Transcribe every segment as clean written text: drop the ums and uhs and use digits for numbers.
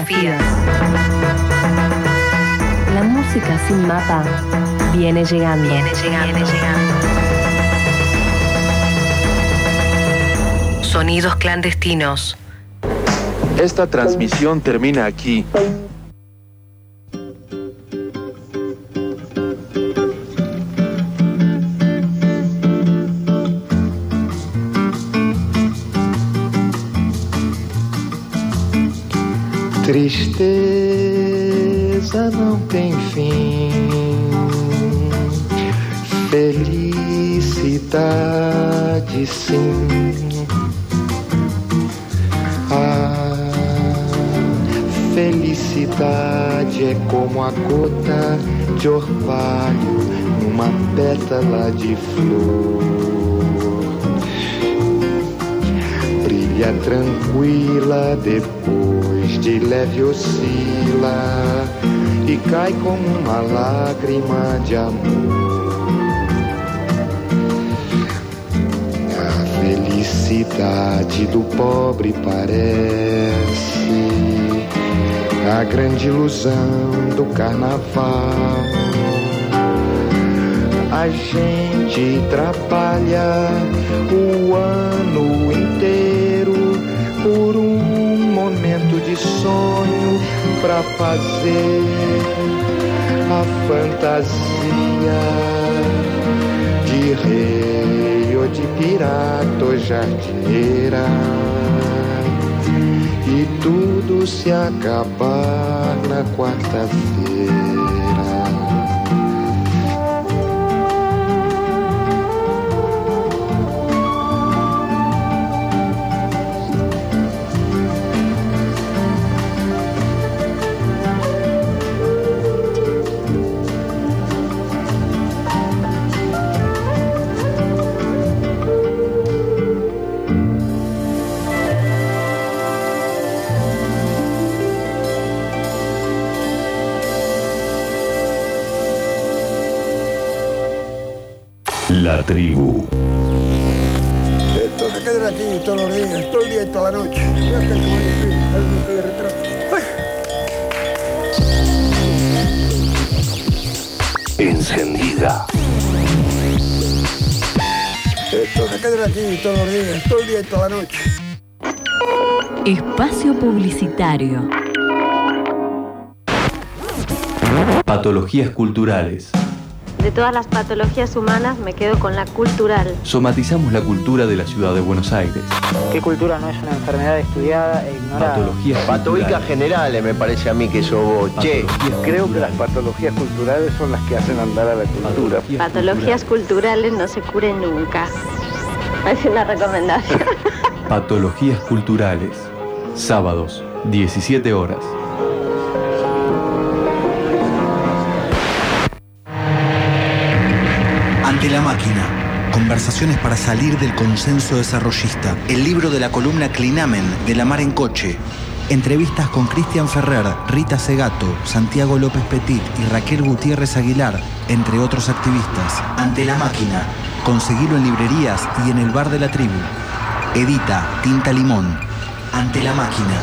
Radiografías. La música sin mapa viene llegando. Sonidos clandestinos. Esta transmisión termina aquí. Tristeza não tem fim, felicidade sim. A felicidade é como a gota de orvalho numa pétala de flor. Brilha tranquila, depois de leve oscila e cai como uma lágrima de amor. A felicidade do pobre parece a grande ilusão do carnaval. A gente trabalha o ano inteiro por um momento de sonho pra fazer a fantasia de rei ou de pirata ou jardineira. E tudo se acabar na quarta-feira. La tribu. Esto se queda aquí todos los días, todo el día y toda la noche. Encendida. Esto se queda aquí todos los días, todo el día y toda la noche. Espacio publicitario. Patologías culturales. De todas las patologías humanas me quedo con la cultural. Somatizamos la cultura de la ciudad de Buenos Aires. ¿Qué cultura no es una enfermedad estudiada e ignorada? Patologías Patologías generales me parece a mí que eso vos. Che, creo que las patologías culturales son las que hacen andar a la cultura. Patologías culturales no se curen nunca. Es una recomendación. Patologías culturales. Sábados, 17 horas. Ante la máquina. Conversaciones para salir del consenso desarrollista. El libro de la columna Clinamen de La Mar en Coche. Entrevistas con Cristian Ferrer, Rita Segato, Santiago López Petit y Raquel Gutiérrez Aguilar, entre otros activistas. Ante la máquina. Conseguilo en librerías y en el bar de la tribu. Edita Tinta Limón. Ante la máquina.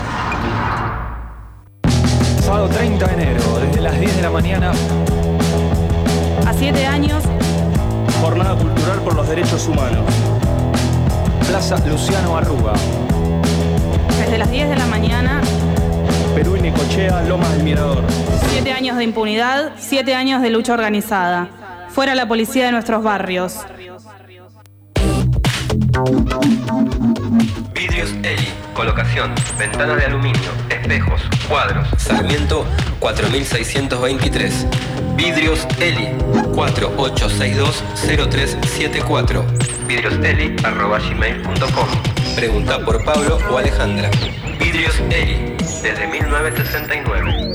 Sábado 30 de enero, desde las 10 de la mañana. A 7 años. Jornada cultural por los derechos humanos. Plaza Luciano Arruga. Desde las 10 de la mañana. Perú y Necochea, Lomas del Mirador. 7 años de impunidad, 7 años de lucha organizada. Fuera la policía de nuestros barrios. Vidrios Eli, colocación, ventanas de aluminio, espejos, cuadros. Sarmiento 4623. Vidrios Eli, 4862-0374. vidrioseli@gmail.com. Pregunta por Pablo o Alejandra. Vidrios Eli, desde 1969.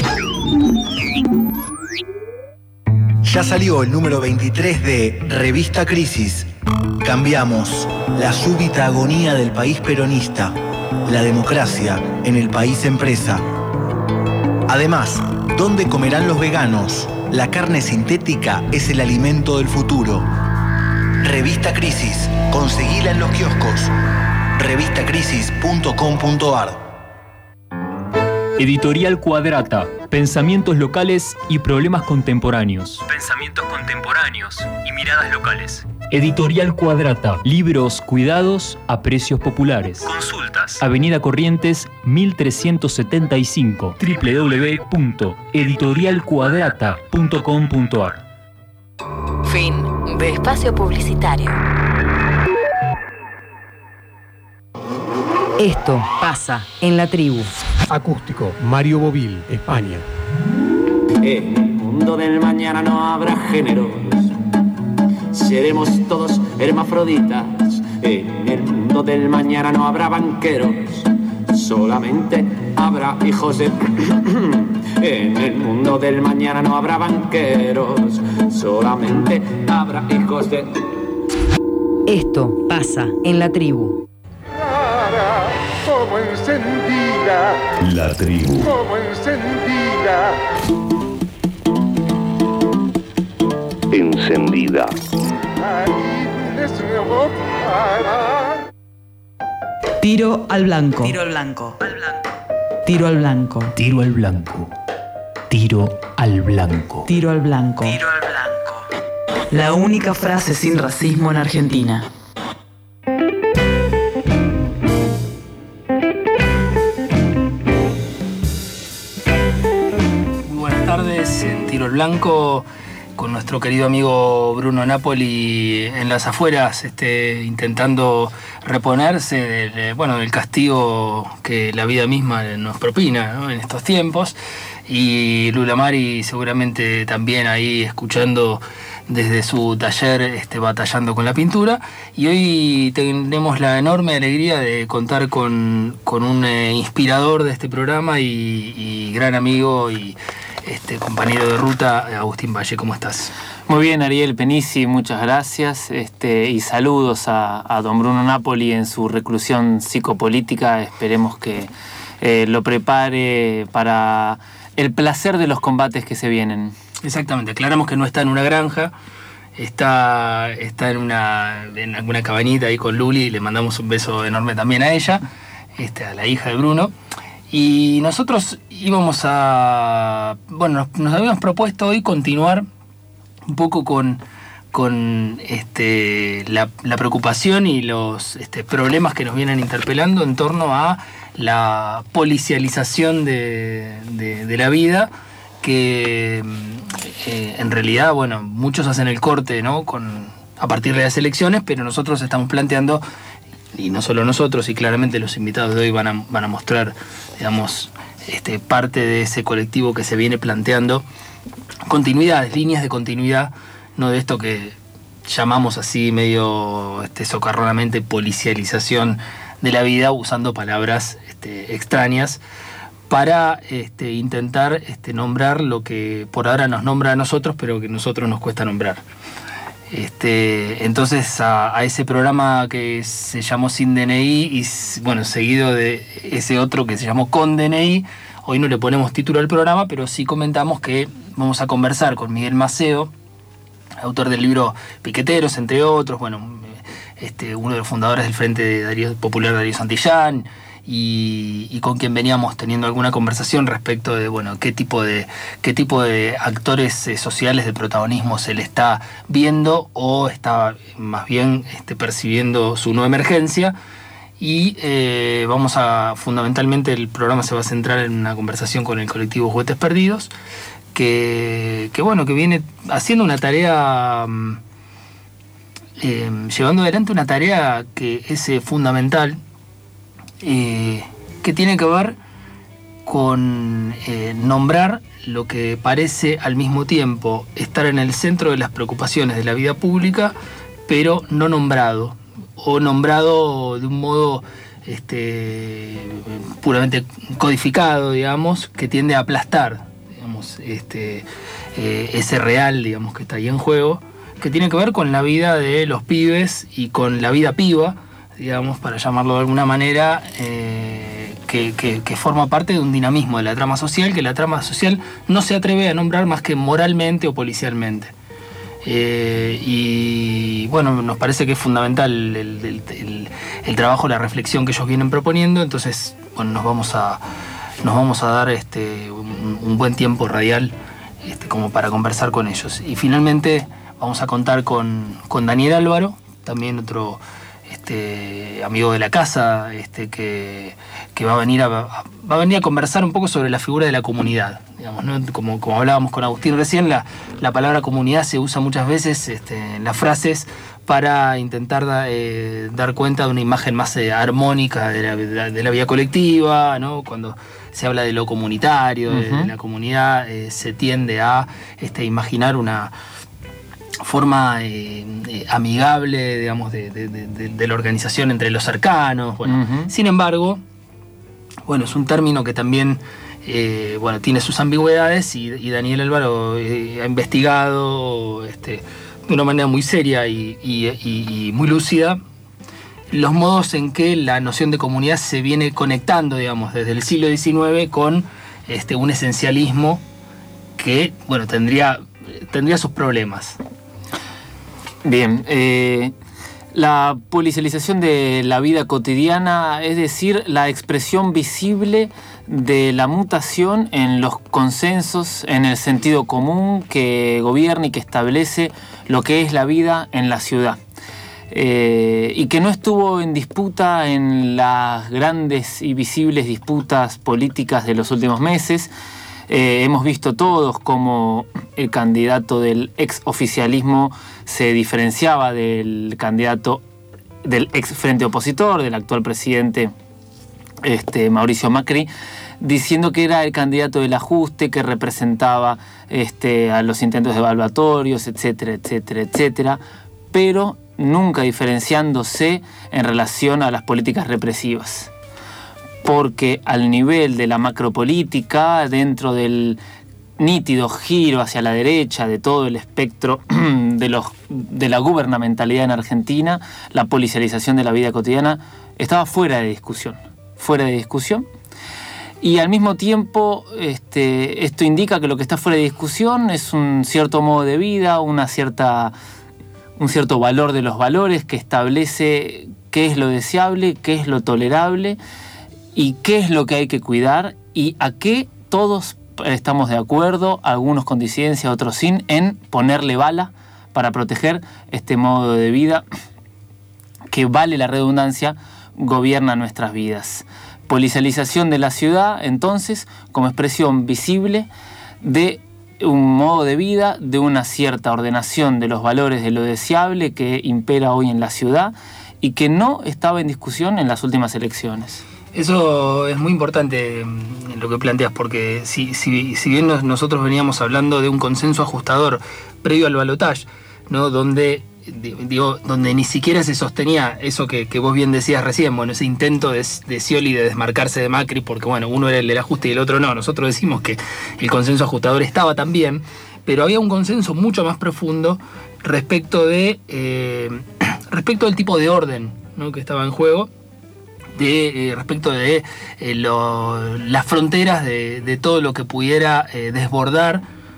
Ya salió el número 23 de Revista Crisis. Cambiamos la súbita agonía del país peronista, la democracia en el país empresa. Además, ¿dónde comerán los veganos? La carne sintética es el alimento del futuro. Revista Crisis, conseguila en los kioscos. revistacrisis.com.ar. Editorial Cuadrata. Pensamientos locales y problemas contemporáneos. Pensamientos contemporáneos y miradas locales. Editorial Cuadrata. Libros cuidados a precios populares. Consultas. Avenida Corrientes 1375. www.editorialcuadrata.com.ar. Fin de espacio publicitario. Esto pasa en la tribu. Acústico, Mario Bovil, España. En el mundo del mañana no habrá géneros. Seremos todos hermafroditas. En el mundo del mañana no habrá banqueros. Solamente habrá hijos de... En el mundo del mañana no habrá banqueros. Solamente habrá hijos de... Esto pasa en la tribu. Como encendida. La tribu. Como encendida. Encendida. Tiro al blanco. Tiro al blanco. Tiro al blanco. Tiro al blanco. Tiro al blanco. Tiro al blanco. Tiro al blanco. La única frase sin racismo en Argentina. Muy buenas tardes en Tiro al Blanco con nuestro querido amigo Bruno Napoli en las afueras, intentando reponerse del castigo que la vida misma nos propina, ¿no?, en estos tiempos. Y Lula Mari seguramente también ahí escuchando desde su taller, batallando con la pintura. Y hoy tenemos la enorme alegría de contar con un inspirador de este programa y gran amigo y compañero de ruta, Agustín Valle. ¿Cómo estás? Muy bien, Ariel Penici, muchas gracias. Y saludos a don Bruno Napoli en su reclusión psicopolítica. Esperemos que lo prepare para el placer de los combates que se vienen. Exactamente, aclaramos que no está en una granja, está en alguna cabañita ahí con Luli, y le mandamos un beso enorme también a ella, a la hija de Bruno. Y nosotros íbamos a... Bueno, nos habíamos propuesto hoy continuar un poco con la preocupación y los problemas que nos vienen interpelando en torno a la policialización de la vida, que en realidad, muchos hacen el corte, ¿no?, a partir de las elecciones, pero nosotros estamos planteando, y no solo nosotros, y claramente los invitados de hoy van a mostrar, digamos, parte de ese colectivo que se viene planteando continuidades, líneas de continuidad, no de esto que llamamos así medio socarronamente policialización de la vida, usando palabras extrañas para intentar nombrar lo que por ahora nos nombra a nosotros, pero que a nosotros nos cuesta nombrar. Entonces a ese programa que se llamó Sin DNI y seguido de ese otro que se llamó Con DNI, hoy no le ponemos título al programa, pero sí comentamos que vamos a conversar con Miguel Maceo, autor del libro Piqueteros, entre otros, uno de los fundadores del Frente Popular Darío Santillán, y con quien veníamos teniendo alguna conversación respecto de qué tipo de actores sociales de protagonismo se le está viendo o está más bien percibiendo su no emergencia. Y fundamentalmente el programa se va a centrar en una conversación con el colectivo Juguetes Perdidos, que viene haciendo una tarea, llevando adelante una tarea que es fundamental, que tiene que ver con nombrar lo que parece al mismo tiempo estar en el centro de las preocupaciones de la vida pública, pero no nombrado, o nombrado de un modo puramente codificado, digamos, que tiende a aplastar, digamos, ese real, digamos, que está ahí en juego, que tiene que ver con la vida de los pibes y con la vida piba, digamos, para llamarlo de alguna manera, que forma parte de un dinamismo de la trama social, que la trama social no se atreve a nombrar más que moralmente o policialmente. Nos parece que es fundamental el trabajo, la reflexión que ellos vienen proponiendo. Entonces, nos vamos a nos vamos a dar un buen tiempo radial como para conversar con ellos. Y finalmente vamos a contar con Daniel Álvaro, también otro amigo de la casa, que va a venir a conversar un poco sobre la figura de la comunidad, digamos, ¿no? Como hablábamos con Agustín recién, la palabra comunidad se usa muchas veces en las frases para intentar dar cuenta de una imagen más armónica de la vida colectiva, ¿no? Cuando se habla de lo comunitario, de la comunidad, se tiende a imaginar una forma amigable, digamos, de la organización entre los cercanos. Bueno, sin embargo, bueno, es un término que también tiene sus ambigüedades, y Daniel Álvaro ha investigado de una manera muy seria y muy lúcida los modos en que la noción de comunidad se viene conectando, digamos, desde el siglo XIX con un esencialismo que, bueno, tendría sus problemas. Bien, la policialización de la vida cotidiana, es decir, la expresión visible de la mutación en los consensos, en el sentido común que gobierna y que establece lo que es la vida en la ciudad. Y que no estuvo en disputa en las grandes y visibles disputas políticas de los últimos meses. Hemos visto todos cómo el candidato del exoficialismo se diferenciaba del candidato del ex frente opositor, del actual presidente Mauricio Macri, diciendo que era el candidato del ajuste, que representaba a los intentos devaluatorios, etcétera, etcétera, etcétera, pero nunca diferenciándose en relación a las políticas represivas. Porque al nivel de la macropolítica, dentro del nítido giro hacia la derecha de todo el espectro de la gubernamentalidad en Argentina, la policialización de la vida cotidiana estaba fuera de discusión. Y al mismo tiempo esto indica que lo que está fuera de discusión es un cierto modo de vida, un cierto valor de los valores que establece qué es lo deseable, qué es lo tolerable y qué es lo que hay que cuidar, y a qué todos estamos de acuerdo, algunos con disidencia, otros sin, en ponerle bala para proteger este modo de vida que, vale la redundancia, gobierna nuestras vidas. Policialización de la ciudad, entonces, como expresión visible de un modo de vida, de una cierta ordenación de los valores de lo deseable que impera hoy en la ciudad y que no estaba en discusión en las últimas elecciones. Eso es muy importante lo que planteas, porque si bien nosotros veníamos hablando de un consenso ajustador previo al balotaje, ¿no? Donde ni siquiera se sostenía eso que vos bien decías recién, bueno, ese intento de Scioli de desmarcarse de Macri, porque bueno, uno era el del ajuste y el otro no. Nosotros decimos que el consenso ajustador estaba también, pero había un consenso mucho más profundo respecto del tipo de orden, ¿no? Que estaba en juego, respecto de las fronteras de todo lo que pudiera desbordar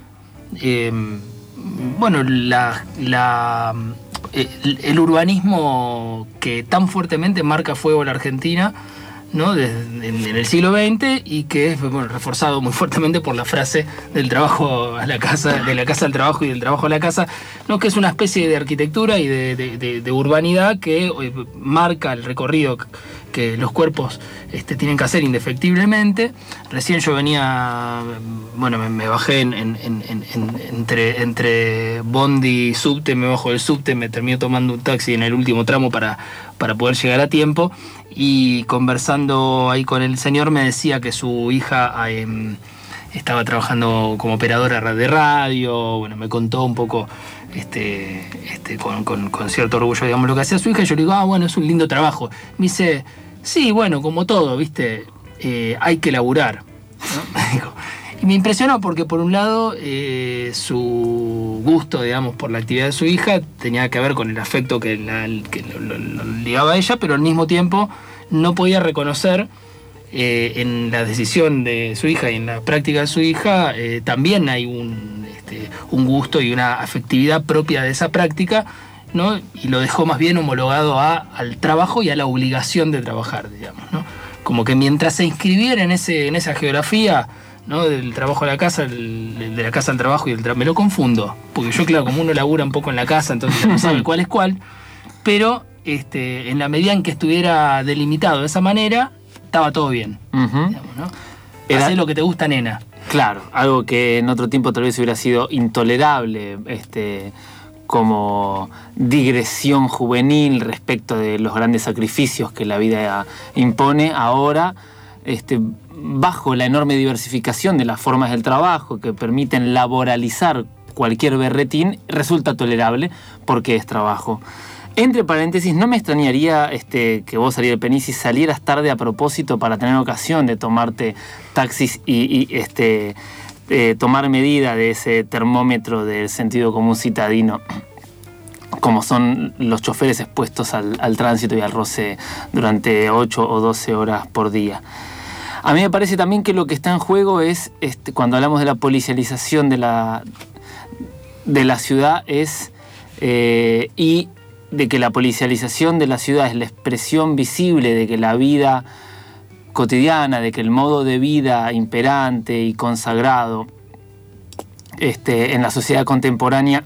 el urbanismo que tan fuertemente marca fuego a la Argentina, ¿no? en el siglo XX, y que es reforzado muy fuertemente por la frase del trabajo a la casa, de la casa al trabajo y del trabajo a la casa, ¿no? Que es una especie de arquitectura y de urbanidad que marca el recorrido que los cuerpos tienen que hacer indefectiblemente. Recién yo venía, me bajé entre Bondi y subte, me bajo del subte, me termino tomando un taxi en el último tramo para poder llegar a tiempo, y conversando ahí con el señor me decía que su hija estaba trabajando como operadora de radio. Bueno, me contó un poco con cierto orgullo, digamos, lo que hacía su hija, y yo le digo, bueno, es un lindo trabajo. Me dice, sí, bueno, como todo, ¿viste? Hay que laburar, ¿no? Y me impresionó porque, por un lado, su gusto, digamos, por la actividad de su hija tenía que ver con el afecto que lo ligaba a ella, pero al mismo tiempo no podía reconocer en la decisión de su hija y en la práctica de su hija también hay un gusto y una afectividad propia de esa práctica, ¿no? Y lo dejó más bien homologado al trabajo y a la obligación de trabajar, digamos, ¿no? como que mientras se inscribiera en esa geografía, ¿no? Del trabajo a la casa, de la casa al trabajo y me lo confundo. Porque yo, claro, como uno labura un poco en la casa, entonces no sabe cuál es cuál. Pero en la medida en que estuviera delimitado de esa manera, estaba todo bien. Digamos, ¿no? Hacé lo que te gusta, nena. Claro, algo que en otro tiempo tal vez hubiera sido intolerable, como digresión juvenil respecto de los grandes sacrificios que la vida impone. Ahora, bajo la enorme diversificación de las formas del trabajo que permiten laboralizar cualquier berretín, resulta tolerable porque es trabajo. Entre paréntesis, no me extrañaría que vos, Ariel Penici, salieras tarde a propósito para tener ocasión de tomarte taxis y tomar medida de ese termómetro del sentido común citadino, como son los choferes expuestos al tránsito y al roce durante 8 o 12 horas por día. A mí me parece también que lo que está en juego es, cuando hablamos de la policialización de la ciudad, y de que la policialización de la ciudad es la expresión visible de que la vida cotidiana, de que el modo de vida imperante y consagrado en la sociedad contemporánea,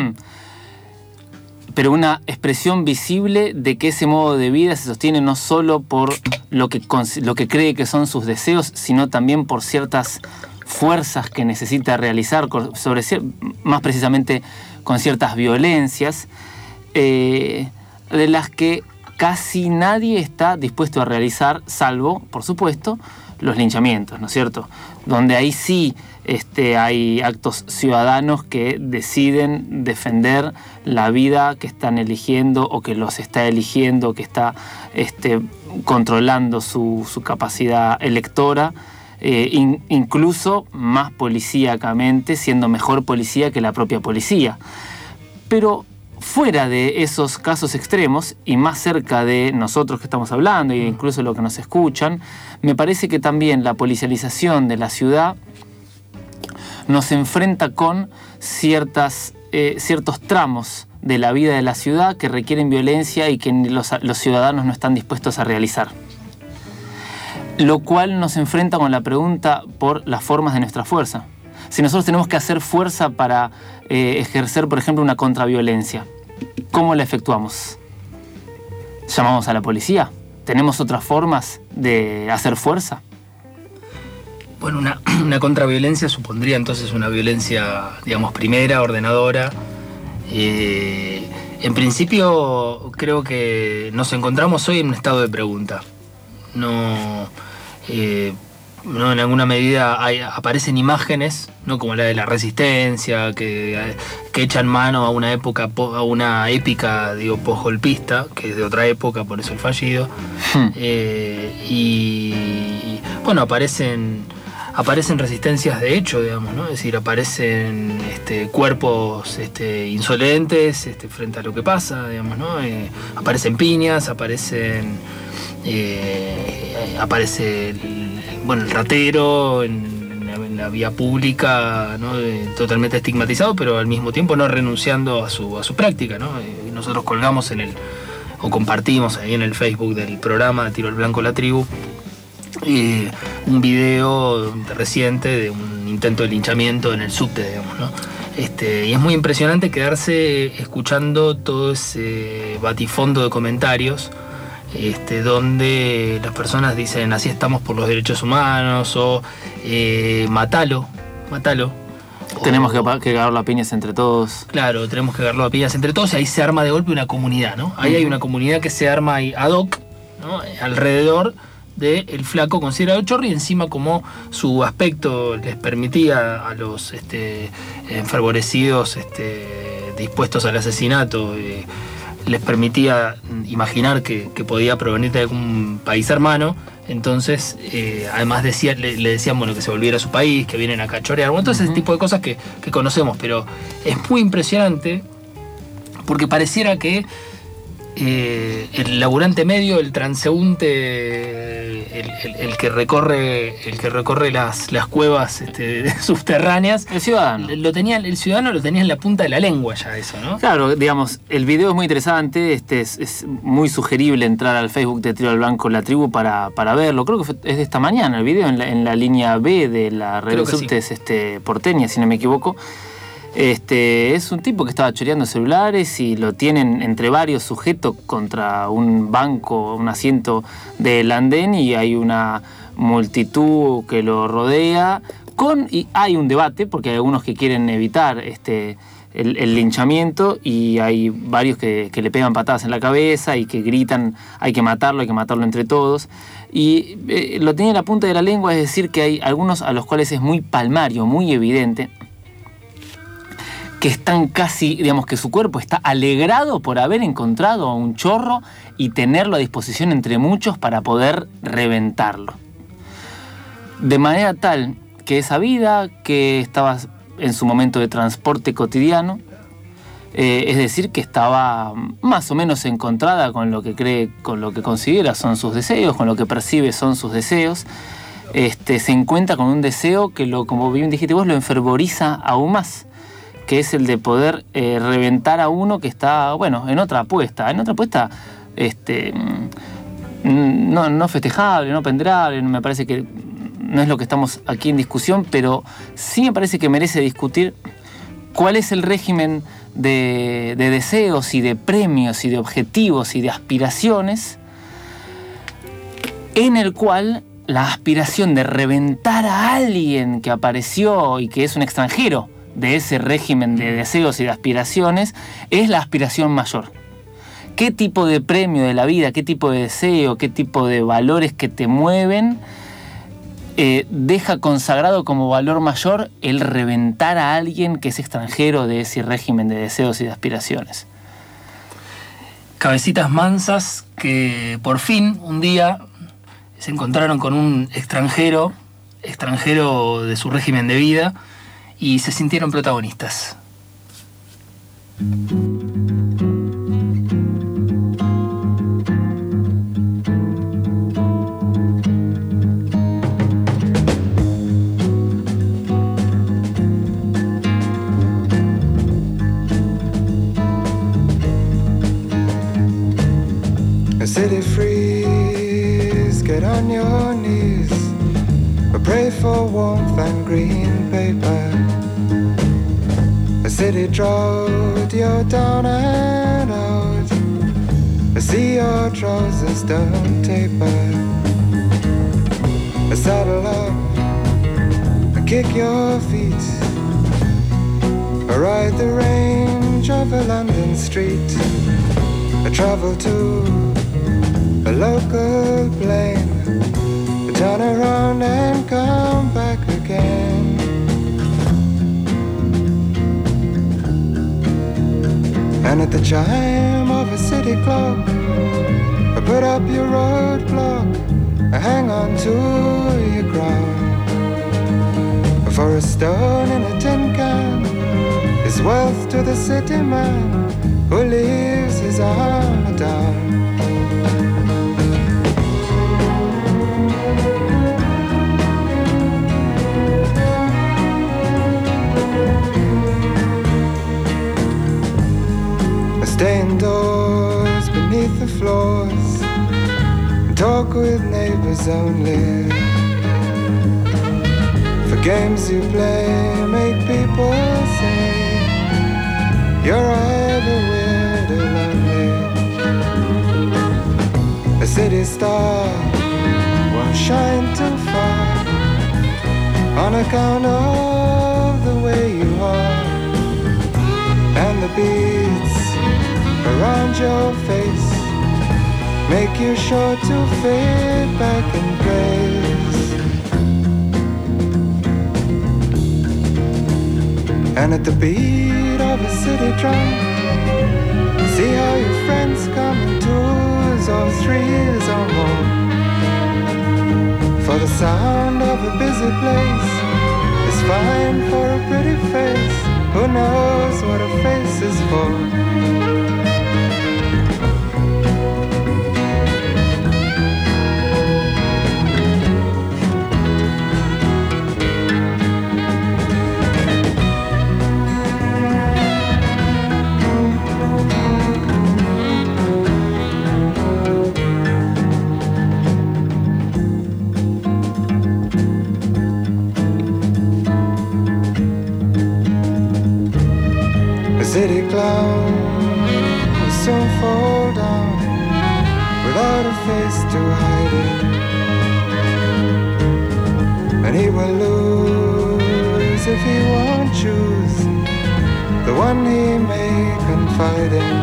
pero una expresión visible de que ese modo de vida se sostiene no solo por lo que cree que son sus deseos, sino también por ciertas fuerzas que necesita realizar, más precisamente con ciertas violencias, de las que casi nadie está dispuesto a realizar, salvo, por supuesto, los linchamientos, ¿no es cierto? Donde ahí sí hay actos ciudadanos que deciden defender la vida que están eligiendo o que los está eligiendo, que está controlando su capacidad electora, incluso más policíacamente, siendo mejor policía que la propia policía. Pero fuera de esos casos extremos y más cerca de nosotros que estamos hablando e incluso lo que nos escuchan, me parece que también la policialización de la ciudad nos enfrenta con ciertos tramos de la vida de la ciudad que requieren violencia y que los ciudadanos no están dispuestos a realizar. Lo cual nos enfrenta con la pregunta por las formas de nuestra fuerza. Si nosotros tenemos que hacer fuerza para ejercer, por ejemplo, una contraviolencia, ¿cómo la efectuamos? ¿Llamamos a la policía? ¿Tenemos otras formas de hacer fuerza? Bueno, una contraviolencia supondría entonces una violencia, digamos, primera, ordenadora. En principio, creo que nos encontramos hoy en un estado de pregunta. No, en alguna medida aparecen imágenes, ¿no? Como la de la resistencia, que echan mano a una época, a una épica, digo, posgolpista, que es de otra época, por eso el fallido. Y bueno, aparecen resistencias de hecho, digamos, ¿no? Es decir, aparecen cuerpos insolentes frente a lo que pasa, digamos, ¿no? Aparecen piñas, aparece el ratero en la vía pública, ¿no? Totalmente estigmatizado, pero al mismo tiempo no renunciando a su práctica, ¿no? Nosotros colgamos o compartimos ahí en el Facebook del programa de Tiro al Blanco la Tribu un video reciente de un intento de linchamiento en el subte, digamos, ¿no? Y es muy impresionante quedarse escuchando todo ese batifondo de comentarios donde las personas dicen así estamos por los derechos humanos o matalo. Tenemos que agarrarlo a piñas entre todos. Claro, tenemos que agarrarlo a piñas entre todos y ahí se arma de golpe una comunidad, ¿no? Ahí hay una comunidad que se arma ahí ad hoc, ¿no? Alrededor del flaco considerado chorri, y encima como su aspecto les permitía a los enfervorecidos dispuestos al asesinato, les permitía imaginar que podía provenir de algún país hermano. Entonces, además le decían bueno, que se volviera a su país, que vienen acá a chorear. Bueno, todo ese tipo de cosas que conocemos, pero es muy impresionante porque pareciera que el laburante medio, el transeúnte, el que recorre las cuevas subterráneas. El ciudadano. El ciudadano lo tenía en la punta de la lengua ya eso, ¿no? Claro, digamos, el video es muy interesante, es muy sugerible entrar al Facebook de Tiro al Blanco La Tribu para verlo. Creo que es de esta mañana el video, en la línea B de la red de subtes porteña, si no me equivoco. Es un tipo que estaba choreando celulares y lo tienen entre varios sujetos contra un banco, un asiento del andén, y hay una multitud que lo rodea y hay un debate porque hay algunos que quieren evitar el linchamiento, y hay varios que le pegan patadas en la cabeza y que gritan hay que matarlo entre todos, y lo tenía en la punta de la lengua. Es decir, que hay algunos a los cuales es muy palmario, muy evidente que están casi, digamos, que su cuerpo está alegrado por haber encontrado a un chorro y tenerlo a disposición entre muchos para poder reventarlo. De manera tal que esa vida que estaba en su momento de transporte cotidiano, es decir, que estaba más o menos encontrada con lo que cree, con lo que considera son sus deseos, con lo que percibe son sus deseos, se encuentra con un deseo que, como bien dijiste vos, lo enfervoriza aún más, que es el de poder reventar a uno que está, bueno, en otra apuesta, no festejable, no penderable. Me parece que no es lo que estamos aquí en discusión, pero sí me parece que merece discutir cuál es el régimen de deseos y de premios y de objetivos y de aspiraciones en el cual la aspiración de reventar a alguien que apareció y que es un extranjero de ese régimen de deseos y de aspiraciones es la aspiración mayor. ¿Qué tipo de premio de la vida, qué tipo de deseo, qué tipo de valores que te mueven deja consagrado como valor mayor el reventar a alguien que es extranjero de ese régimen de deseos y de aspiraciones? Cabecitas mansas que por fin un día se encontraron con un extranjero de su régimen de vida, y se sintieron protagonistas. A city freeze, get on your knees, pray for warmth and green paper. A city drought, you're down and out. I see your trousers don't taper. I saddle up, I kick your feet. I ride the range of a London street. I travel to a local plane. I turn around and come back again. And at the chime of a city clock, I put up your roadblock, I hang on to your crown. For a stone in a tin can is wealth to the city man who leaves his armor down. Stay indoors beneath the floors and talk with neighbors only. For games you play make people say you're either weird or lonely. A city star won't shine too far on account of the way you are, and the beats around your face make you sure to fade back in place. And at the beat of a city drum, see how your friends come in twos or threes or more. For the sound of a busy place is fine for a pretty face. Who knows what a face is for? And he will lose if he won't choose the one he may confide in.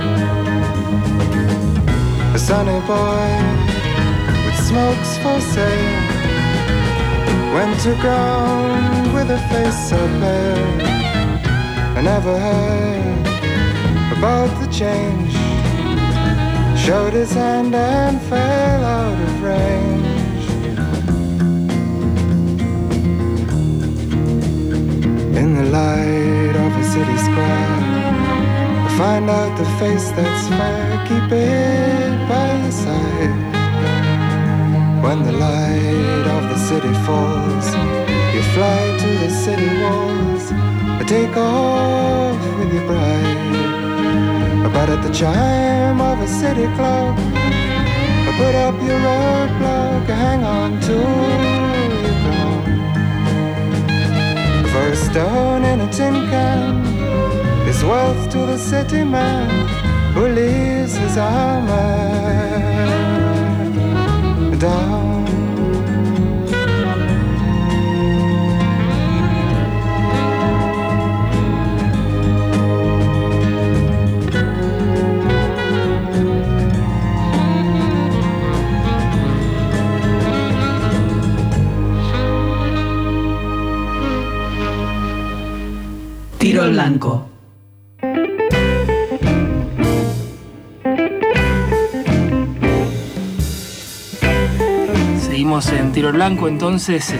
A sunny boy with smokes for sale went to ground with a face so pale. I never heard about the change. Showed his hand and fell out of range. In the light of a city square, I find out the face that's fair. Keep it by your side. When the light of the city falls, you fly to the city walls. Take off with your bride. But at the chime of a city clock, put up your roadblock, hang on to your crown. For a stone in a tin can is wealth to the city man who leaves his armor down. Tiro al blanco. Seguimos en Tiro al Blanco, entonces,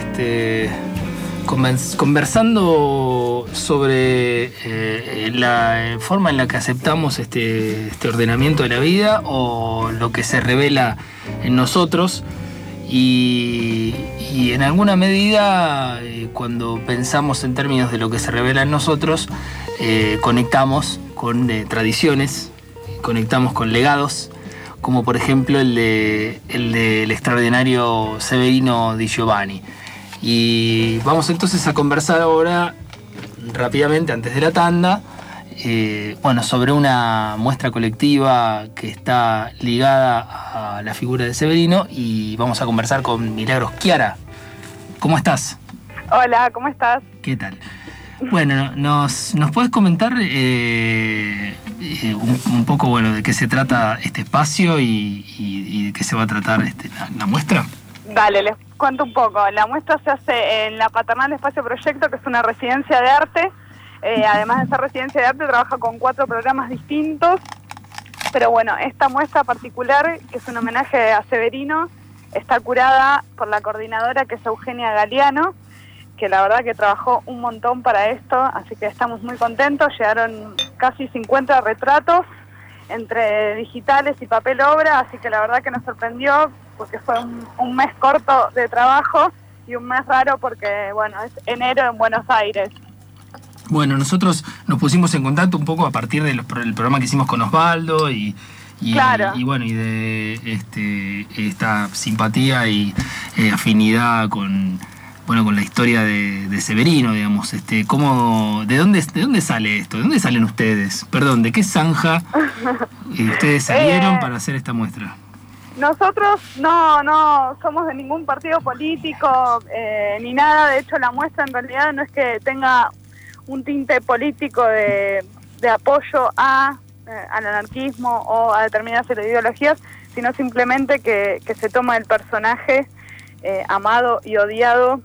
conversando sobre la forma en la que aceptamos este ordenamiento de la vida o lo que se revela en nosotros. Y en alguna medida, cuando pensamos en términos de lo que se revela en nosotros, conectamos con tradiciones, conectamos con legados, como por ejemplo el del extraordinario Severino Di Giovanni. Y vamos entonces a conversar ahora, rápidamente, antes de la tanda, sobre una muestra colectiva que está ligada a la figura de Severino, y vamos a conversar con Milagros Chiara. ¿Cómo estás? Hola, ¿cómo estás? ¿Qué tal? Bueno, ¿nos puedes comentar un poco de qué se trata este espacio y de qué se va a tratar la muestra? Dale, les cuento un poco. La muestra se hace en la Paternal Espacio Proyecto, que es una residencia de arte. Además de ser residencia de arte, trabaja con 4 programas distintos. Pero bueno, esta muestra particular, que es un homenaje a Severino, está curada por la coordinadora, que es Eugenia Galeano, que la verdad que trabajó un montón para esto, así que estamos muy contentos. Llegaron casi 50 retratos entre digitales y papel obra, así que la verdad que nos sorprendió, porque fue un mes corto de trabajo y un mes raro porque, es enero en Buenos Aires. Bueno, nosotros nos pusimos en contacto un poco a partir del programa que hicimos con Osvaldo y de esta simpatía y afinidad con la historia de Severino, digamos. ¿De dónde sale esto? ¿De dónde salen ustedes? Perdón, ¿de qué zanja ustedes salieron para hacer esta muestra? Nosotros no somos de ningún partido político ni nada. De hecho, la muestra en realidad no es que tenga un tinte político de apoyo al anarquismo o a determinadas ideologías, sino simplemente que se toma el personaje amado y odiado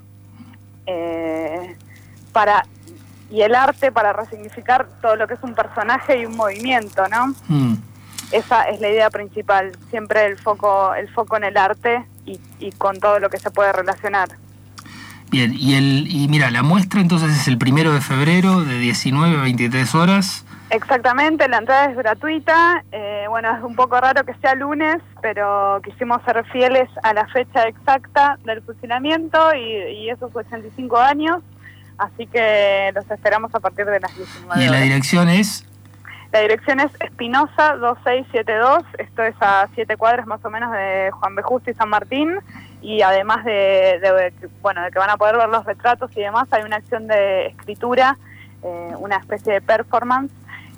y el arte para resignificar todo lo que es un personaje y un movimiento, ¿no? Esa es la idea principal, siempre el foco en el arte y con todo lo que se puede relacionar. Bien, y mira, la muestra entonces es el 1 de febrero de 19 a 23 horas. Exactamente, la entrada es gratuita. Es un poco raro que sea lunes, pero quisimos ser fieles a la fecha exacta del fusilamiento y esos 85 años. Así que los esperamos a partir de las 19 horas. ¿Y la dirección es? La dirección es Espinosa 2672, esto es a 7 cuadras más o menos de Juan B. Justo y San Martín, y además de que van a poder ver los retratos y demás, hay una acción de escritura, una especie de performance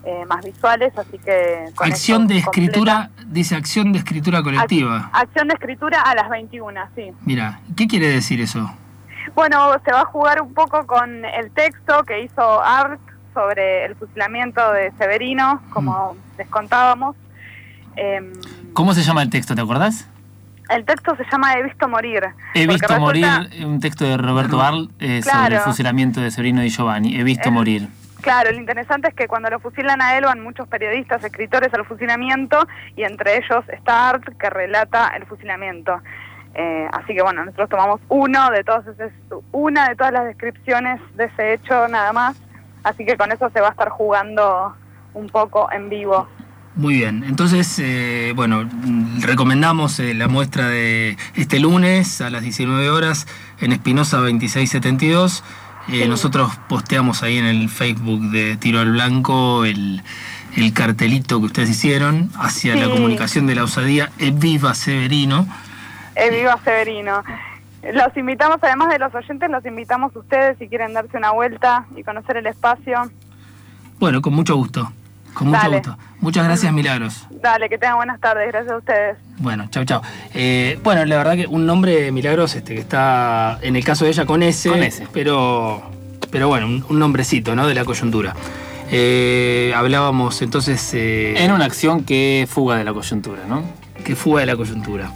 más visuales, así que... Acción de escritura, dice acción de escritura colectiva. Acción de escritura a las 21, sí. Mira, ¿qué quiere decir eso? Bueno, se va a jugar un poco con el texto que hizo Art sobre el fusilamiento de Severino, como les contábamos. ¿Cómo se llama el texto, te acordás? El texto se llama He visto morir. He visto morir, un texto de Roberto Arlt sobre el fusilamiento de Severino Di Giovanni. He visto morir. Claro, lo interesante es que cuando lo fusilan a él van muchos periodistas, escritores al fusilamiento, y entre ellos está Art, que relata el fusilamiento. Así que bueno, nosotros tomamos una de todas las descripciones de ese hecho nada más, así que con eso se va a estar jugando un poco en vivo. Muy bien, entonces, bueno, recomendamos la muestra de este lunes a las 19 horas en Espinosa 2672. Sí. Nosotros posteamos ahí en el Facebook de Tiro al Blanco el cartelito que ustedes hicieron hacia la comunicación de la osadía Viva Severino. Viva Severino. Los invitamos, además de los oyentes, los invitamos a ustedes si quieren darse una vuelta y conocer el espacio. Bueno, con mucho gusto. Con mucho gusto. Muchas gracias, Milagros. Dale, que tengan buenas tardes. Gracias a ustedes. Bueno, chau. Bueno, la verdad que un nombre, Milagros, que está en el caso de ella con S. Pero bueno, un nombrecito, ¿no? De la coyuntura. Hablábamos entonces... en una acción que fuga de la coyuntura, ¿no? Que fuga de la coyuntura.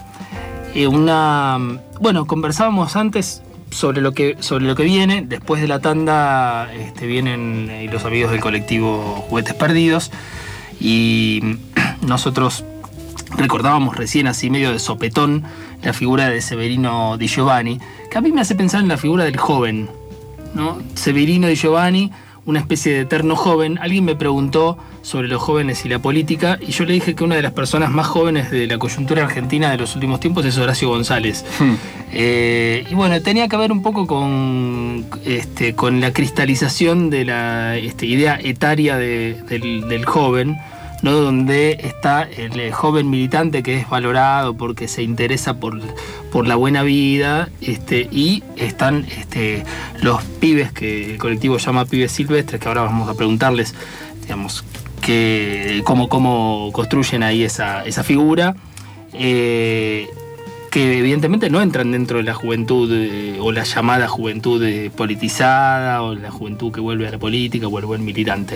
Bueno, conversábamos antes sobre lo que viene. Después de la tanda vienen los amigos del colectivo Juguetes Perdidos, y nosotros recordábamos recién, así medio de sopetón, la figura de Severino Di Giovanni, que a mí me hace pensar en la figura del joven, ¿no? Severino Di Giovanni, una especie de eterno joven. Alguien me preguntó sobre los jóvenes y la política, y yo le dije que una de las personas más jóvenes de la coyuntura argentina de los últimos tiempos es Horacio González. Y bueno, tenía que ver un poco con la cristalización de la idea etaria del joven, ¿no? Donde está el joven militante que es valorado porque se interesa por la buena vida, y están los pibes que el colectivo llama pibes silvestres, que ahora vamos a preguntarles, digamos, cómo construyen ahí esa figura, que evidentemente no entran dentro de la juventud o la llamada juventud politizada, o la juventud que vuelve a la política o el buen militante.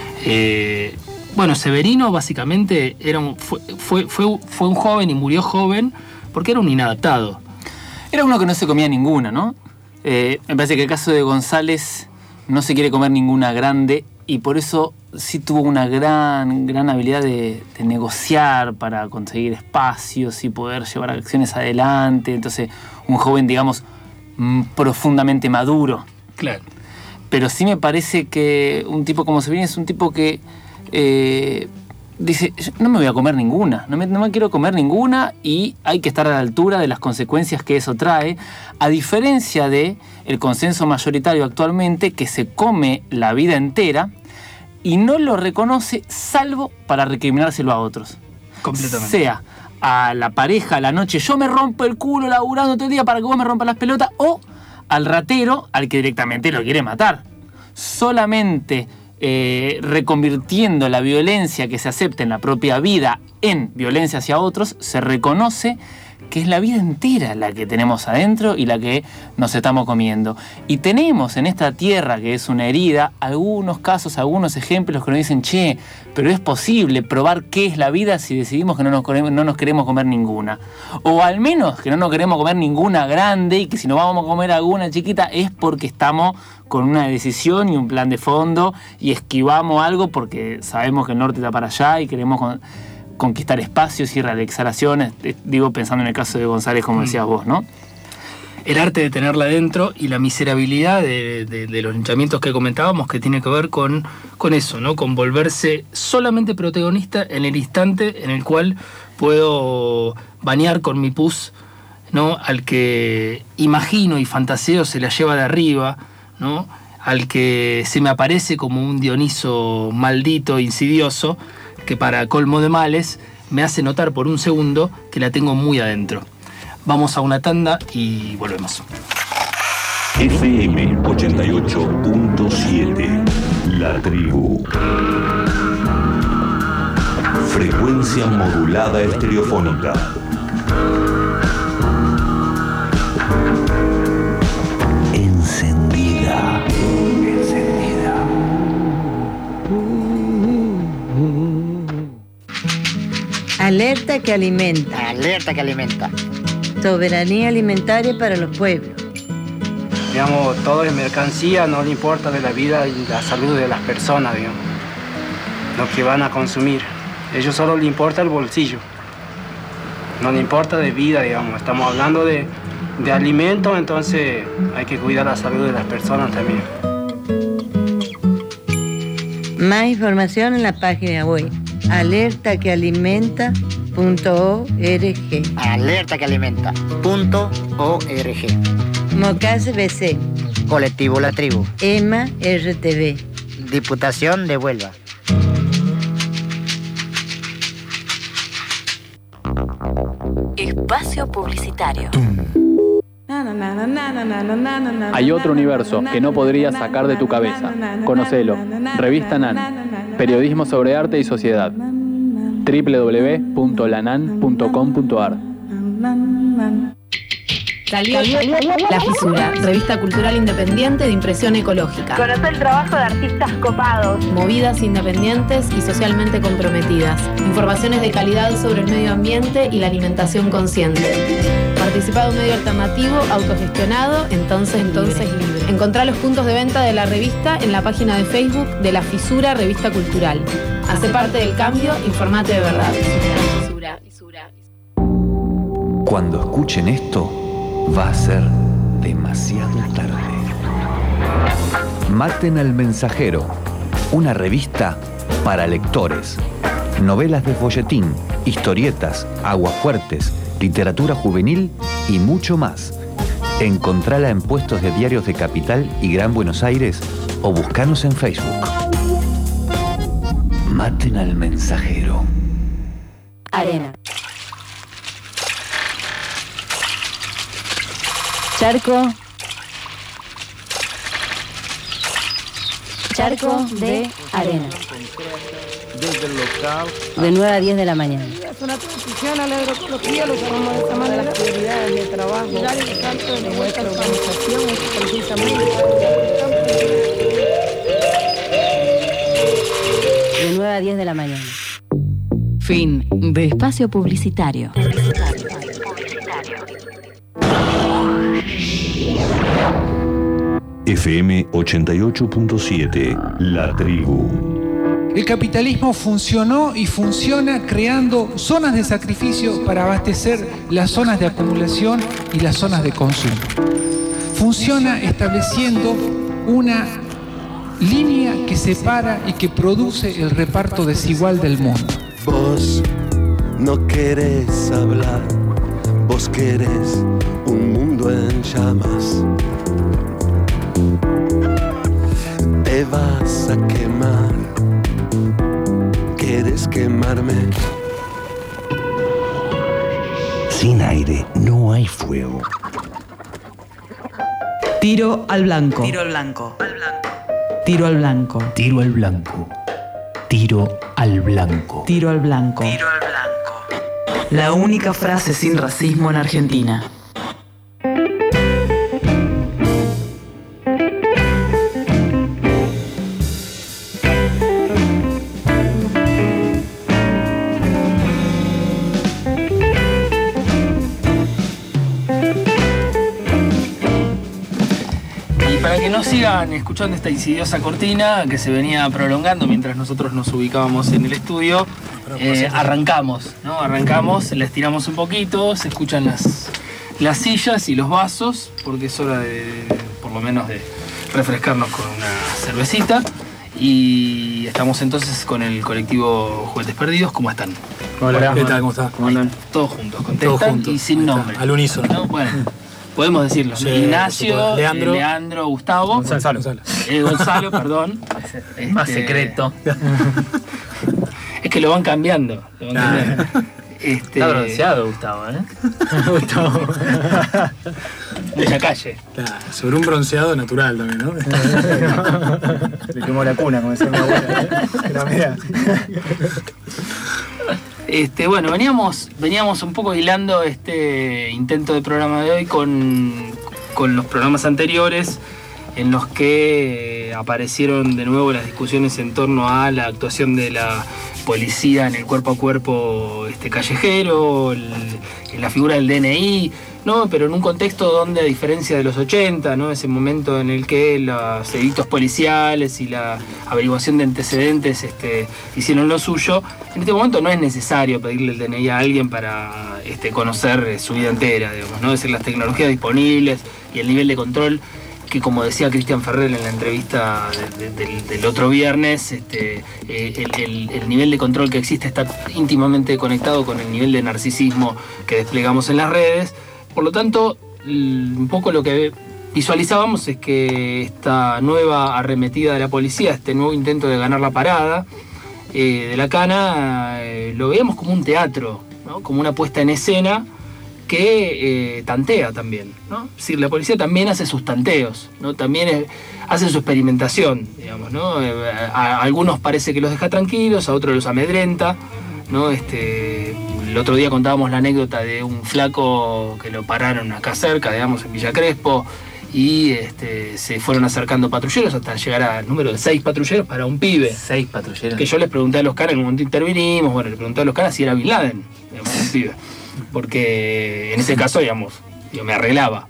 Bueno, Severino básicamente fue un joven y murió joven porque era un inadaptado. Era uno que no se comía ninguna, ¿no? Me parece que el caso de González no se quiere comer ninguna grande, y por eso sí tuvo una gran habilidad de negociar para conseguir espacios y poder llevar acciones adelante. Entonces, un joven, digamos, profundamente maduro. Claro. Pero sí me parece que un tipo como Severino es un tipo que dice, no me voy a comer ninguna, no me quiero comer ninguna, y hay que estar a la altura de las consecuencias que eso trae, a diferencia de el consenso mayoritario actualmente, que se come la vida entera y no lo reconoce salvo para recriminárselo a otros. Completamente. Sea a la pareja a la noche, yo me rompo el culo laburando todo el día para que vos me rompas las pelotas, o al ratero al que directamente lo quiere matar. Solamente reconvirtiendo la violencia que se acepta en la propia vida en violencia hacia otros, se reconoce que es la vida entera la que tenemos adentro y la que nos estamos comiendo. Y tenemos en esta tierra, que es una herida, algunos casos, algunos ejemplos que nos dicen, che, pero es posible probar qué es la vida si decidimos que no nos queremos comer ninguna. O al menos que no nos queremos comer ninguna grande, y que si nos vamos a comer alguna chiquita es porque estamos con una decisión y un plan de fondo y esquivamos algo porque sabemos que el norte está para allá y queremos conquistar espacios y realizar acciones. Digo, pensando en el caso de González, como decías vos, ¿no? El arte de tenerla dentro y la miserabilidad de los linchamientos que comentábamos, que tiene que ver con eso, ¿no? Con volverse solamente protagonista en el instante en el cual puedo bañar con mi pus, ¿no? Al que imagino y fantaseo se la lleva de arriba, ¿no? Al que se me aparece como un Dioniso maldito, insidioso, que para colmo de males me hace notar por un segundo que la tengo muy adentro. Vamos a una tanda y volvemos. FM 88.7 La Tribu. Frecuencia modulada estereofónica. Encendida. Alerta que alimenta. Alerta que alimenta. Soberanía alimentaria para los pueblos. Digamos, todo es mercancía, no le importa de la vida y la salud de las personas, digamos. Lo que van a consumir. Ellos solo le importa el bolsillo. No le importa de vida, digamos. Estamos hablando de alimentos, entonces hay que cuidar la salud de las personas también. Más información en la página web alertaquealimenta.org. Alertaquealimenta.org. Mocase BC. Colectivo La Tribu. EMA RTV. Diputación de Huelva. Espacio publicitario. Hay otro universo que no podrías sacar de tu cabeza. Conocelo. Revista NAN. Periodismo sobre arte y sociedad. www.lanan.com.ar. Salió La Fisura, revista cultural independiente de impresión ecológica. Conocer el trabajo de artistas copados. Movidas independientes y socialmente comprometidas. Informaciones de calidad sobre el medio ambiente y la alimentación consciente. Participa de un medio alternativo, autogestionado, entonces libre. Encontrá los puntos de venta de la revista en la página de Facebook de La Fisura, revista cultural. Hace parte del cambio, informate de verdad. Fisura. Cuando escuchen esto, va a ser demasiado tarde. Maten al mensajero, una revista para lectores. Novelas de folletín, historietas, aguafuertes, literatura juvenil y mucho más. Encontrala en puestos de diarios de Capital y Gran Buenos Aires o buscanos en Facebook. Maten al mensajero. Arena. Charco de arena. Desde el local. De 9 a 10 de la mañana. Es una transición a la agroecología, lo llamamos de esta manera. Las prioridades de trabajo. Dar el salto de nuestra organización es precisamente de 9 a 10 de la mañana. Fin de espacio publicitario. FM 88.7, La Tribu. El capitalismo funcionó y funciona creando zonas de sacrificio para abastecer las zonas de acumulación y las zonas de consumo. Funciona estableciendo una línea que separa y que produce el reparto desigual del mundo. Vos no querés hablar, vos querés un mundo en llamas. Te vas a quemar, quieres quemarme. Sin aire no hay fuego. Tiro al blanco. Tiro al blanco. Tiro al blanco. Tiro al blanco. Tiro al blanco. Tiro al blanco. Tiro al blanco. La única frase sin racismo en Argentina. No sigan escuchando esta insidiosa cortina que se venía prolongando mientras nosotros nos ubicábamos en el estudio. Arrancamos, ¿no? Arrancamos, la estiramos un poquito, se escuchan las sillas y los vasos, porque es hora por lo menos de refrescarnos con una cervecita. Y estamos entonces con el colectivo Juguetes Perdidos. ¿Cómo están? Hola, ¿qué tal? ¿Cómo estás? ¿Cómo andan? Todos juntos, contestan y sin nombre. Al unísono. ¿No? Bueno. Podemos decirlo. Sí, Ignacio, Leandro, Gustavo. Gonzalo, perdón. Más secreto. Es que lo van cambiando. Está bronceado Gustavo, ¿eh? Gustavo. Mucha calle. Claro, sobre un bronceado natural también, ¿no? Le quemó la cuna, como decía mi abuela. Pero mira. Bueno, veníamos un poco hilando este intento de programa de hoy con los programas anteriores, en los que aparecieron de nuevo las discusiones en torno a la actuación de la policía en el cuerpo a cuerpo callejero, la figura del DNI, ¿no? Pero en un contexto donde, a diferencia de los 80, ¿no? Ese momento en el que los delitos policiales y la averiguación de antecedentes hicieron lo suyo, en este momento no es necesario pedirle el DNI a alguien para conocer su vida entera, digamos, ¿no? Es decir, las tecnologías disponibles y el nivel de control que, como decía Cristian Ferrer en la entrevista del otro viernes, el nivel de control que existe está íntimamente conectado con el nivel de narcisismo que desplegamos en las redes. Por lo tanto, un poco lo que visualizábamos es que esta nueva arremetida de la policía, este nuevo intento de ganar la parada de la cana, lo veíamos como un teatro, ¿no? Como una puesta en escena que tantea también, ¿no? Es decir, la policía también hace sus tanteos, ¿no? También hace su experimentación, digamos, ¿no? A algunos parece que los deja tranquilos, a otros los amedrenta, ¿no? El otro día contábamos la anécdota de un flaco que lo pararon acá cerca, digamos, en Villa Crespo, y se fueron acercando patrulleros hasta llegar al número de 6 patrulleros para un pibe. 6 patrulleros. Que yo les pregunté a los caras, en un momento intervinimos, bueno, le pregunté a los caras si era Bin Laden, digamos, un pibe. Porque en ese caso, digamos, yo me arreglaba.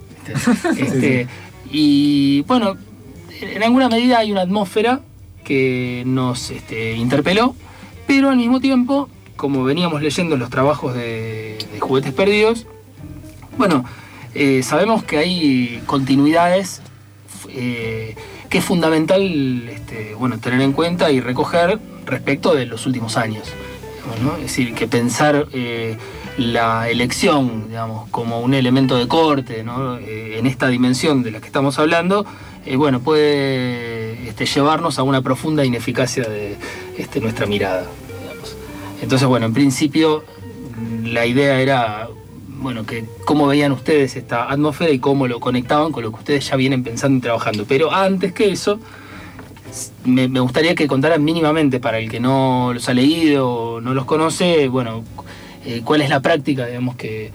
Y bueno, en alguna medida hay una atmósfera que nos interpeló, pero al mismo tiempo, como veníamos leyendo los trabajos de Juguetes Perdidos, bueno, sabemos que hay continuidades que es fundamental tener en cuenta y recoger respecto de los últimos años, ¿no? Es decir, que pensar la elección, digamos, como un elemento de corte, ¿no? En esta dimensión de la que estamos hablando, puede llevarnos a una profunda ineficacia de nuestra mirada, digamos. Entonces, bueno, en principio la idea era, bueno, que cómo veían ustedes esta atmósfera y cómo lo conectaban con lo que ustedes ya vienen pensando y trabajando. Pero antes que eso, me gustaría que contaran mínimamente, para el que no los ha leído o no los conoce, bueno, cuál es la práctica, digamos, que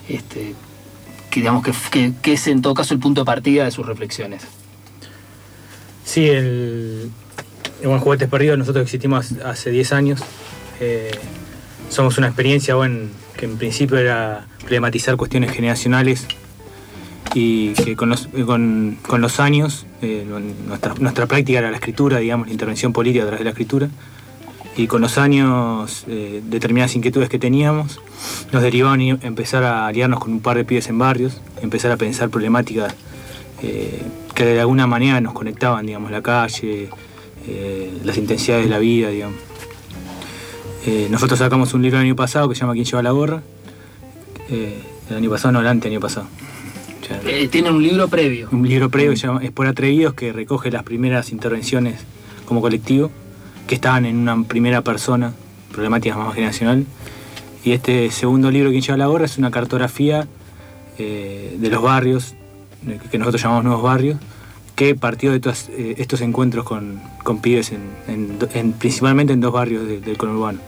es en todo caso el punto de partida de sus reflexiones. Sí, Juguetes Perdidos, nosotros existimos hace 10 años. Somos una experiencia que en principio era problematizar cuestiones generacionales y que con los años nuestra práctica era la escritura, digamos, la intervención política a través de la escritura, y con los años determinadas inquietudes que teníamos nos derivaban a empezar a aliarnos con un par de pibes en barrios, empezar a pensar problemáticas que de alguna manera nos conectaban, digamos, la calle, las intensidades de la vida, digamos. Nosotros sacamos un libro el año pasado que se llama ¿Quién lleva la gorra? El año pasado, no, el año pasado. Tiene un libro previo. Un libro previo que se llama Es por Atrevidos, que recoge las primeras intervenciones como colectivo, que estaban en una primera persona, problemáticas más generacional. Y este segundo libro, ¿Quién lleva la gorra?, es una cartografía de los barrios, que nosotros llamamos nuevos barrios, que partió de todos estos encuentros con pibes principalmente en 2 barrios del conurbano.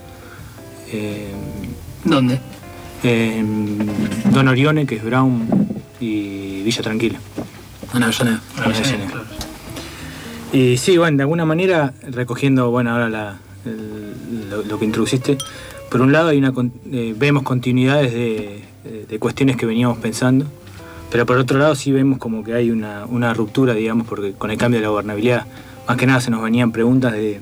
¿Dónde? Don Orione, que es Brown, y Villa Tranquila. Avellaneda. Claro. Y sí, bueno, de alguna manera, recogiendo, bueno, ahora lo que introduciste, por un lado vemos continuidades de cuestiones que veníamos pensando, pero por otro lado sí vemos como que hay una ruptura, digamos, porque con el cambio de la gobernabilidad, más que nada se nos venían preguntas de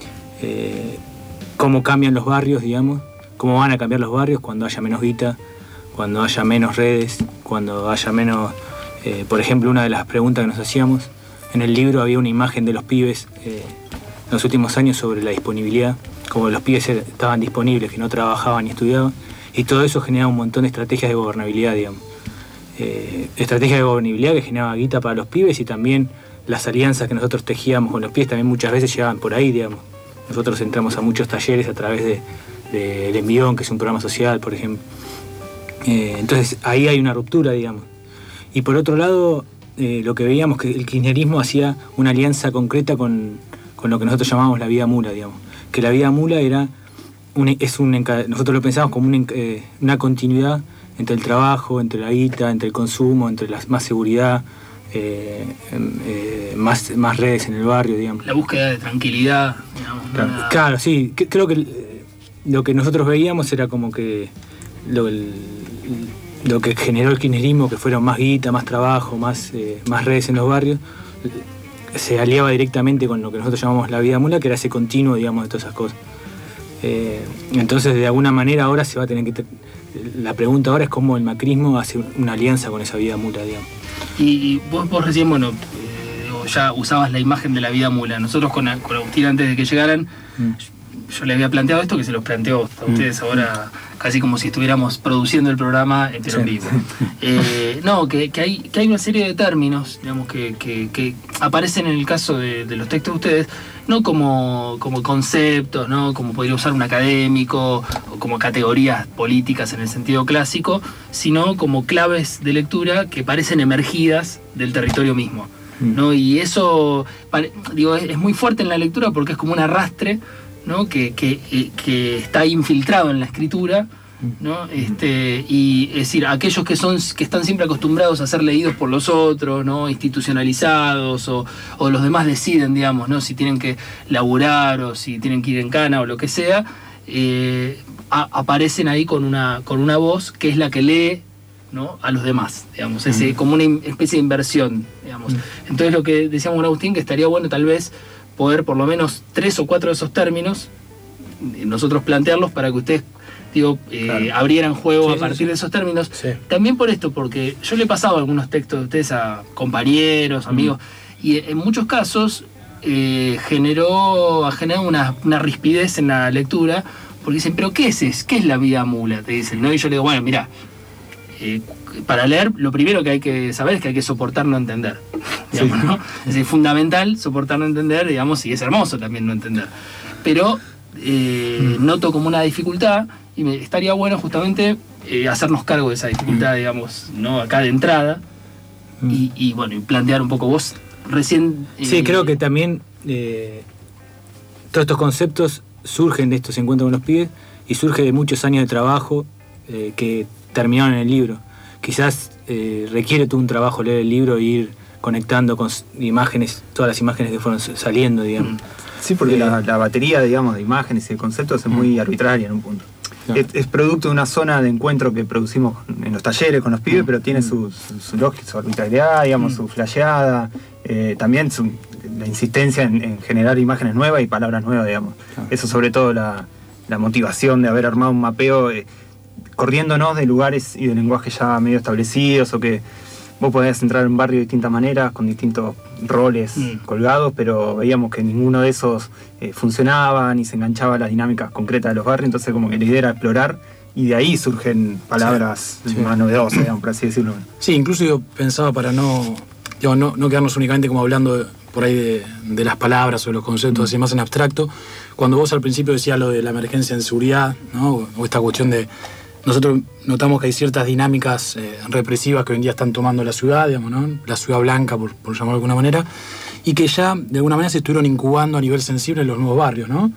cómo cambian los barrios, digamos, cómo van a cambiar los barrios cuando haya menos guita, cuando haya menos redes, cuando haya menos... por ejemplo, una de las preguntas que nos hacíamos, en el libro había una imagen de los pibes en los últimos años sobre la disponibilidad, como los pibes estaban disponibles, que no trabajaban ni estudiaban, y todo eso generaba un montón de estrategias de gobernabilidad, digamos. Estrategias de gobernabilidad que generaba guita para los pibes, y también las alianzas que nosotros tejíamos con los pibes también muchas veces llegaban por ahí, digamos. Nosotros entramos a muchos talleres a través del Envión, que es un programa social, por ejemplo. Entonces ahí hay una ruptura, digamos. Y por otro lado, lo que veíamos que el kirchnerismo hacía una alianza concreta con lo que nosotros llamamos la vida mula, digamos. Que la vida mula era nosotros lo pensamos como una continuidad entre el trabajo, entre la guita, entre el consumo, entre más seguridad, más redes en el barrio, digamos. La búsqueda de tranquilidad, digamos. Claro, sí. Creo que lo que nosotros veíamos era como que lo que generó el kirchnerismo, que fueron más guita, más trabajo, más redes en los barrios, se aliaba directamente con lo que nosotros llamamos la vida mula, que era ese continuo, digamos, de todas esas cosas. Entonces, de alguna manera, ahora se va a tener que... La pregunta ahora es cómo el macrismo hace una alianza con esa vida mula, digamos. Y vos recién, bueno, ya usabas la imagen de la vida mula. Nosotros con Agustín, antes de que llegaran, yo le había planteado esto, que se los planteó a ustedes ahora, casi como si estuviéramos produciendo el programa en vivo. No, que hay una serie de términos, digamos, que aparecen en el caso de los textos de ustedes, no como conceptos, ¿no? Como podría usar un académico, o como categorías políticas en el sentido clásico, sino como claves de lectura que parecen emergidas del territorio mismo, ¿no? Y eso, digo, es muy fuerte en la lectura porque es como un arrastre, ¿no? que está infiltrado en la escritura, ¿no? Y es decir, aquellos que están siempre acostumbrados a ser leídos por los otros, ¿no? Institucionalizados, o los demás deciden, digamos, ¿no? Si tienen que laburar o si tienen que ir en cana o lo que sea, aparecen ahí con una voz que es la que lee, ¿no? A los demás, digamos, como una especie de inversión, digamos. Entonces, lo que decíamos con Agustín, que estaría bueno tal vez poder por lo menos 3 o 4 de esos términos nosotros plantearlos para que ustedes, digo, abrieran juego a partir de esos términos. Sí. También por esto, porque yo le he pasado algunos textos de ustedes a compañeros, amigos, y en muchos casos ha generado una rispidez en la lectura, porque dicen, ¿pero qué es? ¿Qué es la vida mula? Te dicen, ¿no? Y yo le digo, bueno, mira, para leer, lo primero que hay que saber es que hay que soportar no entender, digamos, ¿no? Es decir, fundamental soportar no entender, digamos, y es hermoso también no entender. Pero noto como una dificultad, y estaría bueno justamente hacernos cargo de esa dificultad, digamos, ¿no? Acá de entrada, y bueno, y plantear un poco vos recién... Sí, creo que también todos estos conceptos surgen de estos encuentros con los pibes, y surge de muchos años de trabajo que terminaron en el libro. Quizás requiere todo un trabajo leer el libro e ir conectando con imágenes, todas las imágenes que fueron saliendo, digamos. Sí, porque la batería, digamos, de imágenes y de conceptos es muy arbitraria en un punto. Claro. Es producto de una zona de encuentro que producimos en los talleres con los pibes, pero tiene su lógica, su arbitrariedad, digamos, su flasheada, también la insistencia en generar imágenes nuevas y palabras nuevas, digamos. Claro. Eso sobre todo la motivación de haber armado un mapeo corriéndonos de lugares y de lenguajes ya medio establecidos, o que vos podías entrar en un barrio de distintas maneras, con distintos roles colgados, pero veíamos que ninguno de esos funcionaba ni se enganchaba a las dinámicas concretas de los barrios, entonces como que la idea era explorar, y de ahí surgen palabras más novedosas, digamos, por así decirlo. Sí, incluso yo pensaba para no quedarnos únicamente como hablando por ahí de las palabras o de los conceptos así más en abstracto, cuando vos al principio decías lo de la emergencia en seguridad, ¿no? O esta cuestión de... Nosotros notamos que hay ciertas dinámicas represivas que hoy en día están tomando la ciudad, digamos, ¿no? La ciudad blanca, por llamarlo de alguna manera, y que ya de alguna manera se estuvieron incubando a nivel sensible en los nuevos barrios, ¿no?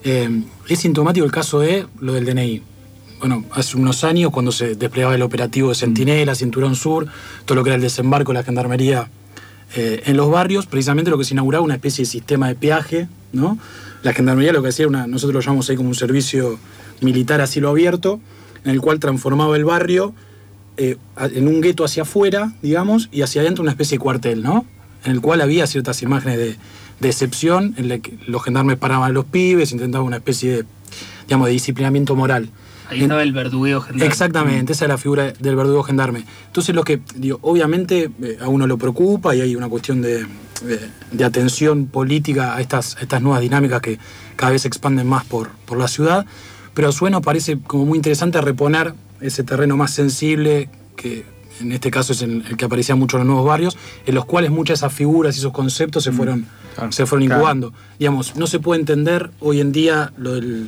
Es sintomático el caso de lo del DNI. Bueno, hace unos años, cuando se desplegaba el operativo de Centinela, Cinturón Sur, todo lo que era el desembarco de la gendarmería en los barrios, precisamente lo que se inauguraba una especie de sistema de peaje, ¿no? La gendarmería lo que hacía era nosotros lo llamamos ahí como un servicio militar a cielo abierto, en el cual transformaba el barrio en un gueto hacia afuera, digamos, y hacia adentro una especie de cuartel, ¿no? En el cual había ciertas imágenes de excepción, en la que los gendarmes paraban a los pibes, intentaban una especie de, digamos, de disciplinamiento moral. Ahí estaba el verdugueo gendarme. Exactamente, esa es la figura del verdugo gendarme. Entonces lo que, digo, obviamente a uno lo preocupa y hay una cuestión de atención política a estas nuevas dinámicas que cada vez se expanden más por la ciudad, pero a su vez nos parece como muy interesante reponer ese terreno más sensible, que en este caso es el que aparecía mucho en los nuevos barrios, en los cuales muchas de esas figuras y esos conceptos se fueron incubando. Digamos, no se puede entender hoy en día lo del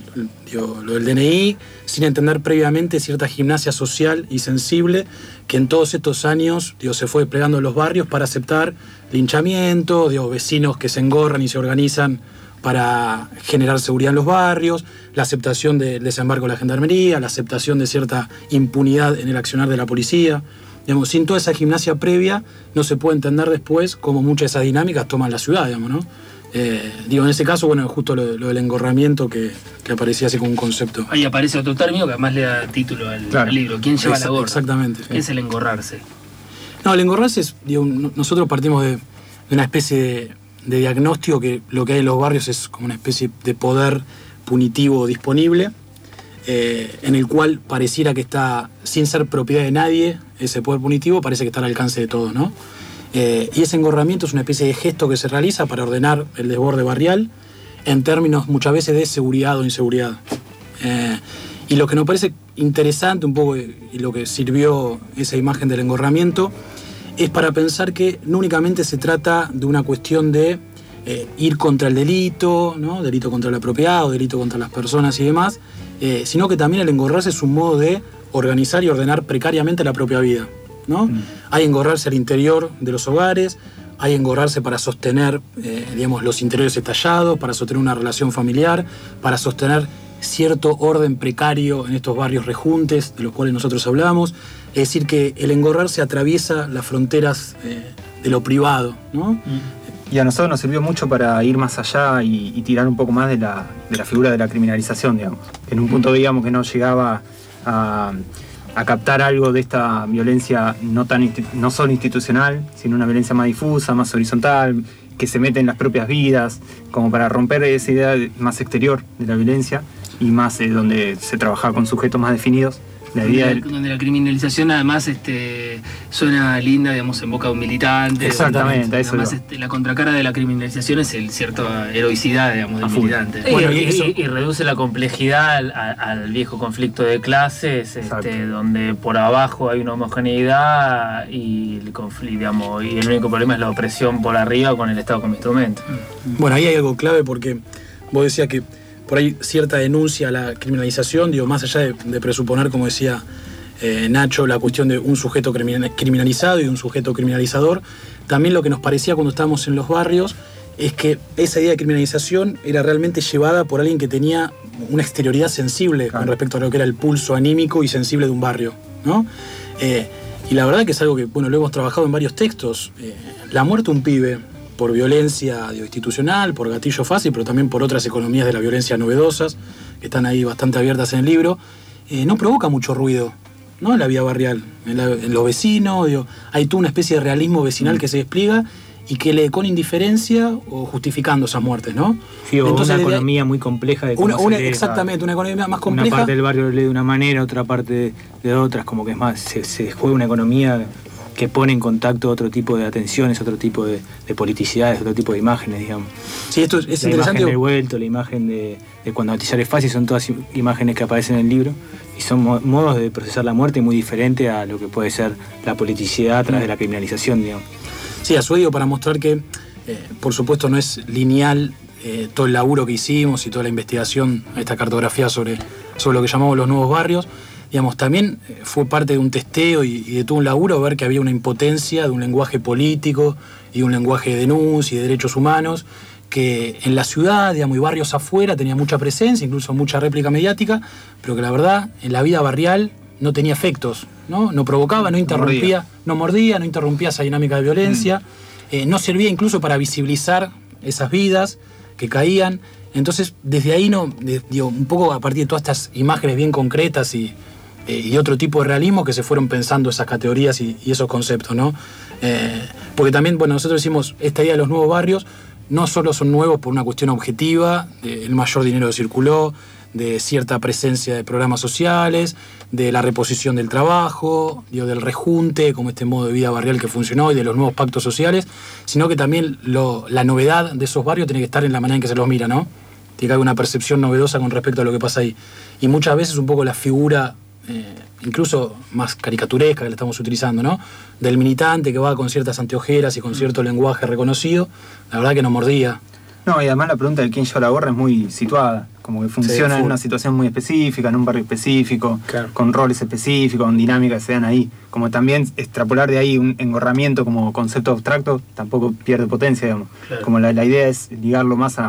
DNI sin entender previamente cierta gimnasia social y sensible que en todos estos años se fue desplegando en los barrios para aceptar linchamiento, vecinos que se engorran y se organizan para generar seguridad en los barrios, la aceptación del desembarco de la gendarmería, la aceptación de cierta impunidad en el accionar de la policía. Digamos, sin toda esa gimnasia previa no se puede entender después cómo muchas de esas dinámicas toman la ciudad, digamos, ¿no? En ese caso, bueno, justo lo del engorramiento que aparecía así como un concepto. Ahí aparece otro término que además le da título al libro. ¿Quién lleva la gorra? Exactamente. ¿Qué es el engorrarse? No, el engorrarse es, nosotros partimos de una especie de diagnóstico que lo que hay en los barrios es como una especie de poder punitivo disponible, en el cual pareciera que está, sin ser propiedad de nadie, ese poder punitivo parece que está al alcance de todos, ¿no? Y ese engorramiento es una especie de gesto que se realiza para ordenar el desborde barrial en términos muchas veces de seguridad o inseguridad. Y lo que nos parece interesante un poco, y lo que sirvió esa imagen del engorramiento, es para pensar que no únicamente se trata de una cuestión de ir contra el delito, ¿no? Delito contra la propiedad o delito contra las personas y demás, sino que también el engorrarse es un modo de organizar y ordenar precariamente la propia vida, ¿no? Hay engorrarse al interior de los hogares, hay engorrarse para sostener los interiores estallados, para sostener una relación familiar, para sostener cierto orden precario en estos barrios rejuntes de los cuales nosotros hablamos. Es decir, que el engorrarse atraviesa las fronteras de lo privado, ¿no? Y a nosotros nos sirvió mucho para ir más allá y tirar un poco más de la figura de la criminalización, digamos. En un punto veíamos que no llegaba a captar algo de esta violencia no solo institucional, sino una violencia más difusa, más horizontal, que se mete en las propias vidas, como para romper esa idea más exterior de la violencia y más donde se trabajaba con sujetos más definidos. Donde la criminalización además suena linda, digamos, en boca de un militante. Exactamente, eso. Además, la contracara de la criminalización es cierta heroicidad, digamos, del militante. Bueno, y reduce la complejidad al viejo conflicto de clases, donde por abajo hay una homogeneidad y el único problema es la opresión por arriba con el Estado como instrumento. Bueno, ahí hay algo clave porque vos decías que por ahí cierta denuncia a la criminalización, más allá de presuponer, como decía Nacho, la cuestión de un sujeto criminalizado y un sujeto criminalizador, también lo que nos parecía cuando estábamos en los barrios es que esa idea de criminalización era realmente llevada por alguien que tenía una exterioridad sensible con respecto a lo que era el pulso anímico y sensible de un barrio, ¿no? Y la verdad que es algo que, lo hemos trabajado en varios textos. La muerte de un pibe por violencia institucional, por gatillo fácil, pero también por otras economías de la violencia novedosas, que están ahí bastante abiertas en el libro, no provoca mucho ruido, ¿no? En la vida barrial, en los vecinos, hay toda una especie de realismo vecinal que se despliega y que lee con indiferencia o justificando esas muertes, ¿no? Sí, o entonces, una economía muy compleja de cómo se lee, exactamente, una economía más compleja. Una parte del barrio lee de una manera, otra parte de otras, como que es más, se juega una economía que pone en contacto otro tipo de atenciones, otro tipo de politicidades, otro tipo de imágenes, digamos. Sí, esto es la interesante. Imagen del vuelto, la imagen de cuando matizar es fácil, son todas imágenes que aparecen en el libro y son modos de procesar la muerte muy diferentes a lo que puede ser la politicidad a través de la criminalización, digamos. Sí, a su digo, para mostrar que, por supuesto, no es lineal todo el laburo que hicimos y toda la investigación, esta cartografía sobre lo que llamamos los nuevos barrios. Digamos, también fue parte de un testeo y de todo un laburo ver que había una impotencia de un lenguaje político y un lenguaje de denuncia y de derechos humanos que en la ciudad, y barrios afuera tenía mucha presencia, incluso mucha réplica mediática, pero que la verdad en la vida barrial no tenía efectos, no provocaba, no interrumpía, no mordía, no interrumpía esa dinámica de violencia, no servía incluso para visibilizar esas vidas que caían. Entonces, desde ahí, un poco a partir de todas estas imágenes bien concretas y otro tipo de realismo que se fueron pensando esas categorías y esos conceptos, ¿no? Porque también, nosotros decimos, esta idea de los nuevos barrios no solo son nuevos por una cuestión objetiva, del mayor dinero que circuló, de cierta presencia de programas sociales, de la reposición del trabajo, del rejunte, como este modo de vida barrial que funcionó, y de los nuevos pactos sociales, sino que también la novedad de esos barrios tiene que estar en la manera en que se los mira, ¿no? Tiene que haber una percepción novedosa con respecto a lo que pasa ahí. Y muchas veces un poco la figura, incluso más caricaturesca que la estamos utilizando, ¿no? Del militante que va con ciertas anteojeras y con cierto lenguaje reconocido, la verdad que no mordía. No, y además la pregunta de quién lleva la gorra es muy situada, como que funciona en una situación muy específica, en un barrio específico, con roles específicos, con dinámicas que se dan ahí. Como también extrapolar de ahí un engorramiento como concepto abstracto tampoco pierde potencia, digamos. Como la idea es ligarlo más a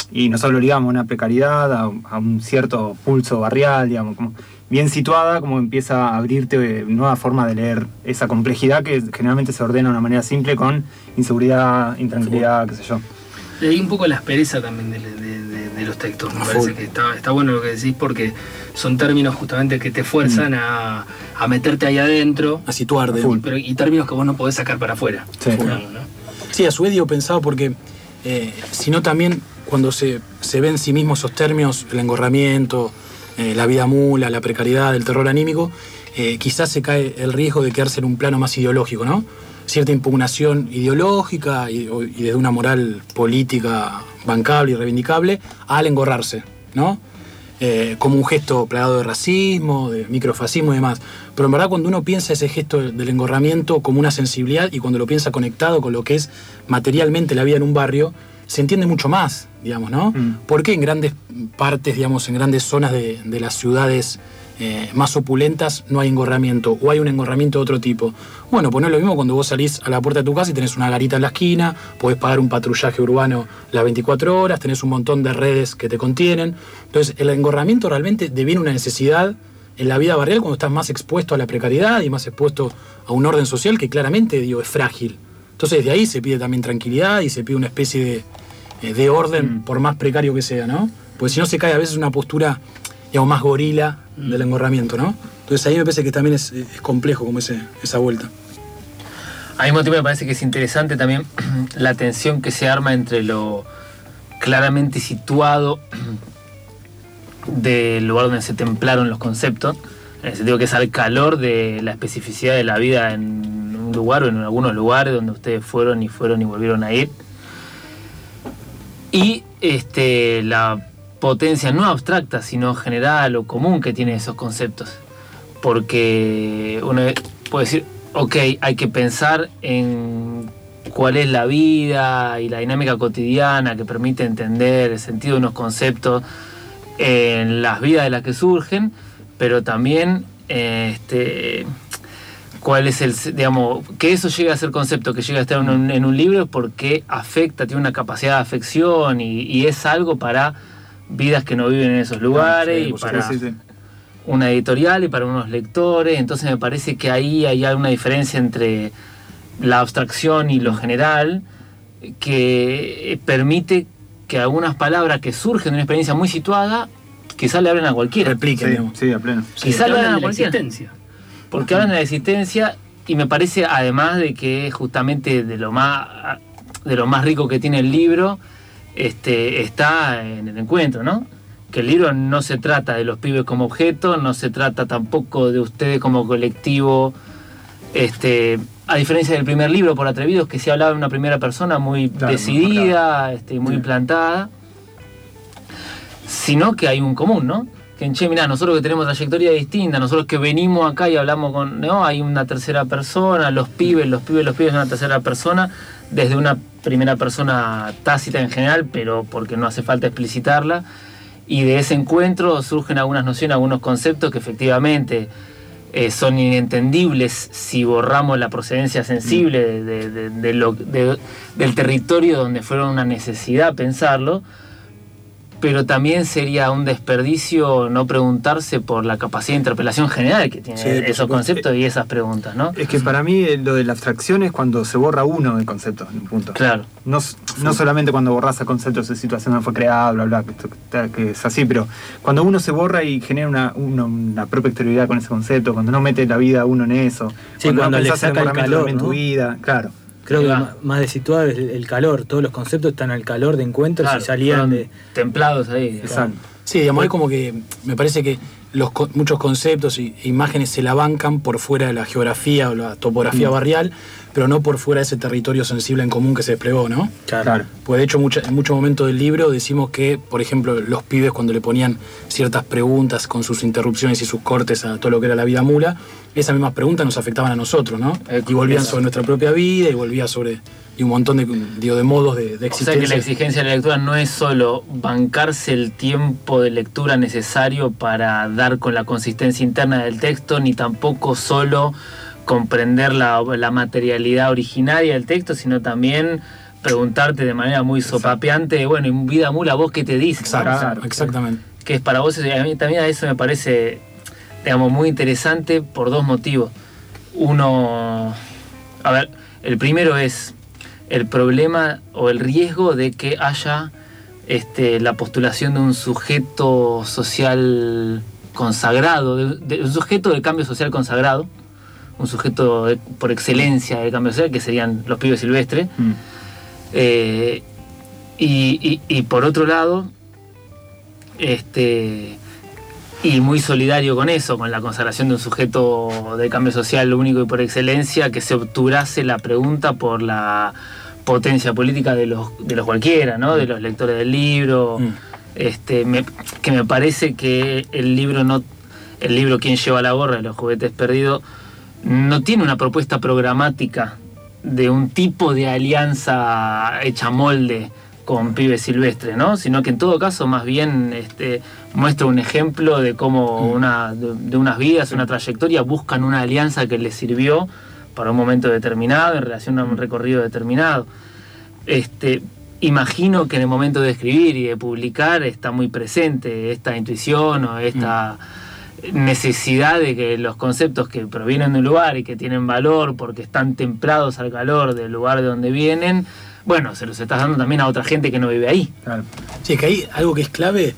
y nosotros lo ligamos a una precariedad, a un cierto pulso barrial, digamos, como bien situada, como empieza a abrirte nueva forma de leer esa complejidad que generalmente se ordena de una manera simple con inseguridad, intranquilidad, qué sé yo. Leí un poco la aspereza también de los textos. Me parece que está bueno lo que decís, porque son términos justamente que te fuerzan a meterte ahí adentro, a situarte. Y términos que vos no podés sacar para afuera. Sí, sí, a su vez digo pensado porque sino también cuando se ve en sí mismo esos términos, el engorramiento, la vida mula, la precariedad, el terror anímico, quizás se cae el riesgo de quedarse en un plano más ideológico, ¿no? Cierta impugnación ideológica y desde una moral política bancable y reivindicable al engorrarse, ¿no? Como un gesto plagado de racismo, de microfascismo y demás. Pero en verdad cuando uno piensa ese gesto del engorramiento como una sensibilidad y cuando lo piensa conectado con lo que es materialmente la vida en un barrio, se entiende mucho más, digamos, ¿no? Porque en grandes partes, digamos, en grandes zonas de las ciudades más opulentas no hay engorramiento, o hay un engorramiento de otro tipo. Bueno, pues no es lo mismo cuando vos salís a la puerta de tu casa y tenés una garita en la esquina, podés pagar un patrullaje urbano las 24 horas, tenés un montón de redes que te contienen. Entonces, el engorramiento realmente deviene una necesidad en la vida barrial cuando estás más expuesto a la precariedad y más expuesto a un orden social que claramente, digo, es frágil. Entonces, de ahí se pide también tranquilidad y se pide una especie de orden, por más precario que sea, ¿no? Porque si no se cae a veces una postura, digamos, más gorila del engorramiento, ¿no? Entonces ahí me parece que también es complejo como esa vuelta. Al mismo tiempo me parece que es interesante también la tensión que se arma entre lo claramente situado del lugar donde se templaron los conceptos, en el sentido que es al calor de la especificidad de la vida en un lugar o en algunos lugares donde ustedes fueron y volvieron a ir, y la potencia no abstracta sino general o común que tienen esos conceptos, porque uno puede decir, ok, hay que pensar en cuál es la vida y la dinámica cotidiana que permite entender el sentido de unos conceptos en las vidas de las que surgen, pero también cuál es digamos, que eso llegue a ser concepto, que llegue a estar en un libro porque afecta, tiene una capacidad de afección y es algo para vidas que no viven en esos lugares, y para una editorial y para unos lectores. Entonces me parece que ahí hay una diferencia entre la abstracción y lo general que permite que algunas palabras que surgen de una experiencia muy situada quizás le hablen a cualquiera. Repliquen, sí, a pleno. Quizás le hablen a cualquiera. Existencia. Porque hablan de la existencia, y me parece, además de que justamente de lo más rico que tiene el libro, está en el encuentro, ¿no? Que el libro no se trata de los pibes como objeto, no se trata tampoco de ustedes como colectivo, a diferencia del primer libro, Por Atrevidos, que se hablaba de una primera persona muy decidida, muy plantada, sino que hay un común, ¿no? Que mirá, nosotros que tenemos trayectoria distinta, nosotros que venimos acá y hablamos ¿no? Hay una tercera persona, los pibes es una tercera persona, desde una primera persona tácita en general, pero porque no hace falta explicitarla, y de ese encuentro surgen algunas nociones, algunos conceptos que efectivamente son inentendibles si borramos la procedencia sensible del territorio donde fueron una necesidad pensarlo, pero también sería un desperdicio no preguntarse por la capacidad de interpelación general que tienen esos conceptos y esas preguntas, ¿no? Es que para mí lo de la abstracción es cuando se borra uno del concepto, en un punto. Claro. No solamente cuando borras a conceptos de situación no fue creada, bla, bla, que es así, pero cuando uno se borra y genera una propia exterioridad con ese concepto, cuando no mete la vida uno en eso, cuando no le pensás saca el calor, en tu ¿no? vida, claro. Creo que más de situado es el calor. Todos los conceptos están al calor de encuentros, claro, y salían de templados ahí. Exacto. Sí, digamos, hay como que me parece que muchos conceptos e imágenes se la bancan por fuera de la geografía o la topografía barrial, pero no por fuera de ese territorio sensible en común que se desplegó, ¿no? Claro. Pues de hecho en muchos momentos del libro decimos que, por ejemplo, los pibes cuando le ponían ciertas preguntas con sus interrupciones y sus cortes a todo lo que era la vida mula, esas mismas preguntas nos afectaban a nosotros, ¿no? Y volvían sobre nuestra propia vida y volvía sobre un montón de modos de existencia. O sea que la exigencia de la lectura no es solo bancarse el tiempo de lectura necesario para dar con la consistencia interna del texto, ni tampoco solo comprender la materialidad originaria del texto, sino también preguntarte de manera muy sopapeante, bueno, en Vida Mula, ¿vos qué te dices? Exactamente. Que es para vos, a mí también eso me parece, digamos, muy interesante por dos motivos. Uno, a ver, el primero es el problema o el riesgo de que haya la postulación de un sujeto social consagrado, de un sujeto del cambio social consagrado, un sujeto por excelencia del cambio social, que serían los pibes silvestres. Y por otro lado, y muy solidario con eso, con la consagración de un sujeto de cambio social único y por excelencia, que se obturase la pregunta por la potencia política de los cualquiera, ¿no? De los lectores del libro. Que me parece que el libro Quién lleva la gorra de los juguetes perdidos no tiene una propuesta programática de un tipo de alianza hecha molde con pibes silvestres, ¿no? Sino que en todo caso más bien muestra un ejemplo de cómo de unas vidas, una trayectoria, buscan una alianza que les sirvió para un momento determinado en relación a un recorrido determinado. Imagino que en el momento de escribir y de publicar está muy presente esta intuición o esta necesidad de que los conceptos que provienen de un lugar y que tienen valor porque están templados al calor del lugar de donde vienen, bueno, se los estás dando también a otra gente que no vive ahí. Claro. Sí, es que hay algo que es clave,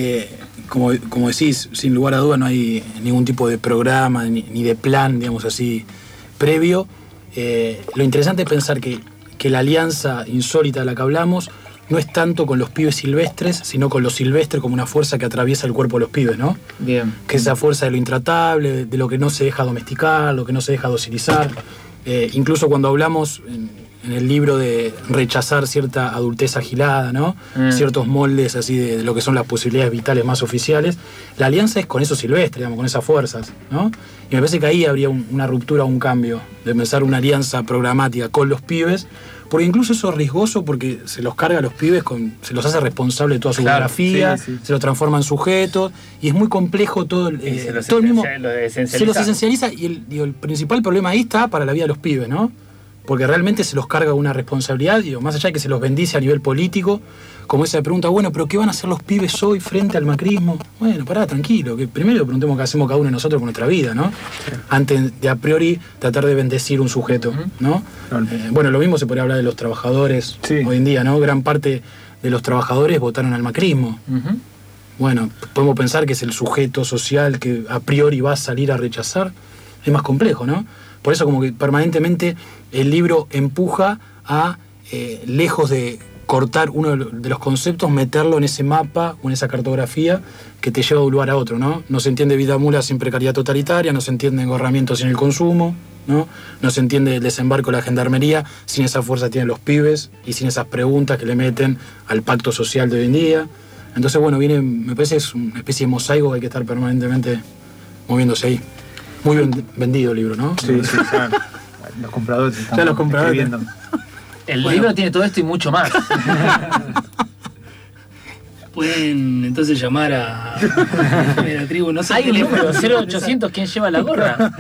como decís, sin lugar a duda no hay ningún tipo de programa ni de plan, digamos así, previo. Lo interesante es pensar que la alianza insólita de la que hablamos no es tanto con los pibes silvestres, sino con lo silvestre como una fuerza que atraviesa el cuerpo de los pibes, ¿no? Bien. Que es esa fuerza de lo intratable, de lo que no se deja domesticar, lo que no se deja docilizar. Incluso cuando hablamos en el libro de rechazar cierta adultez agilada, ¿no? Ciertos moldes así de lo que son las posibilidades vitales más oficiales, la alianza es con eso silvestre, digamos, con esas fuerzas, ¿no? Y me parece que ahí habría una ruptura o un cambio de pensar una alianza programática con los pibes, porque incluso eso es riesgoso porque se los carga a los pibes, se los hace responsable de toda su biografía, se los transforma en sujetos, y es muy complejo todo el mismo. Se los esencializa y el principal problema ahí está para la vida de los pibes, ¿no? Porque realmente se los carga una responsabilidad, digo, más allá de que se los bendice a nivel político, como esa pregunta, bueno, pero ¿qué van a hacer los pibes hoy frente al macrismo? Bueno, pará, tranquilo, que primero preguntemos qué hacemos cada uno de nosotros con nuestra vida, ¿no? Antes de a priori tratar de bendecir un sujeto, ¿no? Bueno, lo mismo se podría hablar de los trabajadores hoy en día, ¿no? Gran parte de los trabajadores votaron al macrismo. Bueno, podemos pensar que es el sujeto social que a priori va a salir a rechazar. Es más complejo, ¿no? Por eso como que permanentemente el libro empuja a, lejos de cortar uno de los conceptos, meterlo en ese mapa o en esa cartografía que te lleva de un lugar a otro, ¿no? No se entiende Vida Mula sin precariedad totalitaria, no se entiende engorramiento sin el consumo, ¿no? No se entiende el desembarco de la gendarmería sin esa fuerza que tienen los pibes y sin esas preguntas que le meten al pacto social de hoy en día. Entonces, bueno, me parece que es una especie de mosaico que hay que estar permanentemente moviéndose ahí. Muy bien vendido el libro, ¿no? Sí, claro. Los compradores están escribiendo. El libro tiene todo esto y mucho más. Pueden entonces llamar a la tribu, no sé. Hay teléfono 0800, ¿quién lleva la gorra?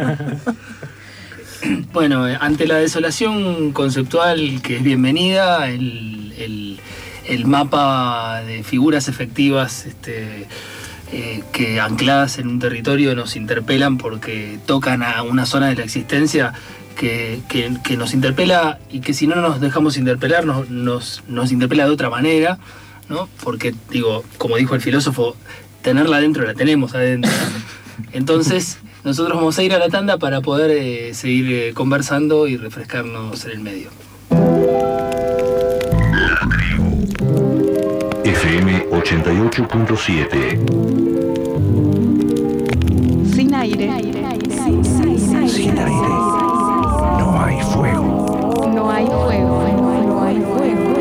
Bueno, ante la desolación conceptual que es bienvenida, el mapa de figuras efectivas que ancladas en un territorio nos interpelan porque tocan a una zona de la existencia que nos interpela, y que si no nos dejamos interpelar nos interpela de otra manera, ¿no? Porque, digo, como dijo el filósofo, tenerla adentro la tenemos adentro. Entonces nosotros vamos a ir a la tanda para poder seguir conversando y refrescarnos en el medio. La tribu FM 88.7. Sin aire. Sin aire. No hay fuego. No hay fuego. No hay fuego.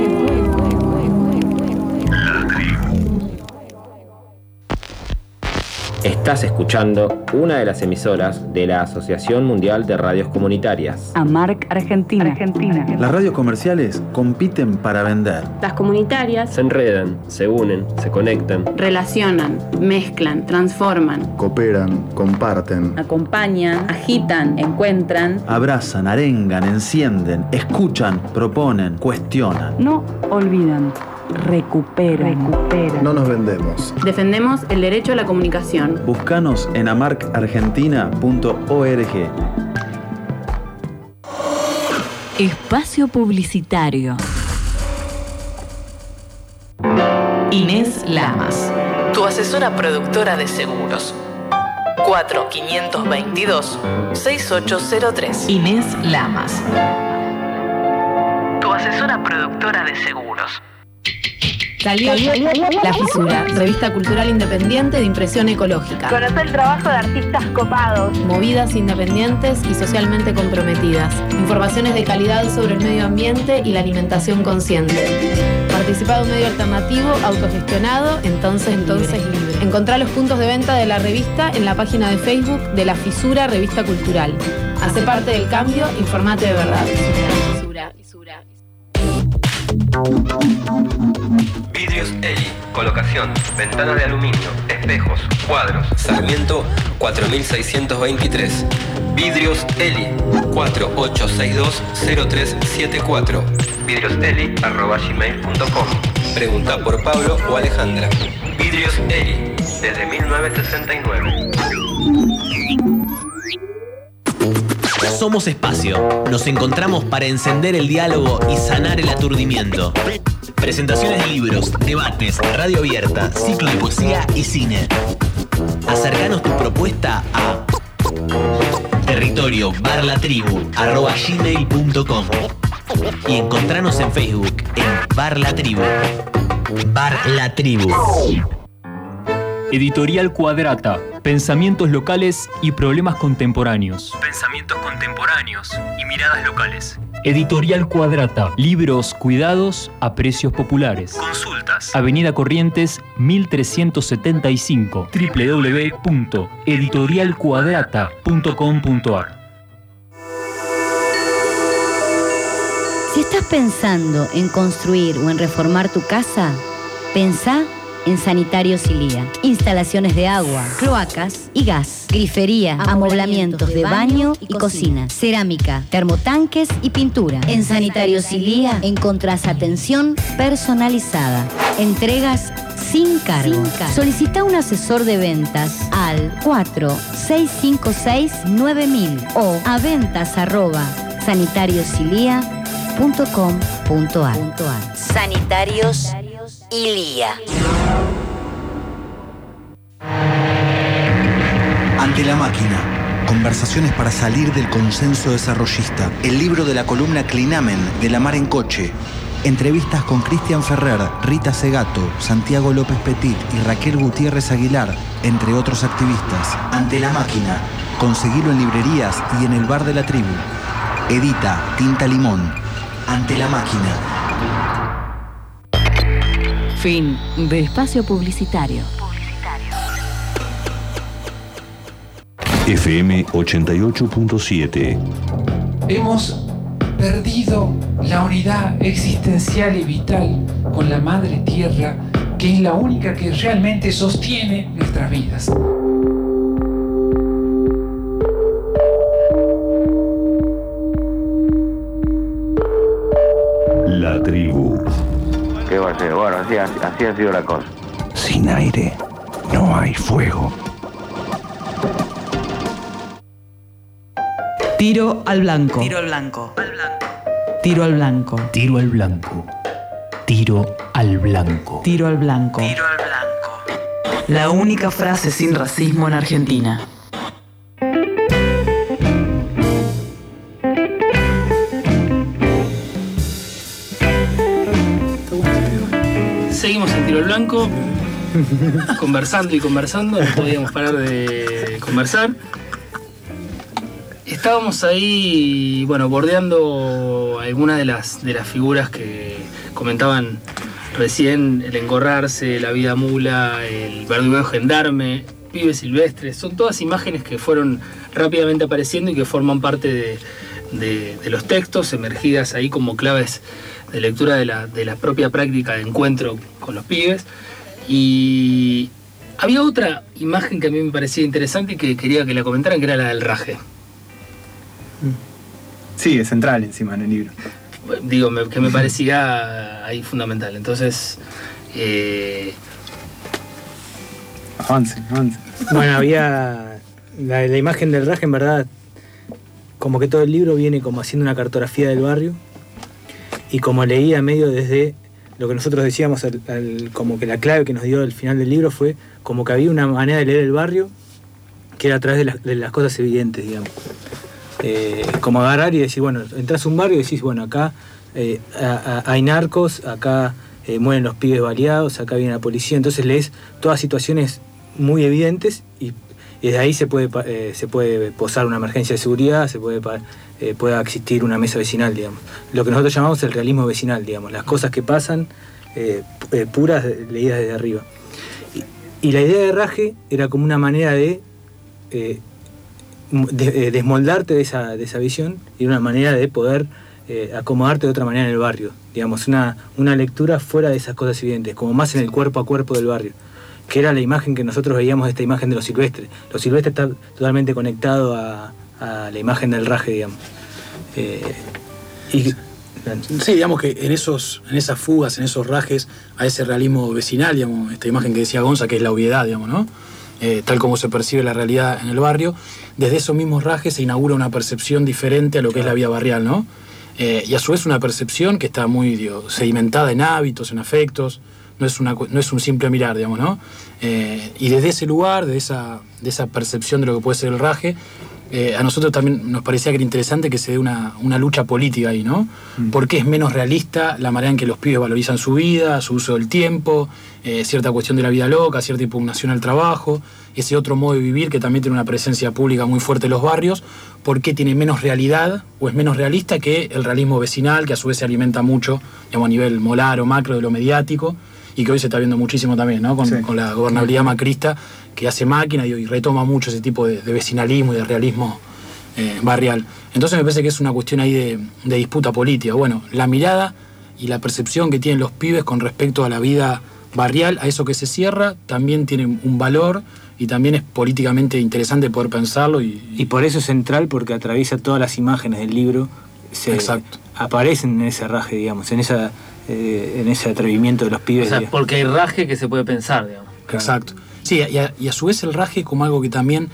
La tribu. Estás escuchando una de las emisoras de la Asociación Mundial de Radios Comunitarias. AMARC Argentina. Las radios comerciales compiten para vender. Las comunitarias se enredan, se unen, se conectan, relacionan, mezclan, transforman, cooperan, comparten, acompañan, agitan, encuentran, abrazan, arengan, encienden, escuchan, proponen, cuestionan. No olvidan. Recuperan. No nos vendemos. Defendemos el derecho a la comunicación. Búscanos en amarcargentina.org. Espacio publicitario. Inés Lamas, tu asesora productora de seguros. 4522-6803. Inés Lamas, tu asesora productora de seguros. Salió La Fisura, revista cultural independiente de impresión ecológica. Conocer el trabajo de artistas copados. Movidas independientes y socialmente comprometidas. Informaciones de calidad sobre el medio ambiente y la alimentación consciente. Participado en un medio alternativo, autogestionado, entonces libre. Encontrá los puntos de venta de la revista en la página de Facebook de La Fisura, revista cultural. Hace parte del cambio, informate de verdad. Fisura. Vidrios Eli, colocación, ventanas de aluminio, espejos, cuadros, Sarmiento 4623. Vidrios Eli, 4862-0374. vidrioseli@gmail.com. Pregunta por Pablo o Alejandra. Vidrios Eli, desde 1969. Somos Espacio. Nos encontramos para encender el diálogo y sanar el aturdimiento. Presentaciones de libros, debates, radio abierta, ciclo de poesía y cine. Acercanos tu propuesta a territorio@gmail.com y encontranos en Facebook en Bar La Tribu. Bar La Tribu. Editorial Cuadrata. Pensamientos locales y problemas contemporáneos. Pensamientos contemporáneos y miradas locales. Editorial Cuadrata. Libros cuidados a precios populares. Consultas. Avenida Corrientes 1375. www.editorialcuadrata.com.ar. Si estás pensando en construir o en reformar tu casa, pensá en Sanitarios Ilía. Instalaciones de agua, cloacas y gas, grifería, amoblamientos de baño y cocina, cerámica, termotanques y pintura. En Sanitarios Ilía encontrás atención personalizada, entregas sin cargo. Solicita un asesor de ventas al 4656-9000 o a ventas@sanitariosilia.com.ar. Sanitarios Ilía. Ante la máquina. Conversaciones para salir del consenso desarrollista. El libro de la columna Clinamen de La Mar en Coche. Entrevistas con Cristian Ferrer, Rita Segato, Santiago López Petit y Raquel Gutiérrez Aguilar, entre otros activistas. Ante la máquina. Conseguilo en librerías y en el Bar de la Tribu. Edita Tinta Limón. Ante la máquina. Fin de espacio publicitario. FM 88.7. Hemos perdido la unidad existencial y vital con la Madre Tierra, que es la única que realmente sostiene nuestras vidas. La Tribu. ¿Qué va a ser? Bueno, así ha sido la cosa. Sin aire no hay fuego. Tiro al blanco. Tiro al blanco. Tiro al blanco. Tiro al blanco. Tiro al blanco. Tiro al blanco. Tiro al blanco. La única frase sin racismo en Argentina. Seguimos en Tiro al Blanco, conversando y conversando, no podíamos parar de conversar. Estábamos ahí, bueno, bordeando algunas de las figuras que comentaban recién, el engorrarse, la vida mula, el verdugo gendarme, pibes silvestres, son todas imágenes que fueron rápidamente apareciendo y que forman parte de los textos, emergidas ahí como claves de lectura de la propia práctica de encuentro con los pibes. Y había otra imagen que a mí me parecía interesante y que quería que la comentaran, que era la del raje. Sí, es central encima en el libro. Digo, que me parecía ahí fundamental. Entonces, avance. Bueno, había la imagen del raje, en verdad, como que todo el libro viene como haciendo una cartografía del barrio, y como leía medio desde lo que nosotros decíamos, como que la clave que nos dio al final del libro fue como que había una manera de leer el barrio que era a través de las cosas evidentes, digamos. Como agarrar y decir, bueno, entras a un barrio y decís, bueno, acá hay narcos, acá mueren los pibes baleados, acá viene la policía. Entonces lees todas situaciones muy evidentes y desde ahí se puede posar una emergencia de seguridad, puede existir una mesa vecinal, digamos. Lo que nosotros llamamos el realismo vecinal, digamos, las cosas que pasan puras leídas desde arriba. Y la idea de raje era como una manera de desmoldarte de esa visión y una manera de poder acomodarte de otra manera en el barrio, digamos, una lectura fuera de esas cosas evidentes, como más en el cuerpo a cuerpo del barrio, que era la imagen que nosotros veíamos, esta imagen de lo silvestre. Lo silvestre está totalmente conectado a la imagen del raje, digamos. Sí, digamos que en esas fugas, en esos rajes, a ese realismo vecinal, digamos, esta imagen que decía Gonza, que es la obviedad, digamos, ¿no? Tal como se percibe la realidad en el barrio, desde esos mismos rajes se inaugura una percepción diferente a lo que es la vida barrial, ¿no? Y a su vez una percepción que está muy sedimentada en hábitos, en afectos, no es un simple mirar, digamos, ¿no? Y desde ese lugar, de esa percepción de lo que puede ser el raje, a nosotros también nos parecía que era interesante que se dé una lucha política ahí, ¿no? Porque es menos realista la manera en que los pibes valorizan su vida, su uso del tiempo, cierta cuestión de la vida loca, cierta impugnación al trabajo, ese otro modo de vivir que también tiene una presencia pública muy fuerte en los barrios, porque tiene menos realidad o es menos realista que el realismo vecinal, que a su vez se alimenta mucho, digamos, a nivel molar o macro de lo mediático, y que hoy se está viendo muchísimo también, ¿no? Con la gobernabilidad macrista, que hace máquina y retoma mucho ese tipo de vecinalismo y de realismo barrial. Entonces me parece que es una cuestión ahí de disputa política. Bueno, la mirada y la percepción que tienen los pibes con respecto a la vida barrial, a eso que se cierra, también tiene un valor y también es políticamente interesante poder pensarlo. Y por eso es central, porque atraviesa todas las imágenes del libro, aparecen en ese raje, digamos, en ese atrevimiento de los pibes. O sea, porque hay raje que se puede pensar, digamos. Exacto. Sí, y a su vez el raje como algo que también,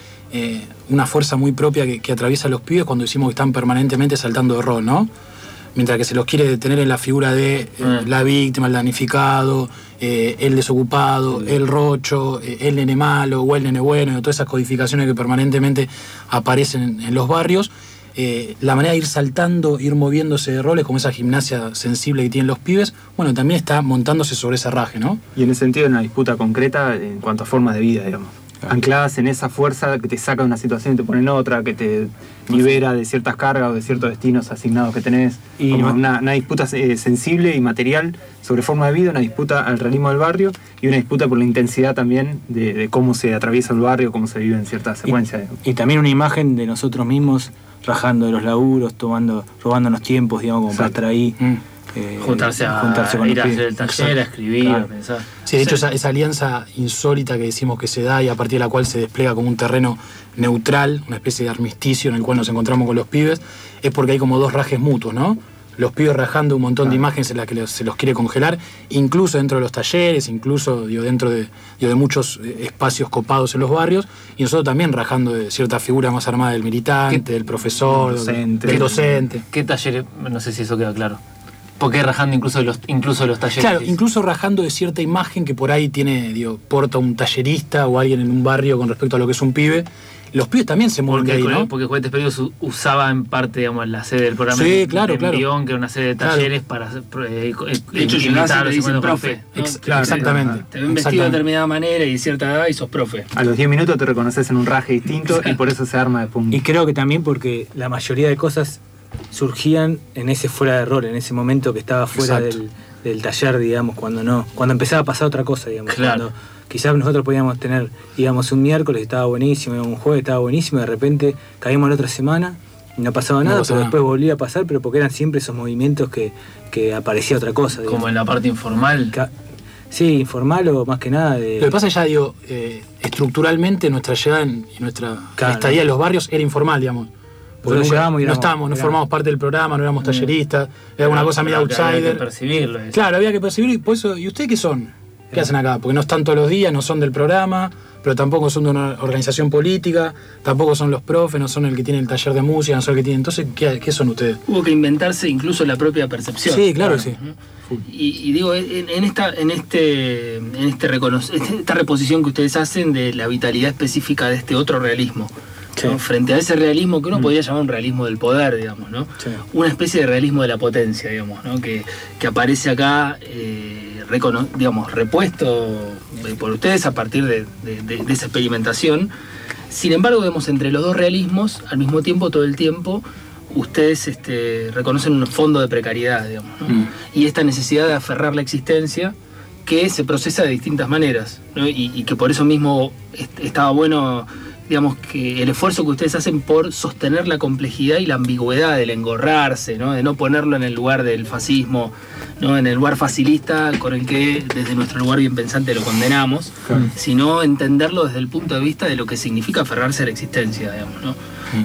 una fuerza muy propia que atraviesa a los pibes cuando decimos que están permanentemente saltando de rol, ¿no? Mientras que se los quiere detener en la figura de la víctima, el damnificado, el desocupado, el rocho, el nene malo o el nene bueno, todas esas codificaciones que permanentemente aparecen en los barrios. La manera de ir saltando, ir moviéndose de roles, como esa gimnasia sensible que tienen los pibes, bueno, también está montándose sobre ese raje, ¿no? Y en ese sentido, una disputa concreta en cuanto a formas de vida, digamos. Ancladas en esa fuerza que te saca de una situación y te pone en otra, que te libera de ciertas cargas o de ciertos destinos asignados que tenés. Y como una disputa sensible y material sobre forma de vida, una disputa al realismo del barrio y una disputa por la intensidad también de cómo se atraviesa el barrio, cómo se vive en ciertas secuencias. Y también una imagen de nosotros mismos rajando de los laburos, robándonos tiempos, digamos, como para estar ahí. Juntarse con ir a hacer el taller, a escribir, a pensar. Sí, de hecho esa alianza insólita que decimos que se da y a partir de la cual se despliega como un terreno neutral, una especie de armisticio en el cual nos encontramos con los pibes, es porque hay como dos rajes mutuos, ¿no? Los pibes rajando un montón de imágenes en las que se los quiere congelar, incluso dentro de los talleres, incluso dentro de muchos espacios copados en los barrios, y nosotros también rajando de cierta figura más armada del militante, del profesor, del docente. ¿Qué talleres? No sé si eso queda claro. Porque rajando incluso de los talleres. Claro, incluso rajando de cierta imagen que por ahí porta un tallerista o alguien en un barrio con respecto a lo que es un pibe. Los pibes también se mueven de ahí, ¿no? Porque Juguetes Perdidos usaba en parte, digamos, la sede del programa. Sí, claro. Guión, que era una sede de talleres para de hecho, le dicen profe. ¿no? Exactamente. Te ven vestido de determinada manera y cierta edad y sos profe. A los 10 minutos te reconoces en un raje distinto y por eso se arma de punto. Y creo que también porque la mayoría de cosas surgían en ese fuera de rol, en ese momento que estaba fuera del taller, digamos, cuando empezaba a pasar otra cosa, digamos. Claro. quizás nosotros podíamos íbamos un miércoles, estaba buenísimo, íbamos un jueves, estaba buenísimo, de repente caímos la otra semana, y no pasaba nada, pero después volvía a pasar, pero porque eran siempre esos movimientos que aparecía otra cosa. Digamos. Como en la parte informal. Sí, informal o más que nada de... Lo que pasa ya, estructuralmente nuestra llegada y nuestra estadía en los barrios era informal, digamos. Porque no formábamos parte del programa, no éramos talleristas, era una cosa medio outsider. Había que percibirlo. Claro, había que percibirlo y por eso, ¿y ustedes qué son? ¿Qué hacen acá? Porque no están todos los días, no son del programa, pero tampoco son de una organización política, tampoco son los profes, no son el que tiene el taller de música, no son el que tiene... Entonces, ¿qué son ustedes? Hubo que inventarse incluso la propia percepción. Sí, claro que sí. Y digo, en esta reposición que ustedes hacen de la vitalidad específica de este otro realismo, sí. ¿no? Frente a ese realismo que uno podría llamar un realismo del poder, digamos, ¿no? Sí. Una especie de realismo de la potencia, digamos, ¿no? Que aparece acá, digamos, repuesto por ustedes a partir de esa experimentación. Sin embargo, vemos entre los dos realismos, al mismo tiempo, todo el tiempo, ustedes reconocen un fondo de precariedad, digamos, ¿no? Y esta necesidad de aferrar la existencia que se procesa de distintas maneras, ¿no? Y que por eso mismo estaba bueno, digamos, que el esfuerzo que ustedes hacen por sostener la complejidad y la ambigüedad del engorrarse, ¿no? De no ponerlo en el lugar del fascismo, ¿no? En el lugar facilista con el que desde nuestro lugar bien pensante lo condenamos, sino entenderlo desde el punto de vista de lo que significa aferrarse a la existencia, digamos, ¿no?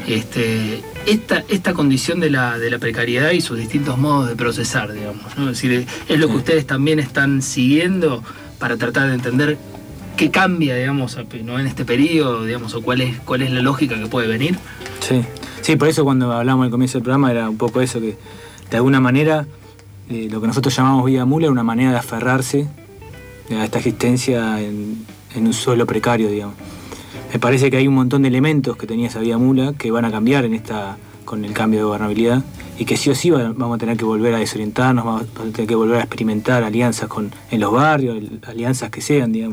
Esta condición de la precariedad y sus distintos modos de procesar, digamos, ¿no? Es decir, es lo que ustedes también están siguiendo para tratar de entender qué cambia, digamos, ¿no? En este periodo, digamos, o cuál es la lógica que puede venir. Sí, por eso cuando hablamos al comienzo del programa era un poco eso, que de alguna manera lo que nosotros llamamos vida mula era una manera de aferrarse a esta existencia en un suelo precario, digamos. Me parece que hay un montón de elementos que tenía esa vida mula que van a cambiar con el cambio de gobernabilidad y que sí o sí vamos a tener que volver a desorientarnos, vamos a tener que volver a experimentar alianzas en los barrios, alianzas que sean, digamos.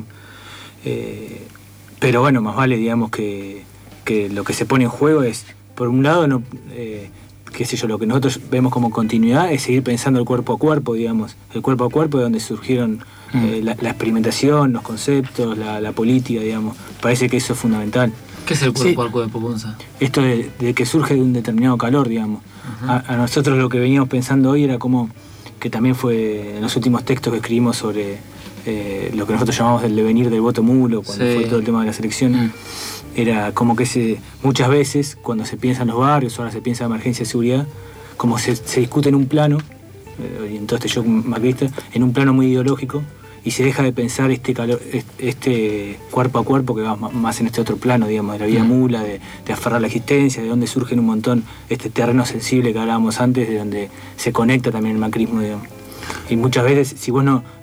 Pero bueno, más vale, digamos, que lo que se pone en juego es, por un lado, qué sé yo, lo que nosotros vemos como continuidad es seguir pensando el cuerpo a cuerpo, digamos. El cuerpo a cuerpo es donde surgieron la experimentación, los conceptos, la política, digamos. Parece que eso es fundamental. ¿Qué es el cuerpo a cuerpo, Gonza? Esto de que surge de un determinado calor, digamos. A nosotros lo que veníamos pensando hoy era como que también fue en los últimos textos que escribimos sobre lo que nosotros llamamos el devenir del voto mulo, cuando fue todo el tema de las elecciones. Era como que muchas veces, cuando se piensa en los barrios, ahora se piensa en emergencia de seguridad, como se discute en un plano, y entonces yo macrista, en un plano muy ideológico, y se deja de pensar este cuerpo a cuerpo que va más en este otro plano, digamos, de la vida mula, de aferrar la existencia, de donde surge un montón este terreno sensible que hablábamos antes, de donde se conecta también el macrismo, digamos. Y muchas veces, si vos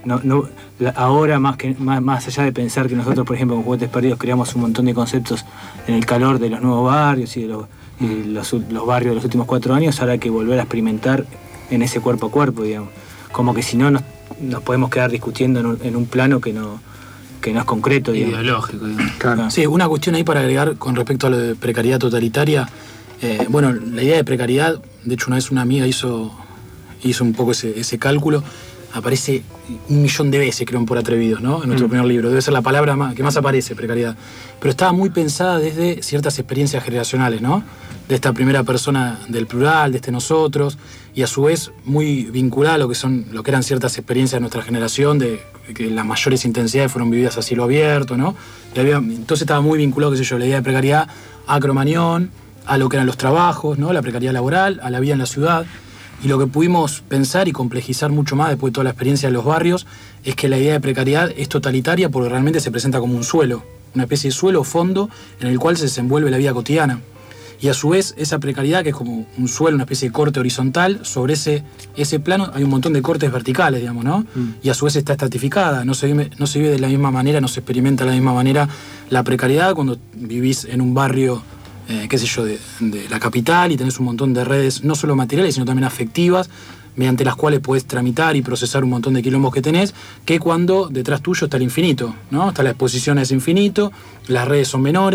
ahora más allá de pensar que nosotros, por ejemplo, con Juguetes Perdidos creamos un montón de conceptos en el calor de los nuevos barrios y de los barrios de los últimos 4 años, ahora hay que volver a experimentar en ese cuerpo a cuerpo, digamos. Como que si no nos podemos quedar discutiendo en un plano que no es concreto, digamos. Ideológico, digamos. Claro. Sí, una cuestión ahí para agregar con respecto a lo de precariedad totalitaria. Bueno, la idea de precariedad, de hecho una vez una amiga hizo un poco ese cálculo, aparece 1.000.000 de veces, creo, en Por Atrevidos, ¿no? En nuestro primer libro. Debe ser la palabra que más aparece, precariedad. Pero estaba muy pensada desde ciertas experiencias generacionales, ¿no? De esta primera persona del plural, de nosotros, y a su vez muy vinculada a lo que eran ciertas experiencias de nuestra generación, de que las mayores intensidades fueron vividas a cielo abierto, ¿no? Entonces estaba muy vinculado, qué sé yo, la idea de precariedad a Cromañón, a lo que eran los trabajos, ¿no? La precariedad laboral, a la vida en la ciudad. Y lo que pudimos pensar y complejizar mucho más después de toda la experiencia de los barrios es que la idea de precariedad es totalitaria porque realmente se presenta como un suelo, una especie de suelo o fondo en el cual se desenvuelve la vida cotidiana. Y a su vez esa precariedad, que es como un suelo, una especie de corte horizontal, sobre ese plano hay un montón de cortes verticales, digamos, ¿no? Y a su vez está estratificada, no se vive de la misma manera, no se experimenta de la misma manera la precariedad cuando vivís en un barrio qué sé yo, de la capital y tenés un montón de redes, no solo materiales, sino también afectivas, mediante las cuales podés tramitar y procesar un montón de quilombos que tenés, que cuando detrás tuyo está el infinito, ¿no? Está la exposición a ese infinito, las redes son menores,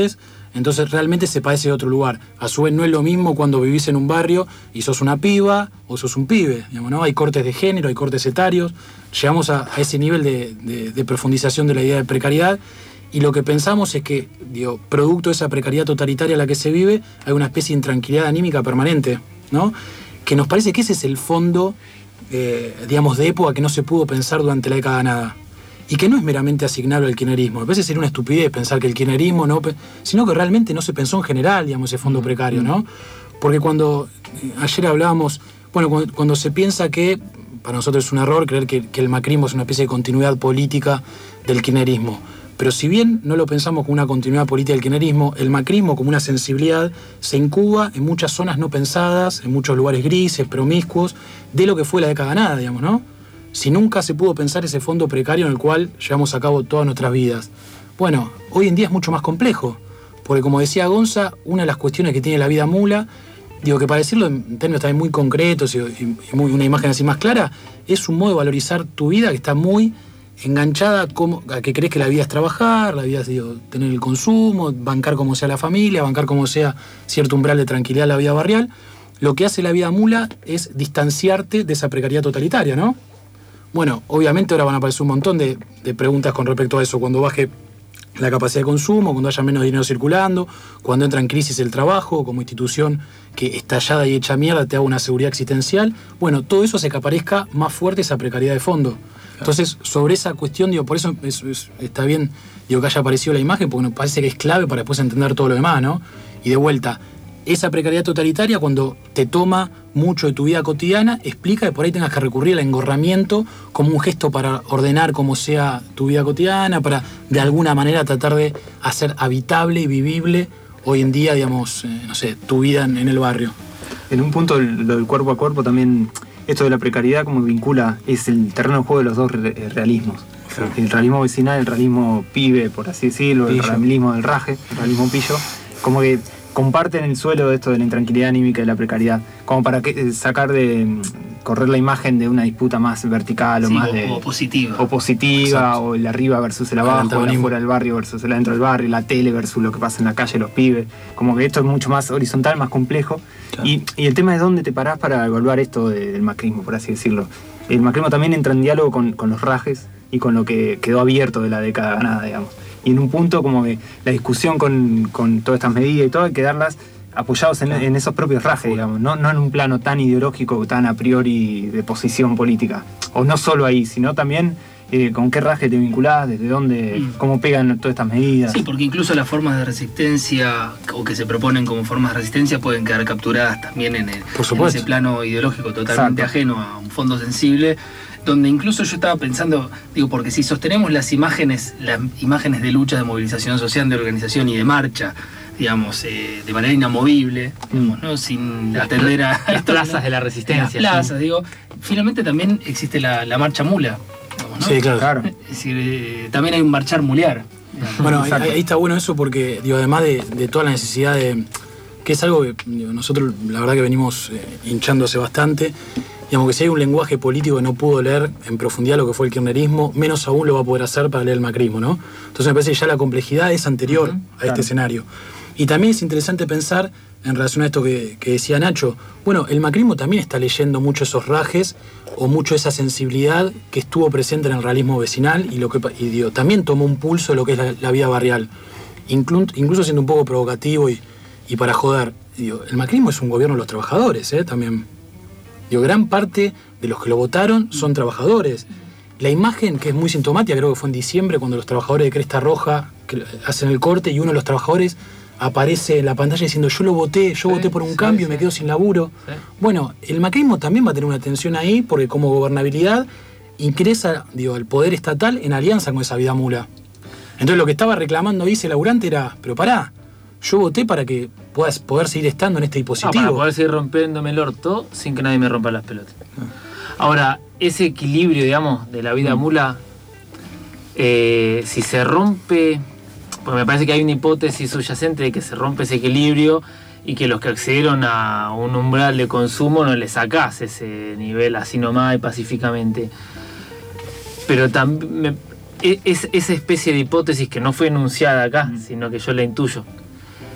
entonces realmente se padece de otro lugar. A su vez no es lo mismo cuando vivís en un barrio y sos una piba o sos un pibe, digamos, ¿no? Hay cortes de género, hay cortes etarios, llegamos a ese nivel de profundización de la idea de precariedad, y lo que pensamos es que, producto de esa precariedad totalitaria a la que se vive, hay una especie de intranquilidad anímica permanente, ¿no? Que nos parece que ese es el fondo, digamos, de época que no se pudo pensar durante la década ganada. Y que no es meramente asignable al kirchnerismo. A veces sería una estupidez pensar que el kirchnerismo no, sino que realmente no se pensó en general, digamos, ese fondo precario, ¿no? Porque ayer hablábamos, bueno, cuando se piensa que, para nosotros es un error creer que el macrismo es una especie de continuidad política del kirchnerismo. Pero si bien no lo pensamos como una continuidad política del kirchnerismo, el macrismo como una sensibilidad se incuba en muchas zonas no pensadas, en muchos lugares grises, promiscuos, de lo que fue la década ganada, digamos, ¿no? Si nunca se pudo pensar ese fondo precario en el cual llevamos a cabo todas nuestras vidas. Bueno, hoy en día es mucho más complejo, porque como decía Gonza, una de las cuestiones que tiene la vida mula, que para decirlo en términos también muy concretos y una imagen así más clara, es un modo de valorizar tu vida que está muy enganchada a que crees que la vida es trabajar, la vida es tener el consumo, bancar como sea la familia, bancar como sea cierto umbral de tranquilidad en la vida barrial. Lo que hace la vida mula es distanciarte de esa precariedad totalitaria, ¿no? Bueno, obviamente ahora van a aparecer un montón de preguntas con respecto a eso, cuando baje la capacidad de consumo, cuando haya menos dinero circulando, cuando entra en crisis el trabajo como institución que estallada y hecha mierda te da una seguridad existencial. Bueno, todo eso hace que aparezca más fuerte esa precariedad de fondo. Entonces, sobre esa cuestión, por eso está bien que haya aparecido la imagen, porque nos parece que es clave para después entender todo lo demás, ¿no? Y de vuelta, esa precariedad totalitaria, cuando te toma mucho de tu vida cotidiana, explica que por ahí tengas que recurrir al engorramiento como un gesto para ordenar como sea tu vida cotidiana, para de alguna manera tratar de hacer habitable y vivible hoy en día, digamos, tu vida en el barrio. En un punto, lo del cuerpo a cuerpo también, esto de la precariedad como vincula, es el terreno de juego de los dos realismos. El realismo vecinal, el realismo pibe, por así decirlo, pillo. El realismo del raje, el realismo pillo, como que comparten el suelo de esto de la intranquilidad anímica y la precariedad, como para correr la imagen de una disputa más vertical o más opositiva, o el arriba versus el abajo, el afuera del barrio versus el adentro del barrio, la tele versus lo que pasa en la calle, los pibes, como que esto es mucho más horizontal, más complejo. Claro. Y el tema es dónde te parás para evaluar esto del macrismo, por así decirlo. El macrismo también entra en diálogo con los rajes y con lo que quedó abierto de la década ganada, digamos. Y en un punto como que la discusión con todas estas medidas y todo hay que darlas apoyados en esos propios rajes, digamos, no en un plano tan ideológico, tan a priori de posición política. O no solo ahí, sino también con qué raje te vinculás, desde dónde, cómo pegan todas estas medidas. Sí, porque incluso las formas de resistencia o que se proponen como formas de resistencia pueden quedar capturadas también en ese plano ideológico totalmente ajeno a un fondo sensible, donde incluso yo estaba pensando, porque si sostenemos las imágenes de lucha, de movilización social, de organización y de marcha, digamos, de manera inamovible, digamos, ¿no? Sin atender a las plazas de la resistencia. Las plazas, finalmente también existe la marcha mula, digamos, ¿no? Sí, claro. Es decir, también hay un marchar mulear. Bueno, ahí está bueno eso porque, además de toda la necesidad de... que es algo que nosotros la verdad que venimos hinchando hace bastante, digamos que si hay un lenguaje político que no pudo leer en profundidad lo que fue el kirchnerismo, menos aún lo va a poder hacer para leer el macrismo, ¿no? Entonces me parece que ya la complejidad es anterior a este escenario. Y también es interesante pensar, en relación a esto que decía Nacho, bueno, el macrismo también está leyendo mucho esos rajes o mucho esa sensibilidad que estuvo presente en el realismo vecinal y también tomó un pulso de lo que es la vida barrial. Incluso siendo un poco provocativo y para joder, el macrismo es un gobierno de los trabajadores, también. Gran parte de los que lo votaron son trabajadores. La imagen que es muy sintomática, creo que fue en diciembre, cuando los trabajadores de Cresta Roja hacen el corte y uno de los trabajadores aparece en la pantalla diciendo yo voté por un cambio y me quedo sin laburo. Sí. Bueno, el macrismo también va a tener una tensión ahí porque como gobernabilidad ingresa al poder estatal en alianza con esa vida mula. Entonces lo que estaba reclamando ahí ese laburante era, pero pará, yo voté para que puedas poder seguir estando en este dispositivo. Para poder seguir rompiéndome el orto sin que nadie me rompa las pelotas. Ahora, ese equilibrio, digamos, de la vida mula, si se rompe, porque me parece que hay una hipótesis subyacente de que se rompe ese equilibrio y que los que accedieron a un umbral de consumo no les sacás ese nivel así nomás y pacíficamente. Pero también esa especie de hipótesis que no fue enunciada acá, sino que yo la intuyo,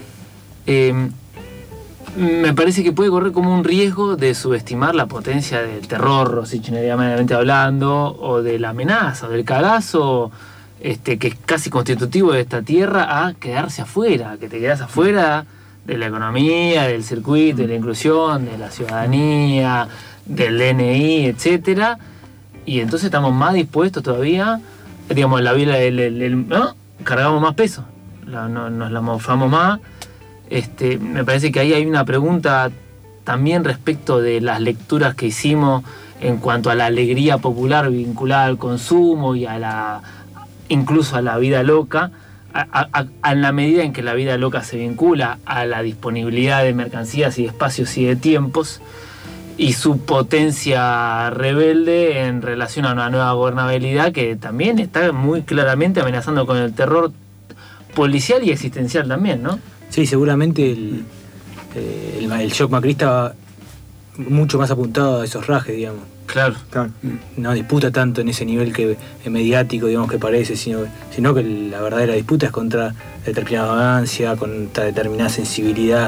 me parece que puede correr como un riesgo de subestimar la potencia del terror, rosichinerianamente hablando, o de la amenaza, o del cagazo, que es casi constitutivo de esta tierra, a quedarse afuera, que te quedas afuera de la economía, del circuito, de la inclusión, de la ciudadanía, del DNI, etcétera. Y entonces estamos más dispuestos todavía, digamos, la vida, ¿no? Cargamos más peso, nos la mofamos más. Me parece que ahí hay una pregunta también respecto de las lecturas que hicimos en cuanto a la alegría popular vinculada al consumo y incluso a la vida loca, en la medida en que la vida loca se vincula a la disponibilidad de mercancías y de espacios y de tiempos, y su potencia rebelde en relación a una nueva gobernabilidad que también está muy claramente amenazando con el terror policial y existencial también, ¿no? Sí, seguramente el shock macrista va mucho más apuntado a esos rajes, digamos. Claro. No disputa tanto en ese nivel que mediático, digamos, que parece, sino que la verdadera disputa es contra determinada ansia, contra determinada sensibilidad,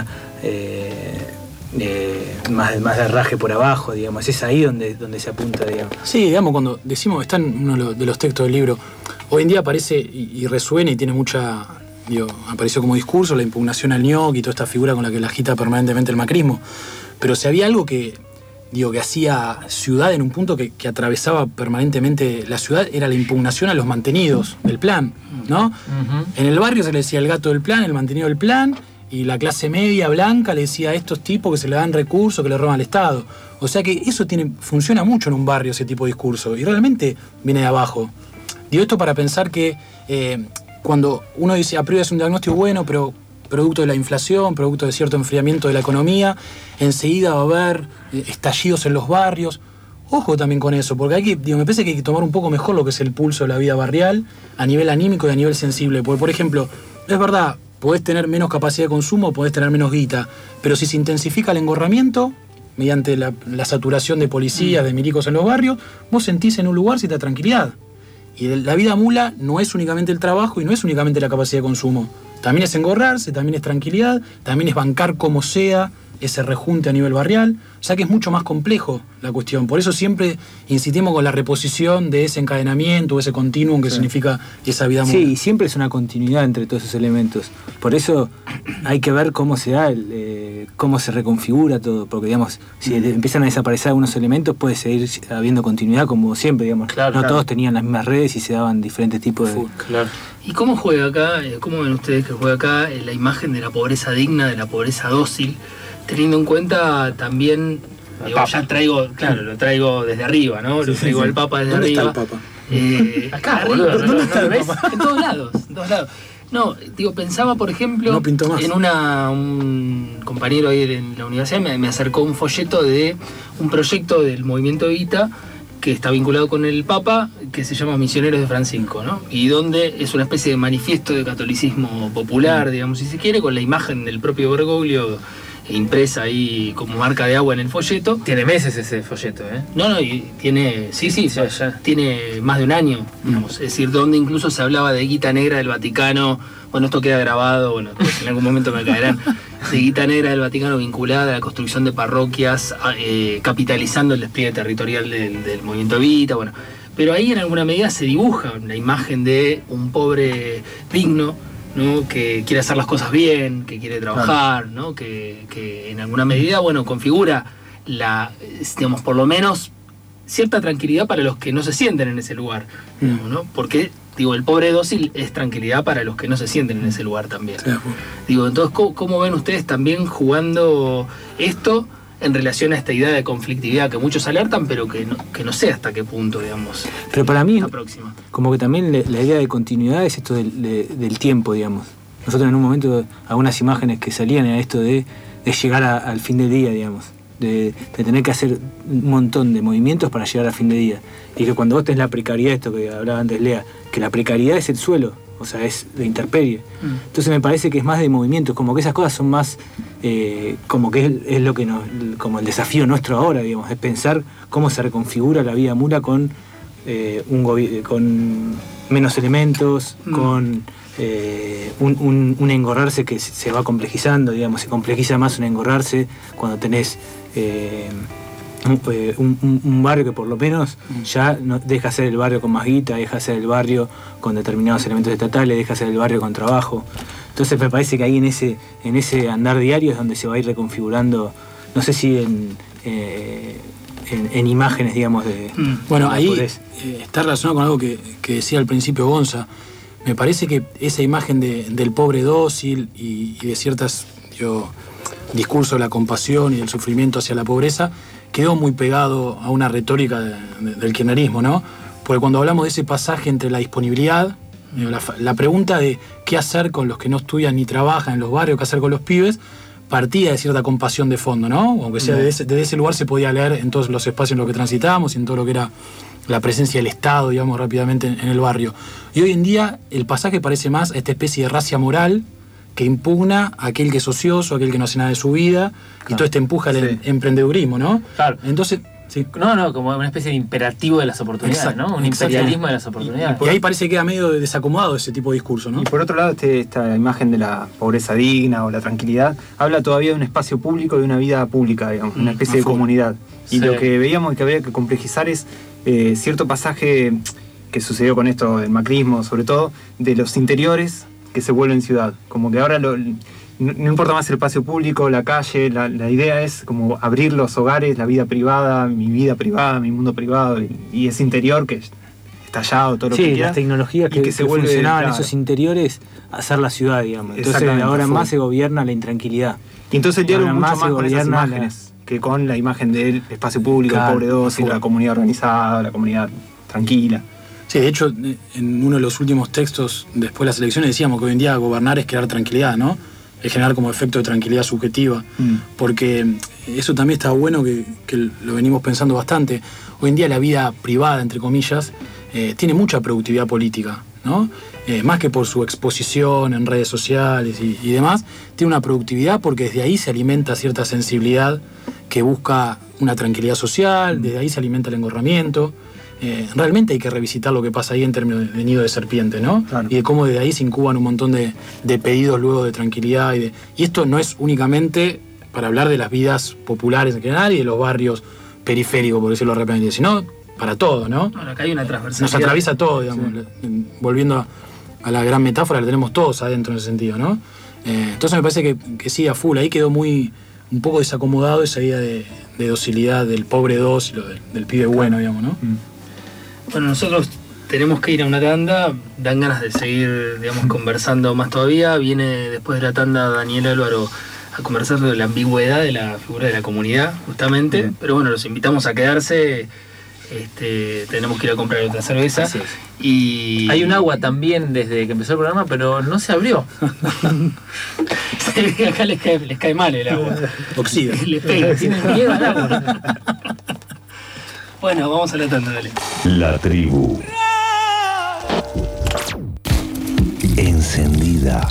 más de raje por abajo, digamos. Es ahí donde se apunta, digamos. Sí, digamos, cuando decimos, está en uno de los textos del libro, hoy en día aparece y resuena y tiene mucha... apareció como discurso la impugnación al ñoqui y toda esta figura con la que la agita permanentemente el macrismo. Pero si había algo que hacía ciudad en un punto que atravesaba permanentemente la ciudad, era la impugnación a los mantenidos del plan, ¿no? Uh-huh. En el barrio se le decía el gato del plan, el mantenido del plan, y la clase media blanca le decía a estos tipos que se le dan recursos, que le roban al Estado. O sea que eso funciona mucho en un barrio, ese tipo de discurso, y realmente viene de abajo. Digo esto para pensar que cuando uno dice a priori es un diagnóstico bueno, pero producto de la inflación, producto de cierto enfriamiento de la economía, enseguida va a haber estallidos en los barrios. Ojo también con eso, porque me parece que hay que tomar un poco mejor lo que es el pulso de la vida barrial a nivel anímico y a nivel sensible. Porque, por ejemplo, es verdad, podés tener menos capacidad de consumo, podés tener menos guita, pero si se intensifica el engorramiento, mediante la saturación de policías, de milicos en los barrios, vos sentís en un lugar cierta tranquilidad. Y la vida mula no es únicamente el trabajo y no es únicamente la capacidad de consumo. También es engorrarse, también es tranquilidad, también es bancar como sea ese rejunte a nivel barrial. O sea que es mucho más complejo la cuestión. Por eso siempre insistimos con la reposición de ese encadenamiento, ese continuum que significa esa vida mula. Sí, y siempre es una continuidad entre todos esos elementos. Por eso hay que ver cómo se da, cómo se reconfigura todo. Porque, digamos, si empiezan a desaparecer algunos elementos, puede seguir habiendo continuidad como siempre, digamos. Claro, todos tenían las mismas redes y se daban diferentes tipos de... Claro. ¿Y cómo juega acá, cómo ven ustedes que juega acá la imagen de la pobreza digna, de la pobreza dócil, teniendo en cuenta también, ya lo traigo desde arriba, ¿no? Lo traigo al Papa desde ¿Dónde arriba. ¿Dónde está el Papa? Acá, boludo, ¿Dónde está el ves? Papa? En todos lados. No, pensaba, por ejemplo, en un compañero ahí en la universidad me acercó un folleto de un proyecto del movimiento Evita que está vinculado con el Papa, que se llama Misioneros de Francisco, ¿no? Y donde es una especie de manifiesto de catolicismo popular, digamos, si se quiere, con la imagen del propio Bergoglio impresa ahí como marca de agua en el folleto. Tiene meses ese folleto, ¿eh? No, y tiene, ya tiene más de un año, digamos. Es decir, donde incluso se hablaba de guita negra del Vaticano. Bueno, esto queda grabado, bueno, pues en algún momento me caerán. De guita negra del Vaticano vinculada a la construcción de parroquias, capitalizando el despliegue territorial del movimiento Evita, bueno. Pero ahí en alguna medida se dibuja la imagen de un pobre digno, ¿no? Que quiere hacer las cosas bien, que quiere trabajar, ¿no? Que en alguna medida, bueno, configura digamos, por lo menos cierta tranquilidad para los que no se sienten en ese lugar, digamos, ¿no? Porque, el pobre dócil es tranquilidad para los que no se sienten en ese lugar también. Entonces, ¿cómo ven ustedes también jugando esto en relación a esta idea de conflictividad que muchos alertan, pero que no sé hasta qué punto, digamos, pero para mí, próxima? Como que también la idea de continuidad es esto del tiempo, digamos. Nosotros en un momento, algunas imágenes que salían era esto de llegar al fin del día, digamos. De tener que hacer un montón de movimientos para llegar al fin de día. Y que cuando vos tenés la precariedad, esto que hablaba antes Lea, que la precariedad es el suelo, o sea, es de intemperie. Entonces me parece que es más de movimientos, como que esas cosas son más, como que es lo que como el desafío nuestro ahora, digamos, es pensar cómo se reconfigura la vida mula con con menos elementos, con un engorrarse que se va complejizando, digamos, se complejiza más un engorrarse cuando tenés un barrio que por lo menos ya no deja ser el barrio con más guita, deja ser el barrio con determinados elementos estatales, deja ser el barrio con trabajo. Entonces me parece que ahí en ese andar diario es donde se va a ir reconfigurando, no sé si en imágenes, digamos, de... Bueno, ahí está relacionado con algo que decía al principio Gonza. Me parece que esa imagen del pobre dócil y de ciertas discursos de la compasión y del sufrimiento hacia la pobreza quedó muy pegado a una retórica del kirchnerismo, ¿no? Porque cuando hablamos de ese pasaje entre la disponibilidad, la pregunta de qué hacer con los que no estudian ni trabajan en los barrios, qué hacer con los pibes, partía de cierta compasión de fondo, ¿no? Aunque sea desde ese lugar se podía leer en todos los espacios en los que transitábamos y en todo lo que era la presencia del Estado, digamos, rápidamente en el barrio. Y hoy en día el pasaje parece más a esta especie de racia moral que impugna a aquel que es ocioso, a aquel que no hace nada de su vida, y todo este empuja al emprendedurismo, ¿no? Claro. Entonces, sí. No, como una especie de imperativo de las oportunidades, Exacto, ¿no? Un imperialismo de las oportunidades. Y ahí parece que queda medio desacomodado ese tipo de discurso, ¿no? Y por otro lado, esta imagen de la pobreza digna o la tranquilidad habla todavía de un espacio público, de una vida pública, digamos, una especie de comunidad. Y lo que veíamos y que habría que complejizar es cierto pasaje que sucedió con esto del macrismo, sobre todo, de los interiores que se vuelven ciudad. Como que ahora no importa más el espacio público, la calle, la idea es como abrir los hogares, la vida privada, mi mundo privado, y ese interior que es estallado, todo lo que quieras. Sí, las tecnologías que se funcionaban en esos interiores, hacer la ciudad, digamos. Entonces ahora más se gobierna la intranquilidad. Y entonces el diálogo mucho más con esas imágenes que con la imagen del espacio público, el pobre dócil, la comunidad organizada, la comunidad tranquila. Sí, de hecho, en uno de los últimos textos después de las elecciones decíamos que hoy en día gobernar es crear tranquilidad, ¿no? Es generar como efecto de tranquilidad subjetiva, porque eso también está bueno que lo venimos pensando bastante. Hoy en día la vida privada, entre comillas, tiene mucha productividad política, ¿no? Más que por su exposición en redes sociales y demás, tiene una productividad porque desde ahí se alimenta cierta sensibilidad que busca una tranquilidad social, desde ahí se alimenta el engorramiento. Realmente hay que revisitar lo que pasa ahí en términos de nido de serpiente, ¿no? Claro. Y de cómo desde ahí se incuban un montón de pedidos luego de tranquilidad. Y esto no es únicamente para hablar de las vidas populares en general y de los barrios periféricos, por decirlo rápidamente, sino para todo, ¿no? Bueno, acá hay una transversalidad. Nos atraviesa todo, digamos. Sí. Volviendo a la gran metáfora, la tenemos todos adentro en ese sentido, ¿no? Entonces me parece que sí, a full. Ahí quedó un poco desacomodado esa idea de docilidad del pobre dócil, del pibe bueno, digamos, ¿no? Bueno, nosotros tenemos que ir a una tanda, dan ganas de seguir, digamos, conversando más todavía. Viene después de la tanda Daniel Álvaro a conversar sobre la ambigüedad de la figura de la comunidad, justamente. Bien. Pero bueno, los invitamos a quedarse. Tenemos que ir a comprar otra cerveza. Y hay un agua también desde que empezó el programa, pero no se abrió. Acá les cae mal el agua. Oxida. Les pega, tienen miedo al agua. Bueno, vamos a la tanda, dale. La tribu. Encendida.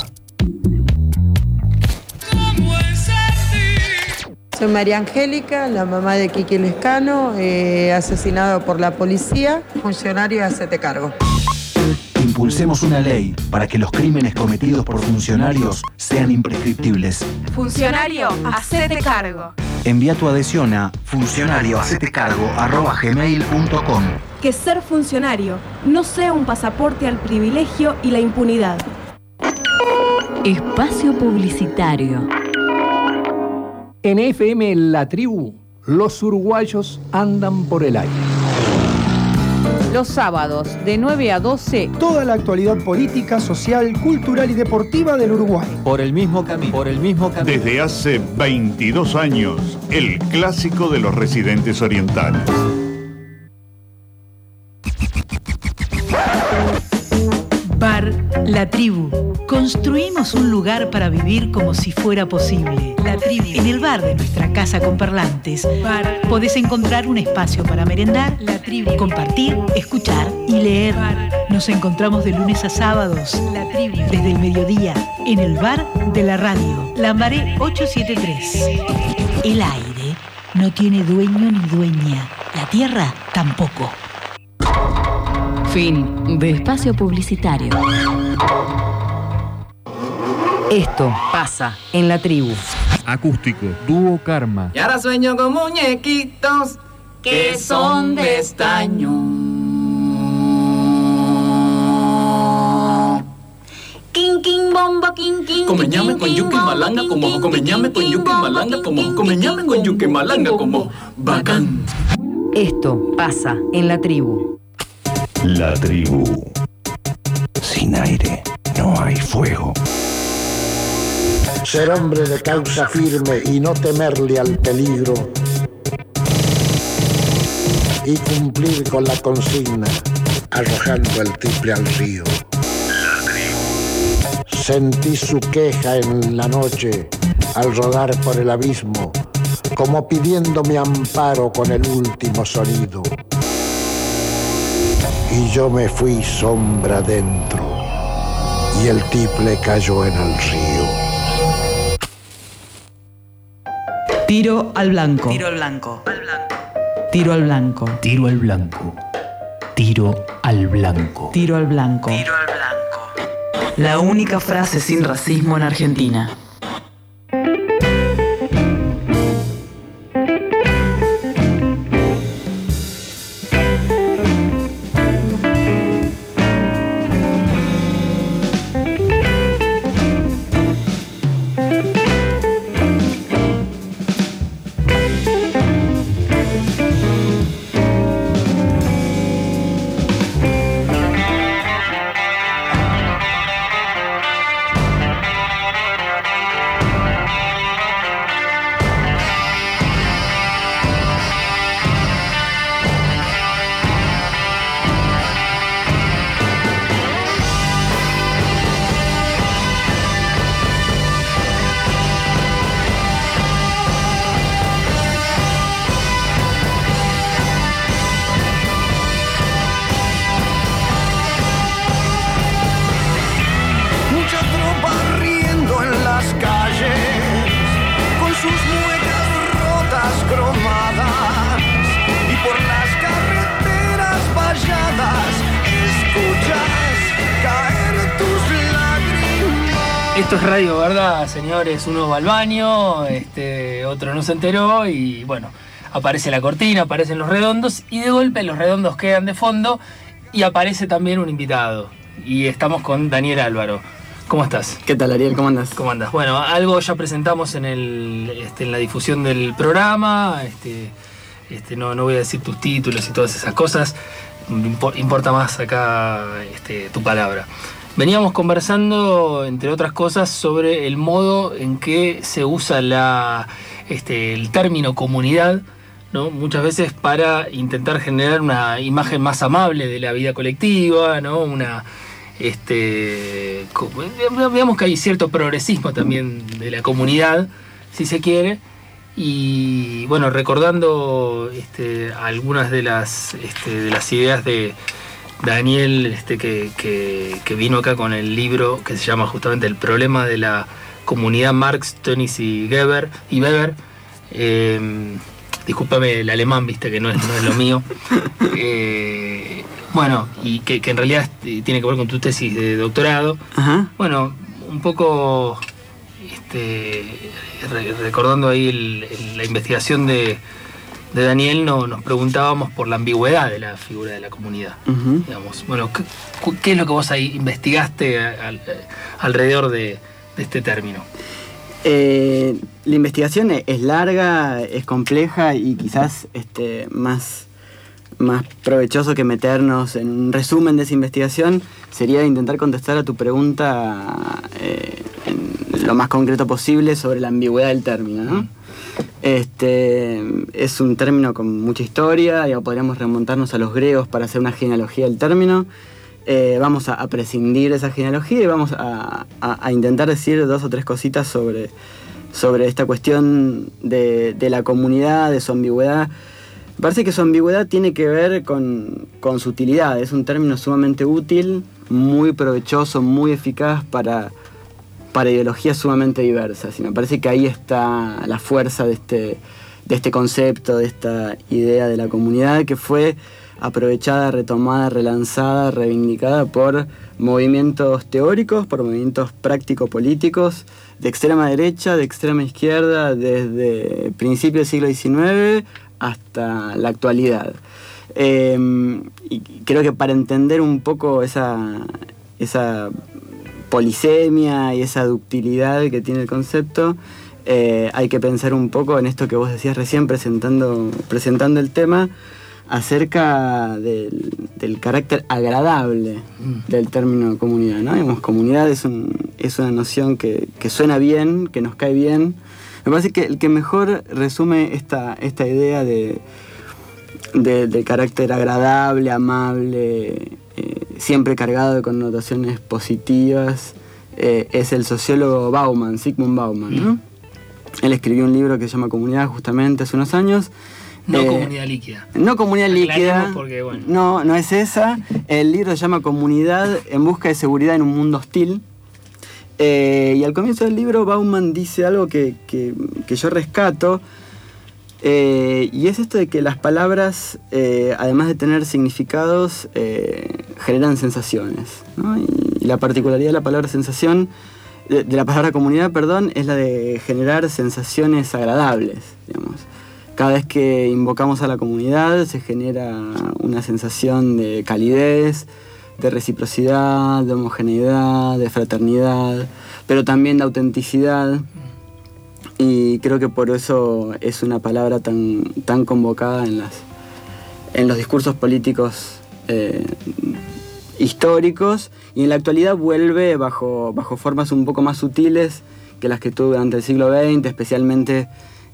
Soy María Angélica, la mamá de Kiki Lescano, asesinado por la policía. Funcionario, hacete cargo. Impulsemos una ley para que los crímenes cometidos por funcionarios sean imprescriptibles. Funcionario, hacete cargo. Envía tu adhesión a funcionariohacetecargo@gmail.com. Que ser funcionario no sea un pasaporte al privilegio y la impunidad. Espacio publicitario. En FM La Tribu, los uruguayos andan por el aire. Los sábados, de 9 a 12, toda la actualidad política, social, cultural y deportiva del Uruguay. Por el mismo camino. Desde hace 22 años, el clásico de los residentes orientales. Bar La Tribu. Construimos un lugar para vivir como si fuera posible. La Tribu. En el bar de nuestra casa con parlantes, bar, podés encontrar un espacio para merendar, La Tribu, compartir, escuchar y leer. Nos encontramos de lunes a sábados, La Tribu, desde el mediodía, en el bar de la radio. Lambaré 873. El aire no tiene dueño ni dueña. La tierra tampoco. Fin de espacio publicitario. Esto pasa en la tribu. Acústico, dúo Karma. Y ahora sueño con muñequitos que son de estaño. King, king, bombo, king, king. Come ñame con yuca y malanga como come ñame con yuca y malanga como come ñame con yuca y malanga como bacán. Esto pasa en la tribu. La tribu. Sin aire no hay fuego. Ser hombre de causa firme y no temerle al peligro. Y cumplir con la consigna, arrojando el triple al río. Sentí su queja en la noche al rodar por el abismo, como pidiéndome amparo con el último sonido. Y yo me fui sombra dentro, y el tiple cayó en el río. Tiro al blanco. Tiro al blanco. Tiro al blanco. Tiro al blanco. Tiro al blanco. Tiro al blanco. Tiro al blanco. La única frase sin racismo en Argentina. Esto es radio, ¿verdad, señores? Uno va al baño, otro no se enteró y bueno, aparece la cortina, aparecen los redondos y de golpe los redondos quedan de fondo y aparece también un invitado. Y estamos con Daniel Álvaro. ¿Cómo estás? ¿Qué tal, Ariel? ¿Cómo andas? ¿Cómo andas? Bueno, algo ya presentamos en la difusión del programa. No voy a decir tus títulos y todas esas cosas. Importa más acá tu palabra. Veníamos conversando, entre otras cosas, sobre el modo en que se usa el término comunidad, ¿no? Muchas veces para intentar generar una imagen más amable de la vida colectiva, ¿no? Digamos que hay cierto progresismo también de la comunidad, si se quiere. Y bueno, recordando algunas de las ideas de Daniel, que vino acá con el libro que se llama justamente El problema de la comunidad, Marx, Tönnies y Weber. Discúlpame el alemán, viste que no es lo mío. Bueno, y que en realidad tiene que ver con tu tesis de doctorado. Ajá. Bueno, un poco recordando ahí la investigación de Daniel, nos preguntábamos por la ambigüedad de la figura de la comunidad. Uh-huh. Digamos, bueno, ¿qué es lo que vos ahí investigaste alrededor de este término? La investigación es larga, es compleja y quizás más provechoso que meternos en un resumen de esa investigación sería intentar contestar a tu pregunta en lo más concreto posible sobre la ambigüedad del término, ¿no? Es un término con mucha historia, podríamos remontarnos a los griegos para hacer una genealogía del término. Vamos a prescindir de esa genealogía y vamos a intentar decir dos o tres cositas sobre esta cuestión de la comunidad, de su ambigüedad. Me parece que su ambigüedad tiene que ver con su utilidad. Es un término sumamente útil, muy provechoso, muy eficaz para ideologías sumamente diversas. Y me parece que ahí está la fuerza de este concepto, de esta idea de la comunidad, que fue aprovechada, retomada, relanzada, reivindicada por movimientos teóricos, por movimientos práctico-políticos, de extrema derecha, de extrema izquierda, desde principios del siglo XIX hasta la actualidad. Y creo que para entender un poco esa polisemia y esa ductilidad que tiene el concepto, hay que pensar un poco en esto que vos decías recién presentando el tema, acerca del carácter agradable del término comunidad, ¿no? Digamos, comunidad es una noción que suena bien, que nos cae bien. Me parece que el que mejor resume esta idea de carácter agradable, amable, siempre cargado de connotaciones positivas, es el sociólogo Bauman, Zygmunt Bauman, ¿no? Él escribió un libro que se llama Comunidad justamente hace unos años. No comunidad líquida. No comunidad líquida. Porque, bueno. No es esa. El libro se llama Comunidad en busca de seguridad en un mundo hostil. Y al comienzo del libro Bauman dice algo que yo rescato. Y es esto de que las palabras, además de tener significados, generan sensaciones, ¿no? Y la particularidad de la palabra sensación, de la palabra comunidad, perdón, es la de generar sensaciones agradables, digamos. Cada vez que invocamos a la comunidad se genera una sensación de calidez, de reciprocidad, de homogeneidad, de fraternidad, pero también de autenticidad. Y creo que por eso es una palabra tan convocada en los discursos políticos históricos, y en la actualidad vuelve bajo formas un poco más sutiles que las que tuvo durante el siglo XX, especialmente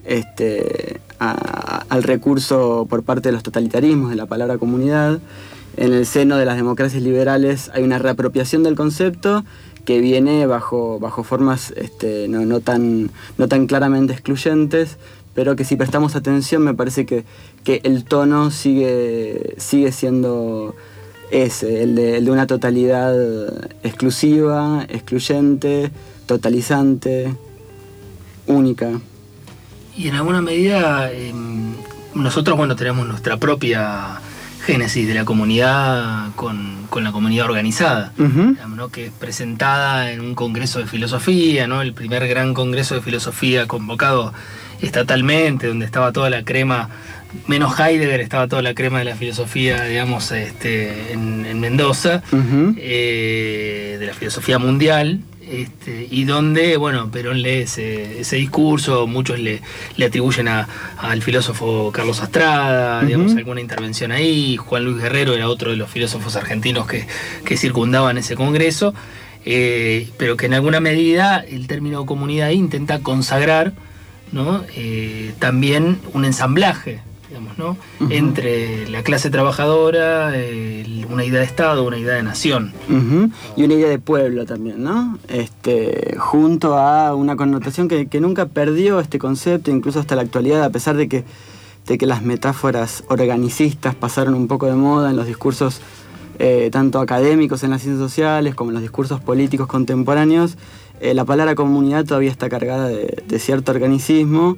al recurso por parte de los totalitarismos de la palabra comunidad. En el seno de las democracias liberales hay una reapropiación del concepto que viene bajo formas no tan claramente excluyentes, pero que si prestamos atención me parece que el tono sigue siendo ese, el de una totalidad exclusiva, excluyente, totalizante, única. Y en alguna medida nosotros tenemos nuestra propia génesis de la comunidad con la comunidad organizada, digamos, ¿no? Que es presentada en un congreso de filosofía, ¿no? El primer gran congreso de filosofía convocado estatalmente, donde estaba toda la crema, menos Heidegger, estaba toda la crema de la filosofía, digamos, en Mendoza, de la filosofía mundial. Y donde, Perón lee ese discurso, muchos le atribuyen al filósofo Carlos Astrada, digamos, alguna intervención ahí. Juan Luis Guerrero era otro de los filósofos argentinos que circundaban ese congreso, pero que en alguna medida el término comunidad intenta consagrar, ¿no? También un ensamblaje, digamos, ¿no? Entre la clase trabajadora, una idea de Estado, una idea de nación. Y una idea de pueblo también, ¿no? Junto a una connotación que nunca perdió este concepto, incluso hasta la actualidad, a pesar de que las metáforas organicistas pasaron un poco de moda en los discursos tanto académicos en las ciencias sociales como en los discursos políticos contemporáneos. La palabra comunidad todavía está cargada de cierto organicismo.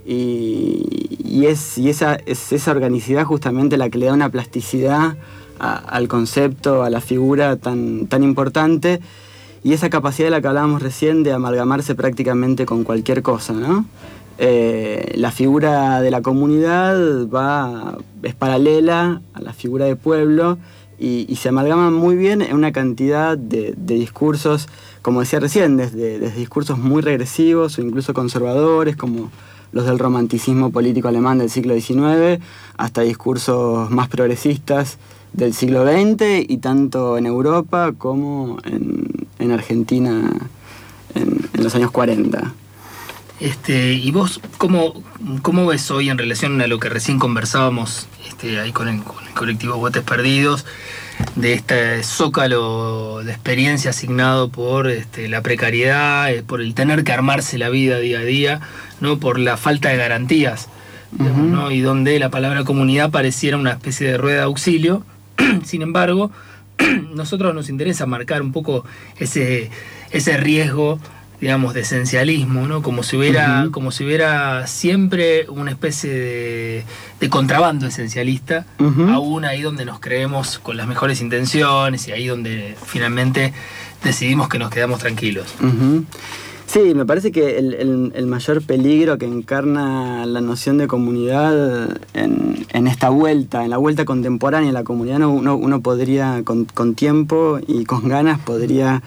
Y esa organicidad justamente la que le da una plasticidad al concepto, a la figura tan importante, y esa capacidad de la que hablábamos recién de amalgamarse prácticamente con cualquier cosa, ¿no? La figura de la comunidad es paralela a la figura de pueblo y se amalgaman muy bien en una cantidad de discursos, como decía recién, desde discursos muy regresivos o incluso conservadores, como los del romanticismo político alemán del siglo XIX, hasta discursos más progresistas del siglo XX, y tanto en Europa como en Argentina en los años 40. ¿Y vos cómo ves hoy en relación a lo que recién conversábamos ahí con el colectivo Botes Perdidos, de este zócalo de experiencia asignado por la precariedad, por el tener que armarse la vida día a día, ¿no? Por la falta de garantías, digamos, ¿no? Y donde la palabra comunidad pareciera una especie de rueda de auxilio? Sin embargo, nosotros nos interesa marcar un poco ese riesgo digamos, de esencialismo, ¿no? Como si hubiera siempre una especie de contrabando esencialista, aún ahí donde nos creemos con las mejores intenciones y ahí donde finalmente decidimos que nos quedamos tranquilos. Sí, me parece que el mayor peligro que encarna la noción de comunidad en esta vuelta, en la vuelta contemporánea, la comunidad uno podría, con tiempo y con ganas, podría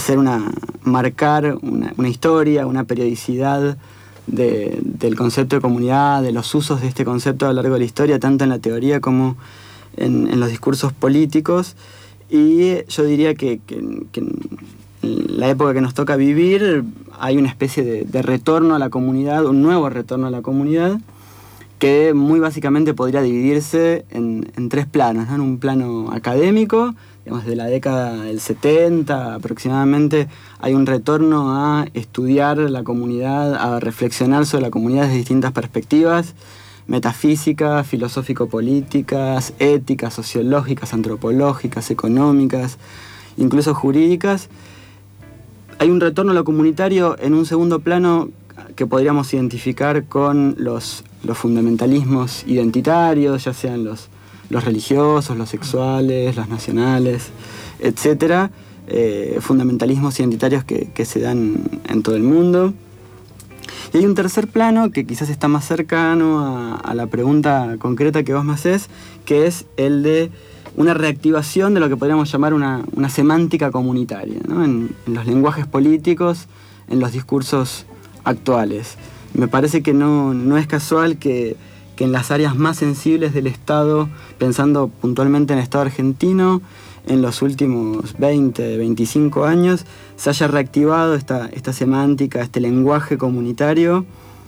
marcar una historia, una periodicidad del concepto de comunidad, de los usos de este concepto a lo largo de la historia, tanto en la teoría como en los discursos políticos. Y yo diría que en la época que nos toca vivir hay una especie de retorno a la comunidad, un nuevo retorno a la comunidad, que muy básicamente podría dividirse en tres planos, ¿no? En un plano académico, digamos, desde la década del 70 aproximadamente, hay un retorno a estudiar la comunidad, a reflexionar sobre la comunidad desde distintas perspectivas, metafísicas, filosófico-políticas, éticas, sociológicas, antropológicas, económicas, incluso jurídicas. Hay un retorno a lo comunitario en un segundo plano que podríamos identificar con los fundamentalismos identitarios, ya sean los religiosos, los sexuales, los nacionales, etc. Fundamentalismos identitarios que se dan en todo el mundo. Y hay un tercer plano que quizás está más cercano a la pregunta concreta que vos me hacés, que es el de una reactivación de lo que podríamos llamar una semántica comunitaria, ¿no? En los lenguajes políticos, en los discursos actuales. Me parece que no es casual que en las áreas más sensibles del Estado, pensando puntualmente en el Estado argentino, en los últimos 20, 25 años, se haya reactivado esta semántica, este lenguaje comunitario,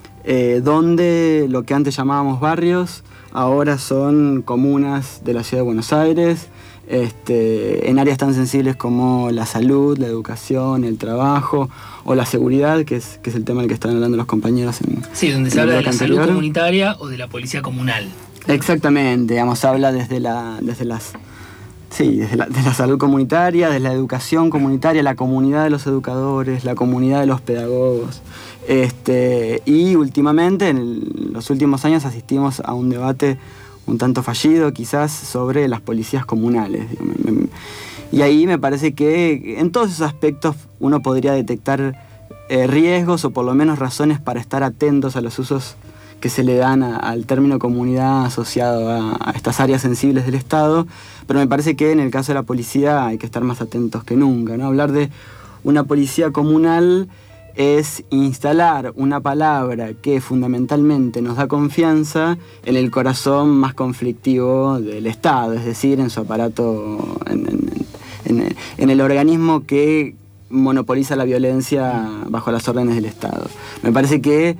donde lo que antes llamábamos barrios, ahora son comunas de la ciudad de Buenos Aires, en áreas tan sensibles como la salud, la educación, el trabajo o la seguridad, que es el tema del que estaban hablando los compañeros. Sí, donde se habla de la salud comunitaria o de la policía comunal. Exactamente, digamos, habla desde la salud comunitaria, desde la educación comunitaria, la comunidad de los educadores, la comunidad de los pedagogos. Y últimamente, en los últimos años, asistimos a un debate un tanto fallido quizás sobre las policías comunales. Y ahí me parece que en todos esos aspectos uno podría detectar riesgos o por lo menos razones para estar atentos a los usos que se le dan al término comunidad asociado a estas áreas sensibles del Estado, pero me parece que en el caso de la policía hay que estar más atentos que nunca, ¿no? Hablar de una policía comunal es instalar una palabra que fundamentalmente nos da confianza en el corazón más conflictivo del Estado, es decir, en su aparato, en el organismo que monopoliza la violencia bajo las órdenes del Estado. Me parece que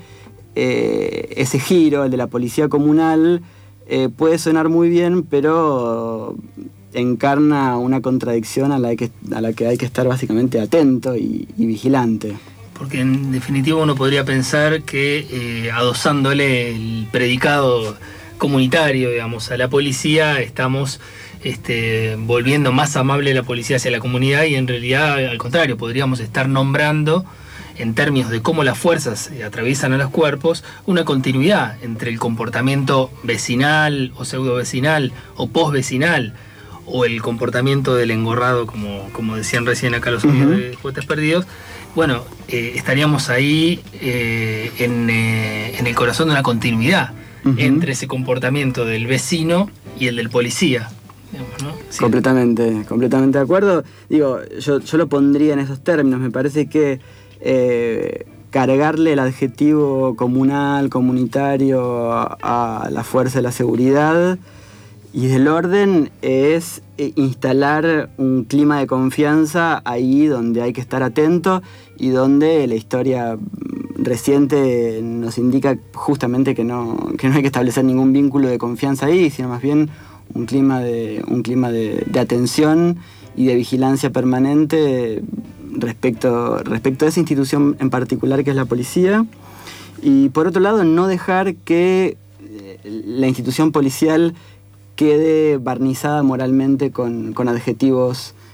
ese giro, el de la policía comunal, puede sonar muy bien, pero encarna una contradicción a la que hay que estar básicamente atento y vigilante. Porque en definitiva uno podría pensar que adosándole el predicado comunitario, digamos, a la policía, estamos volviendo más amable la policía hacia la comunidad, y en realidad al contrario, podríamos estar nombrando, en términos de cómo las fuerzas atraviesan a los cuerpos, una continuidad entre el comportamiento vecinal o pseudo vecinal o posvecinal, o el comportamiento del engorrado, como decían recién acá los amigos de Poetas Perdidos. Bueno, estaríamos ahí en el corazón de una continuidad entre ese comportamiento del vecino y el del policía. Digamos, ¿no? Sí. Completamente de acuerdo. Digo, yo lo pondría en esos términos. Me parece que cargarle el adjetivo comunal, comunitario a la fuerza de la seguridad y del orden es instalar un clima de confianza ahí donde hay que estar atento y donde la historia reciente nos indica justamente que no hay que establecer ningún vínculo de confianza ahí, sino más bien un clima de atención y de vigilancia permanente respecto a esa institución en particular que es la policía. Y por otro lado, no dejar que la institución policial quede barnizada moralmente con adjetivos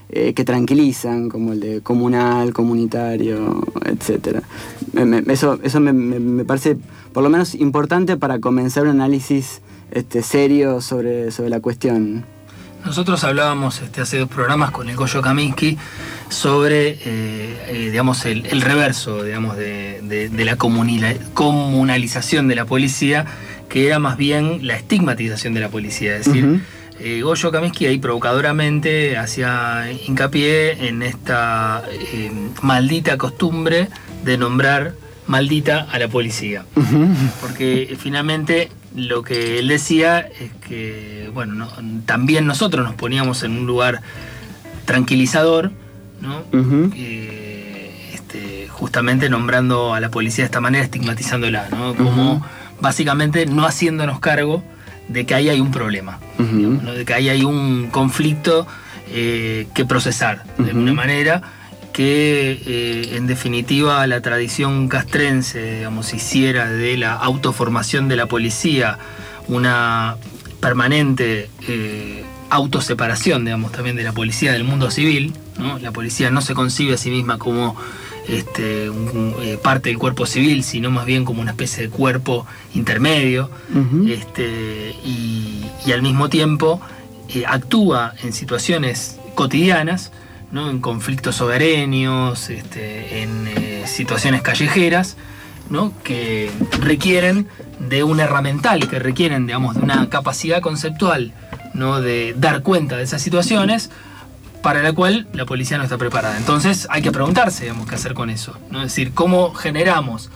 que tranquilizan, como el de comunal, comunitario, etc. Eso me parece por lo menos importante para comenzar un análisis serio sobre la cuestión. Nosotros hablábamos hace 2 programas con el Goyo Kaminsky sobre digamos el reverso, digamos, de la comunalización de la policía, que era más bien la estigmatización de la policía. Es decir, Goyo Kaminsky ahí provocadoramente hacía hincapié en esta maldita costumbre de nombrar maldita a la policía. Porque finalmente lo que él decía es que, bueno, también nosotros nos poníamos en un lugar tranquilizador, ¿no? Justamente nombrando a la policía de esta manera, estigmatizándola, ¿no? Como básicamente no haciéndonos cargo de que ahí hay un problema, digamos, ¿no? De que ahí hay un conflicto que procesar de alguna manera, que en definitiva la tradición castrense, digamos, hiciera de la autoformación de la policía una permanente autoseparación, digamos, también de la policía del mundo civil, ¿no? La policía no se concibe a sí misma como parte del cuerpo civil, sino más bien como una especie de cuerpo intermedio, y al mismo tiempo actúa en situaciones cotidianas, ¿no? En conflictos sobereños, en situaciones callejeras, ¿no? Que requieren de un herramental, que requieren, digamos, de una capacidad conceptual, ¿no? De dar cuenta de esas situaciones, para la cual la policía no está preparada. Entonces hay que preguntarse, digamos, qué hacer con eso, ¿no? Es decir, cómo generamos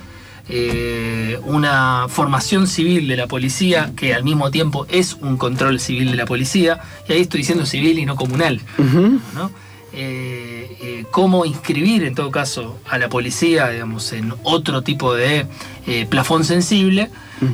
una formación civil de la policía que al mismo tiempo es un control civil de la policía, y ahí estoy diciendo civil y no comunal, ¿no? Cómo inscribir en todo caso a la policía, digamos, en otro tipo de plafón sensible,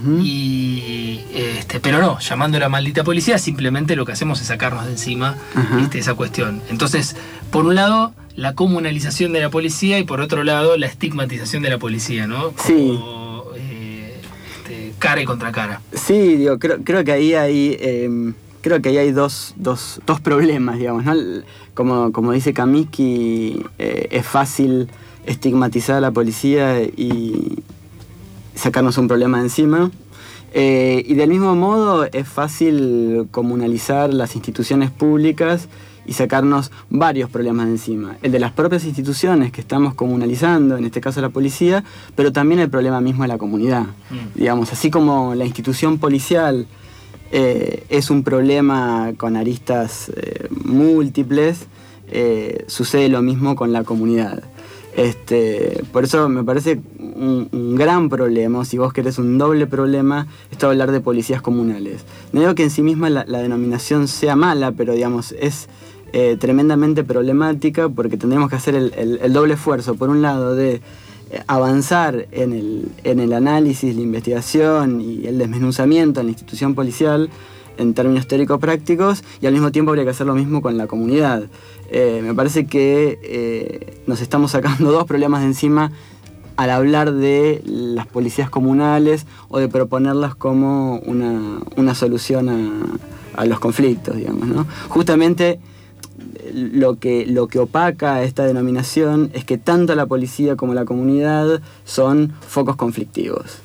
pero no, llamándola maldita policía, simplemente lo que hacemos es sacarnos de encima esa cuestión. Entonces, por un lado, la comunalización de la policía, y por otro lado, la estigmatización de la policía, ¿no? Como, cara y contra cara. Sí, digo, creo que ahí hay... Creo que ahí hay dos problemas, digamos, ¿no? Como dice Kaminsky, es fácil estigmatizar a la policía y sacarnos un problema de encima. Y del mismo modo es fácil comunalizar las instituciones públicas y sacarnos varios problemas de encima. El de las propias instituciones que estamos comunalizando, en este caso la policía, pero también el problema mismo de la comunidad. Digamos, así como la institución policial es un problema con aristas múltiples, sucede lo mismo con la comunidad. Por eso me parece un gran problema, si vos querés un doble problema, esto de hablar de policías comunales. No digo que en sí misma la denominación sea mala, pero digamos es tremendamente problemática, porque tendremos que hacer el doble esfuerzo, por un lado, de avanzar en el análisis, la investigación y el desmenuzamiento en la institución policial en términos teórico-prácticos, y al mismo tiempo habría que hacer lo mismo con la comunidad. Me parece que nos estamos sacando dos problemas de encima al hablar de las policías comunales o de proponerlas como una solución a los conflictos, digamos, ¿no? Justamente lo que opaca esta denominación es que tanto la policía como la comunidad son focos conflictivos.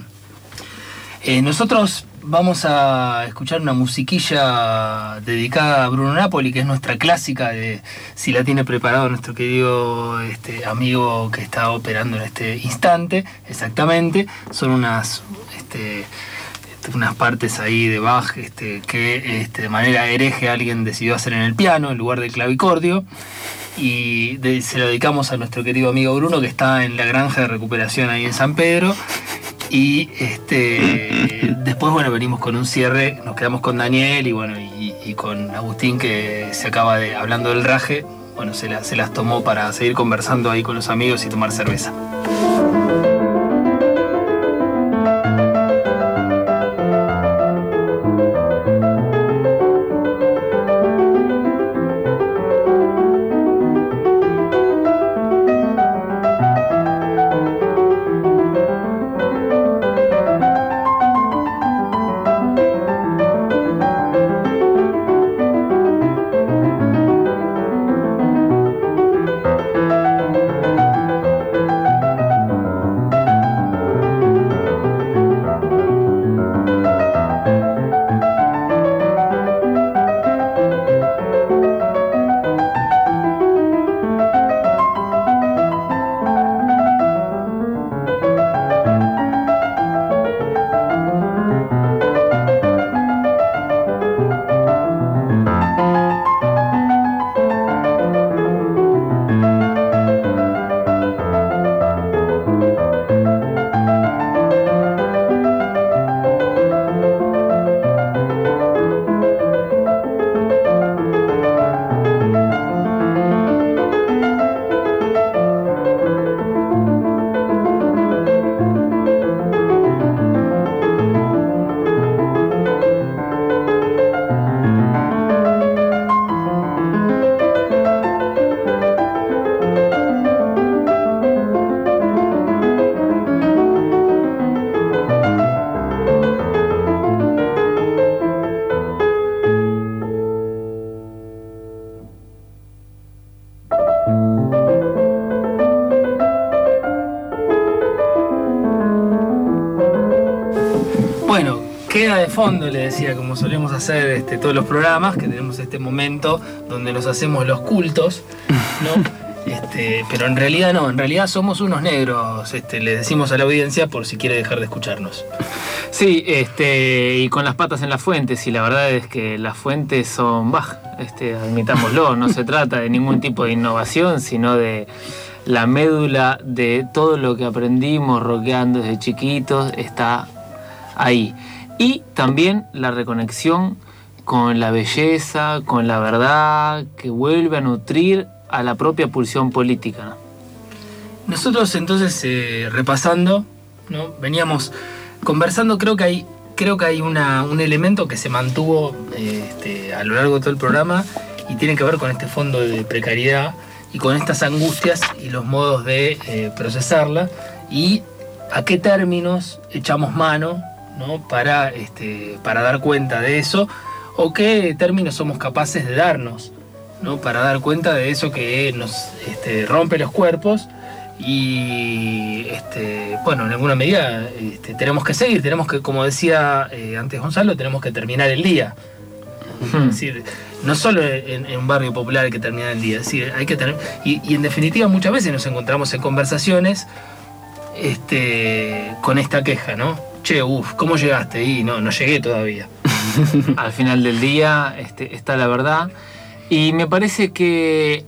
Nosotros vamos a escuchar una musiquilla dedicada a Bruno Napoli, que es nuestra clásica, de si la tiene preparado nuestro querido amigo que está operando en este instante. Exactamente, son unas partes ahí de Bach que de manera hereje alguien decidió hacer en el piano en lugar del clavicordio, y se lo dedicamos a nuestro querido amigo Bruno, que está en la granja de recuperación ahí en San Pedro. Y después, bueno, venimos con un cierre, nos quedamos con Daniel y con Agustín, que se acaba hablando del raje, bueno, se las tomó para seguir conversando ahí con los amigos y tomar cerveza. Bueno, queda de fondo, le decía, como solemos hacer todos los programas, que tenemos este momento donde nos hacemos los cultos, ¿no? Pero en realidad no, en realidad somos unos negros, le decimos a la audiencia por si quiere dejar de escucharnos. Sí, y con las patas en las fuentes, y la verdad es que las fuentes son, admitámoslo, no se trata de ningún tipo de innovación, sino de la médula de todo lo que aprendimos rockeando desde chiquitos, está ahí. Y también la reconexión con la belleza, con la verdad, que vuelve a nutrir a la propia pulsión política. Nosotros entonces, repasando, ¿no? Veníamos conversando, creo que hay un elemento que se mantuvo a lo largo de todo el programa y tiene que ver con este fondo de precariedad y con estas angustias y los modos de procesarla y a qué términos echamos mano, ¿no? para dar cuenta de eso, o qué términos somos capaces de darnos, ¿no? Para dar cuenta de eso que nos rompe los cuerpos y en alguna medida tenemos que seguir, tenemos que, como decía antes Gonzalo, tenemos que terminar el día. Es decir, no solo en un barrio popular hay que terminar el día, es decir, hay que tener, y en definitiva muchas veces nos encontramos en conversaciones con esta queja, ¿no? Che, ¿cómo llegaste? Y no llegué todavía. Al final del día está la verdad. Y me parece que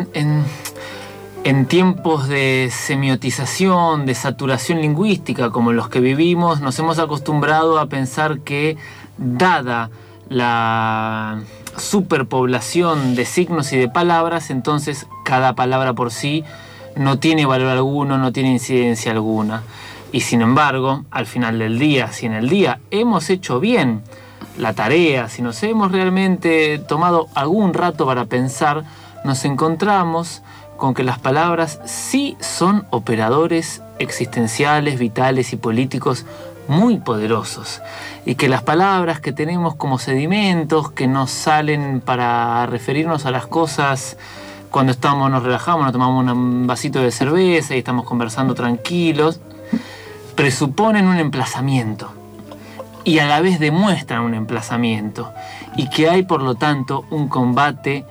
en tiempos de semiotización, de saturación lingüística como los que vivimos, nos hemos acostumbrado a pensar que, dada la superpoblación de signos y de palabras, entonces cada palabra por sí no tiene valor alguno, no tiene incidencia alguna. Y sin embargo, al final del día, si en el día hemos hecho bien la tarea, si nos hemos realmente tomado algún rato para pensar, nos encontramos con que las palabras sí son operadores existenciales, vitales y políticos muy poderosos, y que las palabras que tenemos como sedimentos que nos salen para referirnos a las cosas cuando nos relajamos, nos tomamos un vasito de cerveza y estamos conversando tranquilos, presuponen un emplazamiento y a la vez demuestran un emplazamiento, y que hay por lo tanto un combate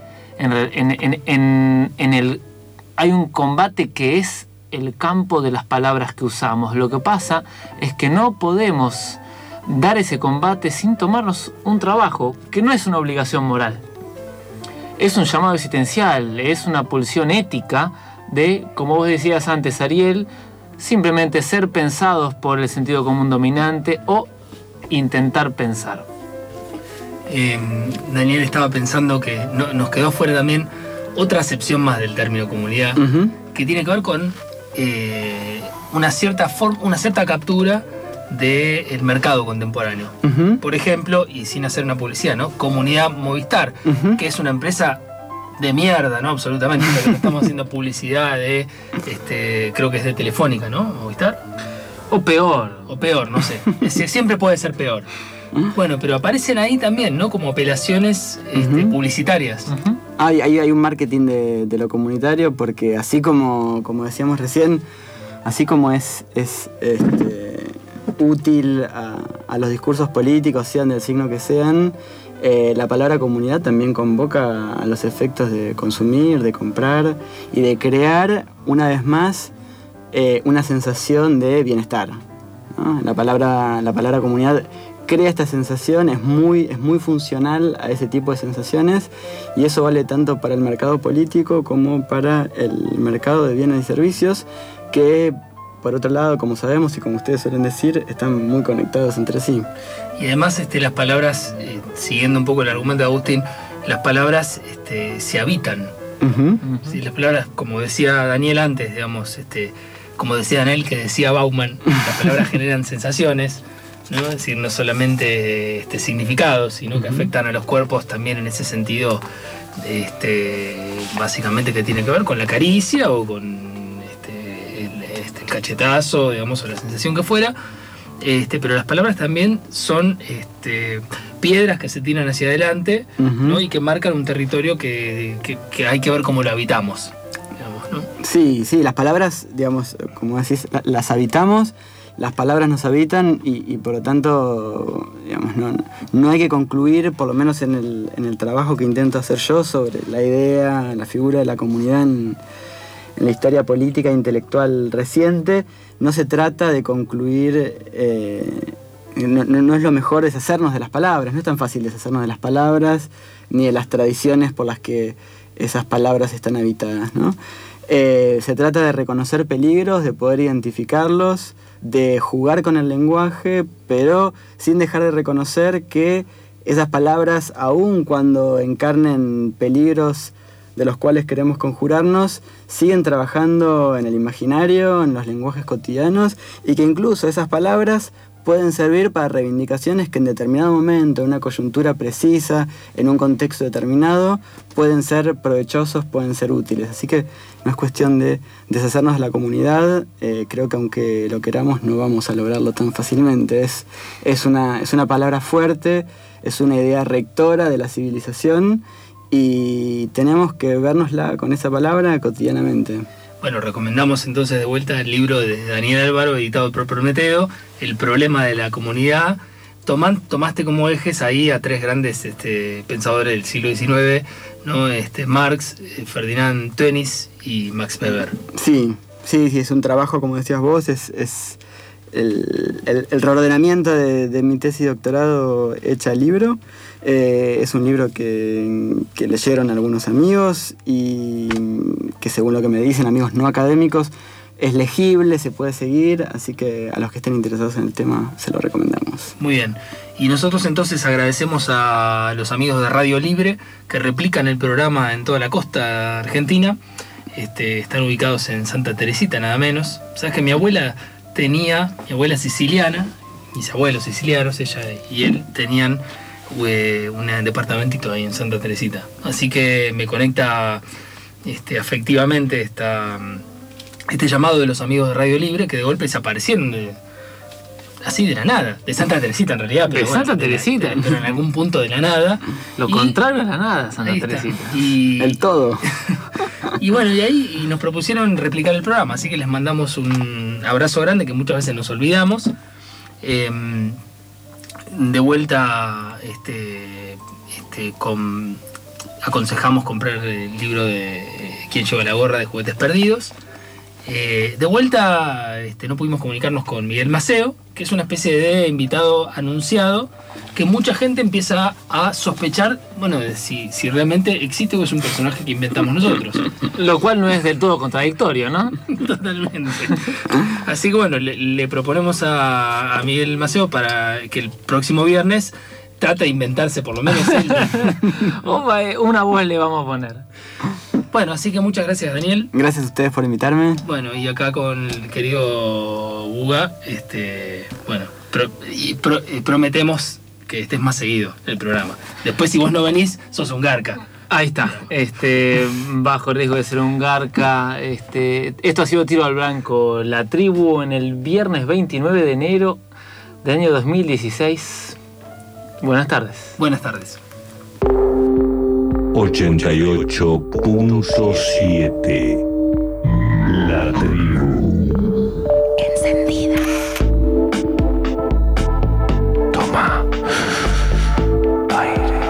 hay un combate que es el campo de las palabras que usamos. Lo que pasa es que no podemos dar ese combate sin tomarnos un trabajo que no es una obligación moral. Es un llamado existencial, es una pulsión ética de, como vos decías antes, Ariel, simplemente ser pensados por el sentido común dominante o intentar pensar. Daniel estaba pensando que nos quedó fuera también otra acepción más del término comunidad, que tiene que ver con una cierta captura del mercado contemporáneo. Por ejemplo, y sin hacer una publicidad, ¿no? Comunidad Movistar, que es una empresa de mierda, ¿no? Absolutamente. Pero estamos haciendo publicidad de, creo que es de Telefónica, ¿no? Movistar. O peor, no sé. Siempre puede ser peor. Bueno, pero aparecen ahí también, ¿no? Como apelaciones publicitarias. Hay un marketing de lo comunitario, porque así como decíamos recién, así como es útil a los discursos políticos, sean del signo que sean, la palabra comunidad también convoca a los efectos de consumir, de comprar y de crear, una vez más, una sensación de bienestar, ¿no? La palabra comunidad crea esta sensación, es muy funcional a ese tipo de sensaciones, y eso vale tanto para el mercado político como para el mercado de bienes y servicios, que por otro lado, como sabemos y como ustedes suelen decir, están muy conectados entre sí. Y además las palabras, siguiendo un poco el argumento de Agustín, las palabras se habitan. Sí, las palabras, como decía Daniel antes, digamos, como decía Daniel, que decía Bauman, las palabras generan sensaciones, ¿no? Es decir, no solamente significados, sino que afectan a los cuerpos también en ese sentido, básicamente, que tiene que ver con la caricia o con el cachetazo, digamos, o la sensación que fuera. Pero las palabras también son piedras que se tiran hacia adelante, ¿no? Y que marcan un territorio que hay que ver cómo lo habitamos, digamos, ¿no? Sí, las palabras, digamos, como decís, las habitamos, las palabras nos habitan y por lo tanto, digamos, no hay que concluir, por lo menos en el trabajo que intento hacer yo sobre la idea, la figura de la comunidad en la historia política e intelectual reciente, no se trata de concluir, no es lo mejor deshacernos de las palabras, no es tan fácil deshacernos de las palabras ni de las tradiciones por las que esas palabras están habitadas, ¿no? Se trata de reconocer peligros, de poder identificarlos, de jugar con el lenguaje, pero sin dejar de reconocer que esas palabras, aun cuando encarnen peligros de los cuales queremos conjurarnos, siguen trabajando en el imaginario, en los lenguajes cotidianos, y que incluso esas palabras pueden servir para reivindicaciones que en determinado momento, en una coyuntura precisa, en un contexto determinado, pueden ser provechosos, pueden ser útiles. Así que no es cuestión de deshacernos de la comunidad. Creo que aunque lo queramos no vamos a lograrlo tan fácilmente. Es una palabra fuerte, es una idea rectora de la civilización y tenemos que vernosla con esa palabra cotidianamente. Bueno, recomendamos entonces de vuelta el libro de Daniel Álvaro, editado por Prometeo, El problema de la comunidad. Tomaste como ejes ahí a tres grandes pensadores del siglo XIX, ¿no? Marx, Ferdinand Tönnies y Max Weber. Sí, es un trabajo, como decías vos, es el reordenamiento de mi tesis de doctorado hecha libro. Es un libro que leyeron algunos amigos y que, según lo que me dicen amigos no académicos, es legible, se puede seguir, así que a los que estén interesados en el tema se lo recomendamos. Muy bien. Y nosotros entonces agradecemos a los amigos de Radio Libre que replican el programa en toda la costa argentina. Están ubicados en Santa Teresita, nada menos. Sabes que mi abuela siciliana, mis abuelos sicilianos, ella y él, tenían un departamentito ahí en Santa Teresita. Así que me conecta afectivamente este llamado de los amigos de Radio Libre, que de golpe desaparecieron así de la nada, de Santa Teresita en realidad, pero Santa Teresita, pero en algún punto de la nada. Lo contrario a la nada, Santa Teresita. El todo. Y bueno, y ahí nos propusieron replicar el programa, así que les mandamos un abrazo grande que muchas veces nos olvidamos. De vuelta, aconsejamos comprar el libro de ¿Quién lleva la gorra? De Juguetes Perdidos. De vuelta, no pudimos comunicarnos con Miguel Maceo, que es una especie de invitado anunciado, que mucha gente empieza a sospechar, bueno, de si realmente existe o es un personaje que inventamos nosotros. Lo cual no es del todo contradictorio, ¿no? Totalmente. Así que bueno, le proponemos a Miguel Maceo para que el próximo viernes trate de inventarse por lo menos él. Una voz le vamos a poner. Bueno, así que muchas gracias, Daniel. Gracias a ustedes por invitarme. Bueno, y acá con el querido Uga, prometemos que estés más seguido en el programa. Después, si vos no venís, sos un garca. Ahí está. Bajo riesgo de ser un garca. Esto ha sido Tiro al Blanco, la tribu, en el viernes 29 de enero del año 2016. Buenas tardes. Buenas tardes. 88.7 La tribu encendida. Toma aire.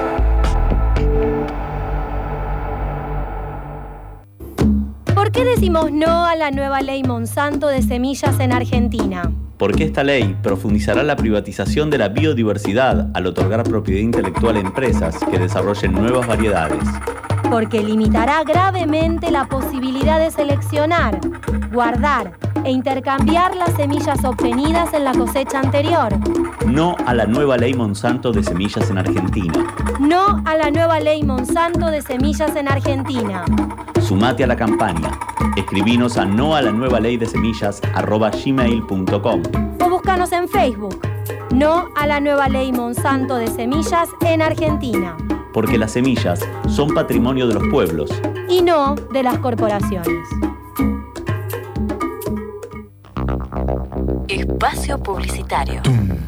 ¿Por qué decimos no a la nueva ley Monsanto de semillas en Argentina? Porque esta ley profundizará la privatización de la biodiversidad al otorgar propiedad intelectual a empresas que desarrollen nuevas variedades. Porque limitará gravemente la posibilidad de seleccionar, guardar e intercambiar las semillas obtenidas en la cosecha anterior. No a la nueva ley Monsanto de semillas en Argentina. No a la nueva ley Monsanto de semillas en Argentina. Sumate a la campaña. Escribinos a noalanuevaleide.semillas@gmail.com o búscanos en Facebook. No a la nueva ley Monsanto de semillas en Argentina. Porque las semillas son patrimonio de los pueblos y no de las corporaciones. Espacio publicitario.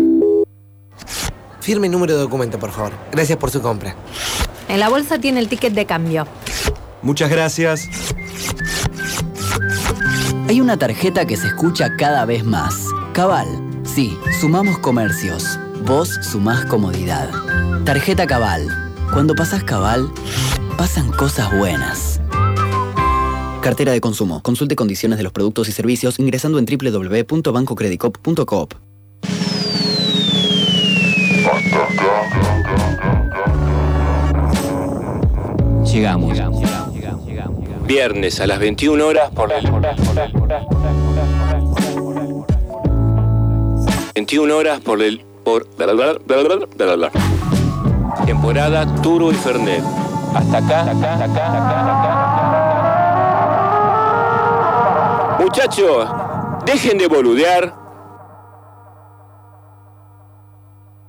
Firme el número de documento, por favor. Gracias por su compra. En la bolsa tiene el ticket de cambio. Muchas gracias. Hay una tarjeta que se escucha cada vez más. Cabal. Sí, sumamos comercios. Vos sumás comodidad. Tarjeta Cabal. Cuando pasás Cabal, pasan cosas buenas. Cartera de consumo. Consulte condiciones de los productos y servicios ingresando en www.bancocreditcoop.coop. Llegamos. Viernes a las 21 horas por el... 21 horas por el... Temporada Turo y Fernet. Hasta acá. Muchachos, dejen de boludear